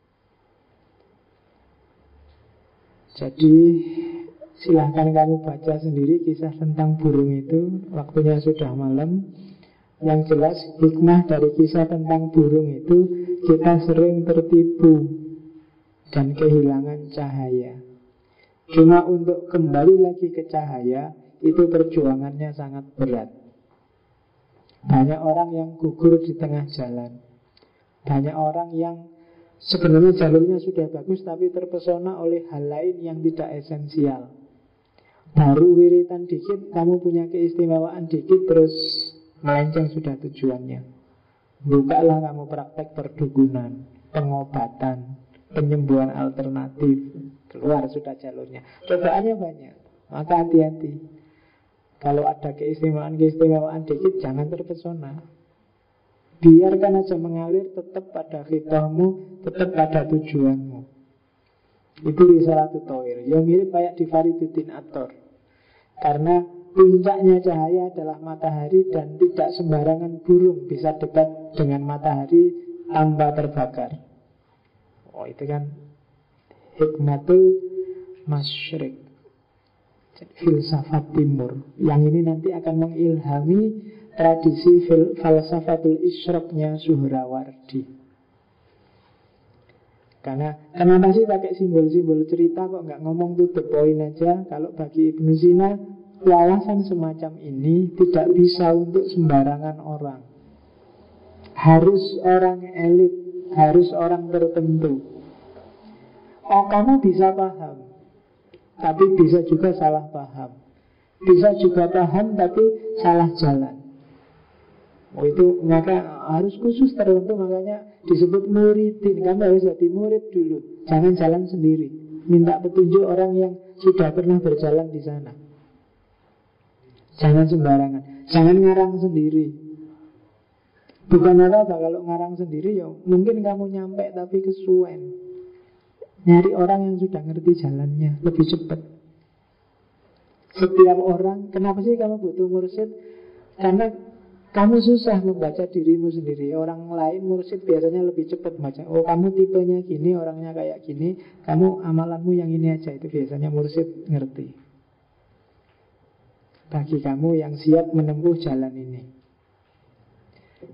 Jadi silahkan kamu baca sendiri kisah tentang burung itu. Waktunya sudah malam. Yang jelas hikmah dari kisah tentang burung itu, kita sering tertipu dan kehilangan cahaya. Cuma untuk kembali lagi ke cahaya, itu perjuangannya sangat berat. Banyak orang yang gugur di tengah jalan. Banyak orang yang sebenarnya jalurnya sudah bagus, tapi terpesona oleh hal lain yang tidak esensial. Baru wiritan dikit, kamu punya keistimewaan dikit, terus melenceng sudah tujuannya. Bukalah kamu praktek perdukunan, pengobatan, penyembuhan alternatif. Keluar sudah jalurnya. Cobaannya banyak, maka hati-hati. Kalau ada keistimewaan dikit, jangan terpesona. Biarkan aja mengalir, tetap pada fitrahmu, tetap pada tujuanmu. Itu Risalatut Thair. Yang mirip kayak di Fariduddin Attar. Karena puncaknya cahaya adalah matahari, dan tidak sembarangan burung bisa dekat dengan matahari tanpa terbakar. Oh, itu kan hikmatul masyrik, filsafat timur. Yang ini nanti akan mengilhami tradisi falsafatul isyraqnya Suhrawardi. Karena kenapa sih pakai simbol-simbol cerita, kok nggak ngomong to the point aja? Kalau bagi Ibnu Sina, wawasan semacam ini tidak bisa untuk sembarangan orang. Harus orang elit, harus orang tertentu. Oh, kamu bisa paham, tapi bisa juga salah paham. Bisa juga paham, tapi salah jalan. Oh, itu maka harus khusus tertentu, makanya disebut muridin. Kamu harus jadi murid dulu, jangan jalan sendiri. Minta petunjuk orang yang sudah pernah berjalan di sana. Jangan sembarangan, jangan ngarang sendiri. Bukan apa-apa kalau ngarang sendiri, ya mungkin kamu nyampe tapi kesuwen. Nyari orang yang sudah ngerti jalannya, lebih cepat. Setiap orang, kenapa sih kamu butuh mursyid? Karena kamu susah membaca dirimu sendiri. Orang lain mursyid biasanya lebih cepat baca. Oh, kamu tipenya gini, orangnya kayak gini, kamu amalanmu yang ini aja. Itu biasanya mursyid ngerti. Bagi kamu yang siap menempuh jalan ini.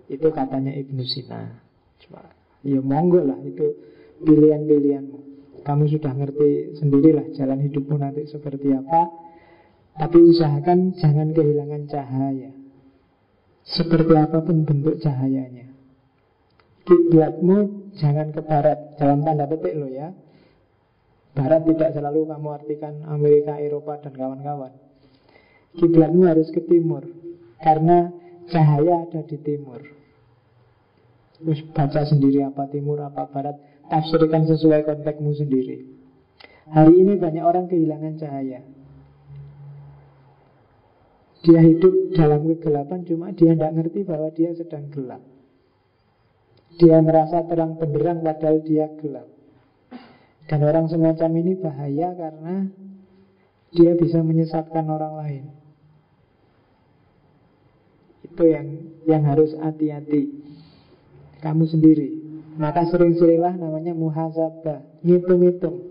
Itu katanya Ibnu Sina. Cuma, ya monggo lah, itu pilihan-pilihanmu. Kamu sudah ngerti sendirilah jalan hidupmu nanti seperti apa. Tapi usahakan jangan kehilangan cahaya. Seperti apapun bentuk cahayanya. Kiblatmu jangan ke barat, dalam tanda petik lo ya. Barat tidak selalu kamu artikan Amerika, Eropa, dan kawan-kawan. Kiblatmu harus ke timur, karena cahaya ada di timur. Terus baca sendiri apa timur, apa barat, tafsirkan sesuai konteksmu sendiri. Hari ini banyak orang kehilangan cahaya. Dia hidup dalam kegelapan, cuma dia tidak ngerti bahwa dia sedang gelap. Dia merasa terang benderang padahal dia gelap. Dan orang semacam ini bahaya karena dia bisa menyesatkan orang lain. Itu yang harus hati-hati. Kamu sendiri. Maka sering-seringlah namanya muhasabah, ngitung-ngitung.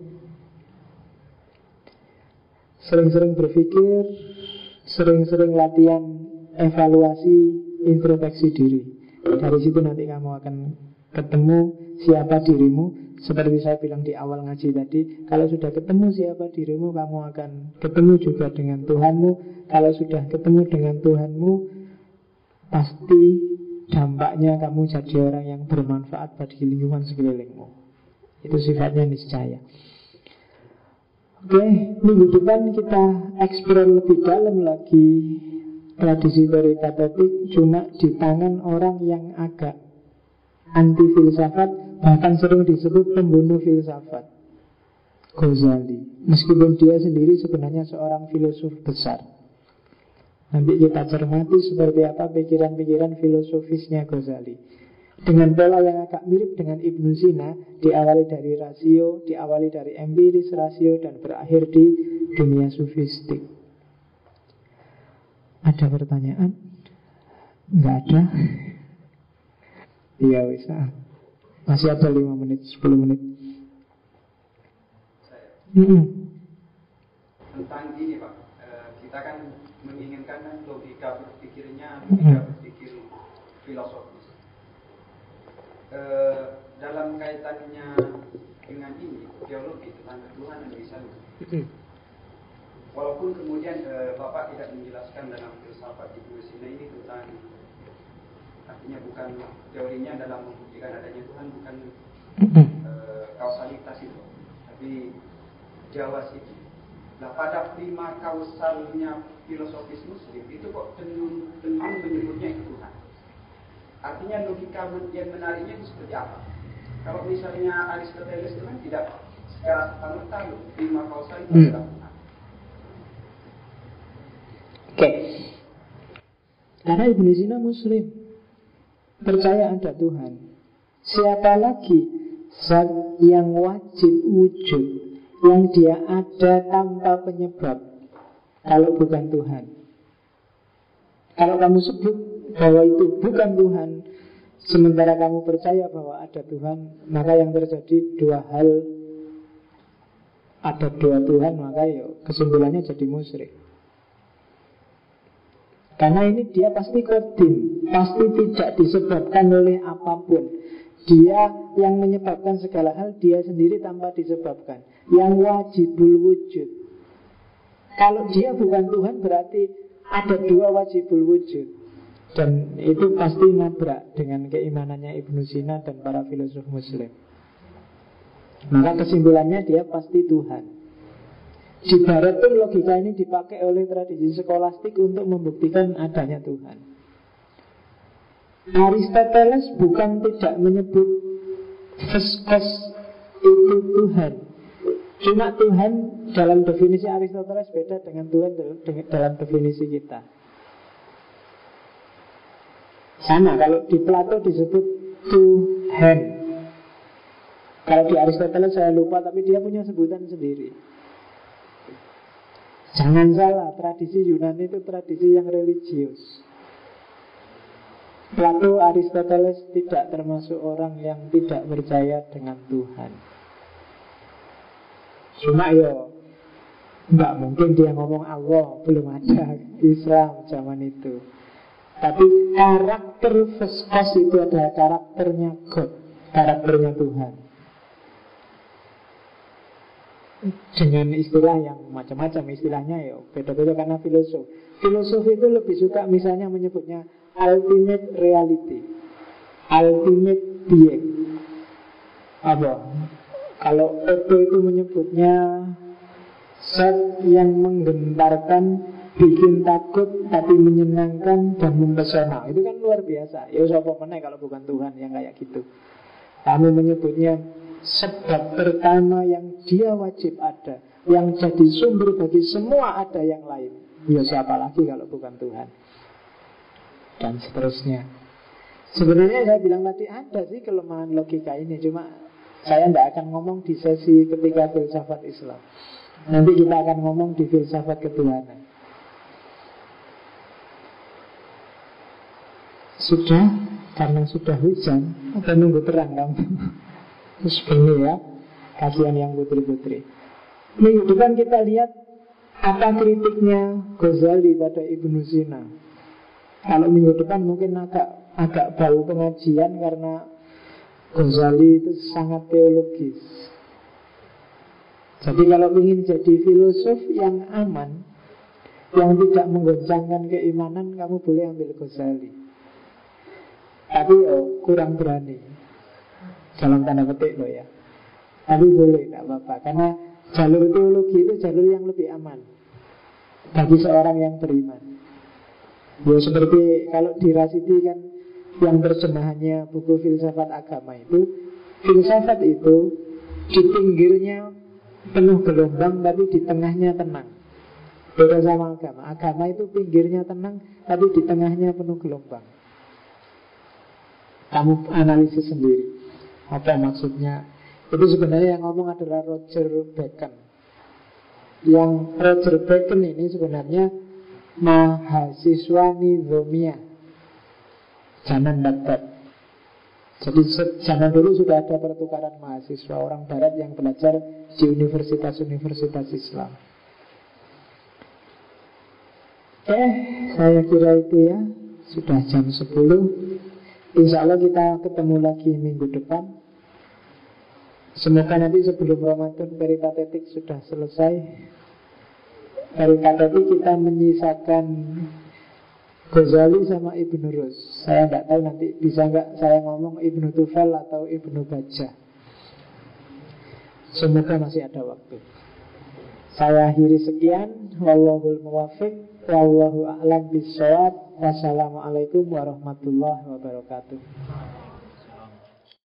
Sering-sering berpikir, sering-sering latihan evaluasi, introspeksi diri. Dari situ nanti kamu akan ketemu siapa dirimu. Seperti saya bilang di awal ngaji tadi, kalau sudah ketemu siapa dirimu, kamu akan ketemu juga dengan Tuhanmu. Kalau sudah ketemu dengan Tuhanmu, pasti dampaknya kamu jadi orang yang bermanfaat bagi lingkungan sekelilingmu. Itu sifatnya niscaya. Oke, minggu depan kita eksplor lebih dalam lagi tradisi peripatetics, cuma di tangan orang yang agak anti filsafat, bahkan sering disebut pembunuh filsafat, Ghazali. Meskipun dia sendiri sebenarnya seorang filosof besar. Nanti kita cermati seperti apa pikiran-pikiran filosofisnya Ghazali. Dengan pola yang agak mirip dengan Ibnu Sina, diawali dari rasio, diawali dari empiris rasio, dan berakhir di dunia sufistik. Ada pertanyaan? Enggak ada? Iya wis. Masih ada 5 menit, 10 menit. Tentang ini Pak, kita kan menginginkan logika berpikirnya, logika berpikir filosofis. Dalam kaitannya dengan ini, teologi tentang ketuhanan misalnya. Walaupun kemudian Bapak tidak menjelaskan dalam filsafat Ibnu Sina ini tentang, artinya bukan teorinya dalam membuktikan adanya Tuhan, bukan kausalitas itu, tapi jawas itu. Nah, pada prima kausalnya filosofis Muslim itu kok cenderung menyebutnya itu Tuhan. Artinya logika yang menariknya itu seperti apa? Kalau misalnya Aristoteles itu kan tidak secara serta-merta prima kausal itu adalah Tuhan. Oke. Karena Ibnu Sina Muslim, percaya ada Tuhan. Siapa lagi zat yang wajib wujud, yang dia ada tanpa penyebab, kalau bukan Tuhan? Kalau kamu sebut bahwa itu bukan Tuhan, sementara kamu percaya bahwa ada Tuhan, maka yang terjadi dua hal. Ada dua Tuhan, maka kesimpulannya jadi musyrik. Karena ini dia pasti kodim, pasti tidak disebabkan oleh apapun. Dia yang menyebabkan segala hal, dia sendiri tanpa disebabkan. Yang wajibul wujud. Kalau dia bukan Tuhan, berarti ada dua wajibul wujud. Dan itu pasti nabrak dengan keimanannya Ibnu Sina dan para filosof Muslim. Maka kesimpulannya dia pasti Tuhan. Di barat pun logika ini dipakai oleh tradisi skolastik untuk membuktikan adanya Tuhan. Aristoteles bukan tidak menyebut Pheskos itu Tuhan. Cuma Tuhan dalam definisi Aristoteles beda dengan Tuhan dalam definisi kita. Sama, kalau di Plato disebut Tuhan. Kalau di Aristoteles saya lupa, tapi dia punya sebutan sendiri. Jangan salah, tradisi Yunani itu tradisi yang religius. Plato, Aristoteles tidak termasuk orang yang tidak percaya dengan Tuhan. Cuma nggak mungkin dia ngomong Allah, belum ada Islam zaman itu. Tapi karakter Veskos itu adalah karakternya God, karakternya Tuhan. Dengan istilah yang macam-macam, istilahnya ya beda-beda karena filosof. Filosof itu lebih suka misalnya menyebutnya ultimate reality, ultimate being. Apa? Kalau Odo itu menyebutnya zat yang menggentarkan, bikin takut tapi menyenangkan dan mempesona. Itu kan luar biasa. Ya siapa meneh kalau bukan Tuhan yang kayak gitu. Kami menyebutnya sebab pertama yang dia wajib ada, yang jadi sumber bagi semua ada yang lain. Ya siapa lagi kalau bukan Tuhan. Dan seterusnya. Sebenarnya saya bilang tadi ada sih kelemahan logika ini, cuma saya tidak akan ngomong di sesi ketika filsafat Islam. Nanti kita akan ngomong di filsafat ketuhanan. Sudah, karena sudah hujan, atau nunggu terang kamu? Terus begini ya, kasihan yang putri-putri. Minggu depan kita lihat apa kritiknya Ghazali pada Ibnu Sina. Kalau minggu depan mungkin agak bau pengajian karena Ghazali itu sangat teologis. Jadi kalau ingin jadi filosof yang aman, yang tidak menggoncangkan keimanan, kamu boleh ambil Ghazali. Tapi kurang berani, dalam tanda petik loh ya. Tapi boleh, tidak apa-apa. Karena jalur teologi itu jalur yang lebih aman bagi seorang yang beriman. Ya seperti kalau di Rasidi kan, yang terjemahannya buku filsafat agama itu, filsafat itu di pinggirnya penuh gelombang tapi di tengahnya tenang. Beda sama agama. Agama itu pinggirnya tenang tapi di tengahnya penuh gelombang. Kamu analisis sendiri apa maksudnya. Itu sebenarnya yang ngomong adalah Roger Bacon. Yang Roger Bacon ini sebenarnya mahasiswa Nizomia zaman Baghdad. Jadi zaman dulu sudah ada pertukaran mahasiswa orang barat yang belajar di universitas-universitas Islam. Saya kira itu ya. Sudah jam 10. Insya Allah kita ketemu lagi minggu depan. Semoga nanti sebelum Ramadan perikatetik sudah selesai. Perikatetik kita menyisakan Ghazali sama Ibnu Rus. Saya nggak tahu nanti bisa nggak saya ngomong Ibnu Tufel atau Ibnu Bajjah. Semoga masih ada waktu. Saya akhiri sekian. Wallahul muwaffiq, wallahu a'lam bishawab. Wassalamualaikum warahmatullahi wabarakatuh.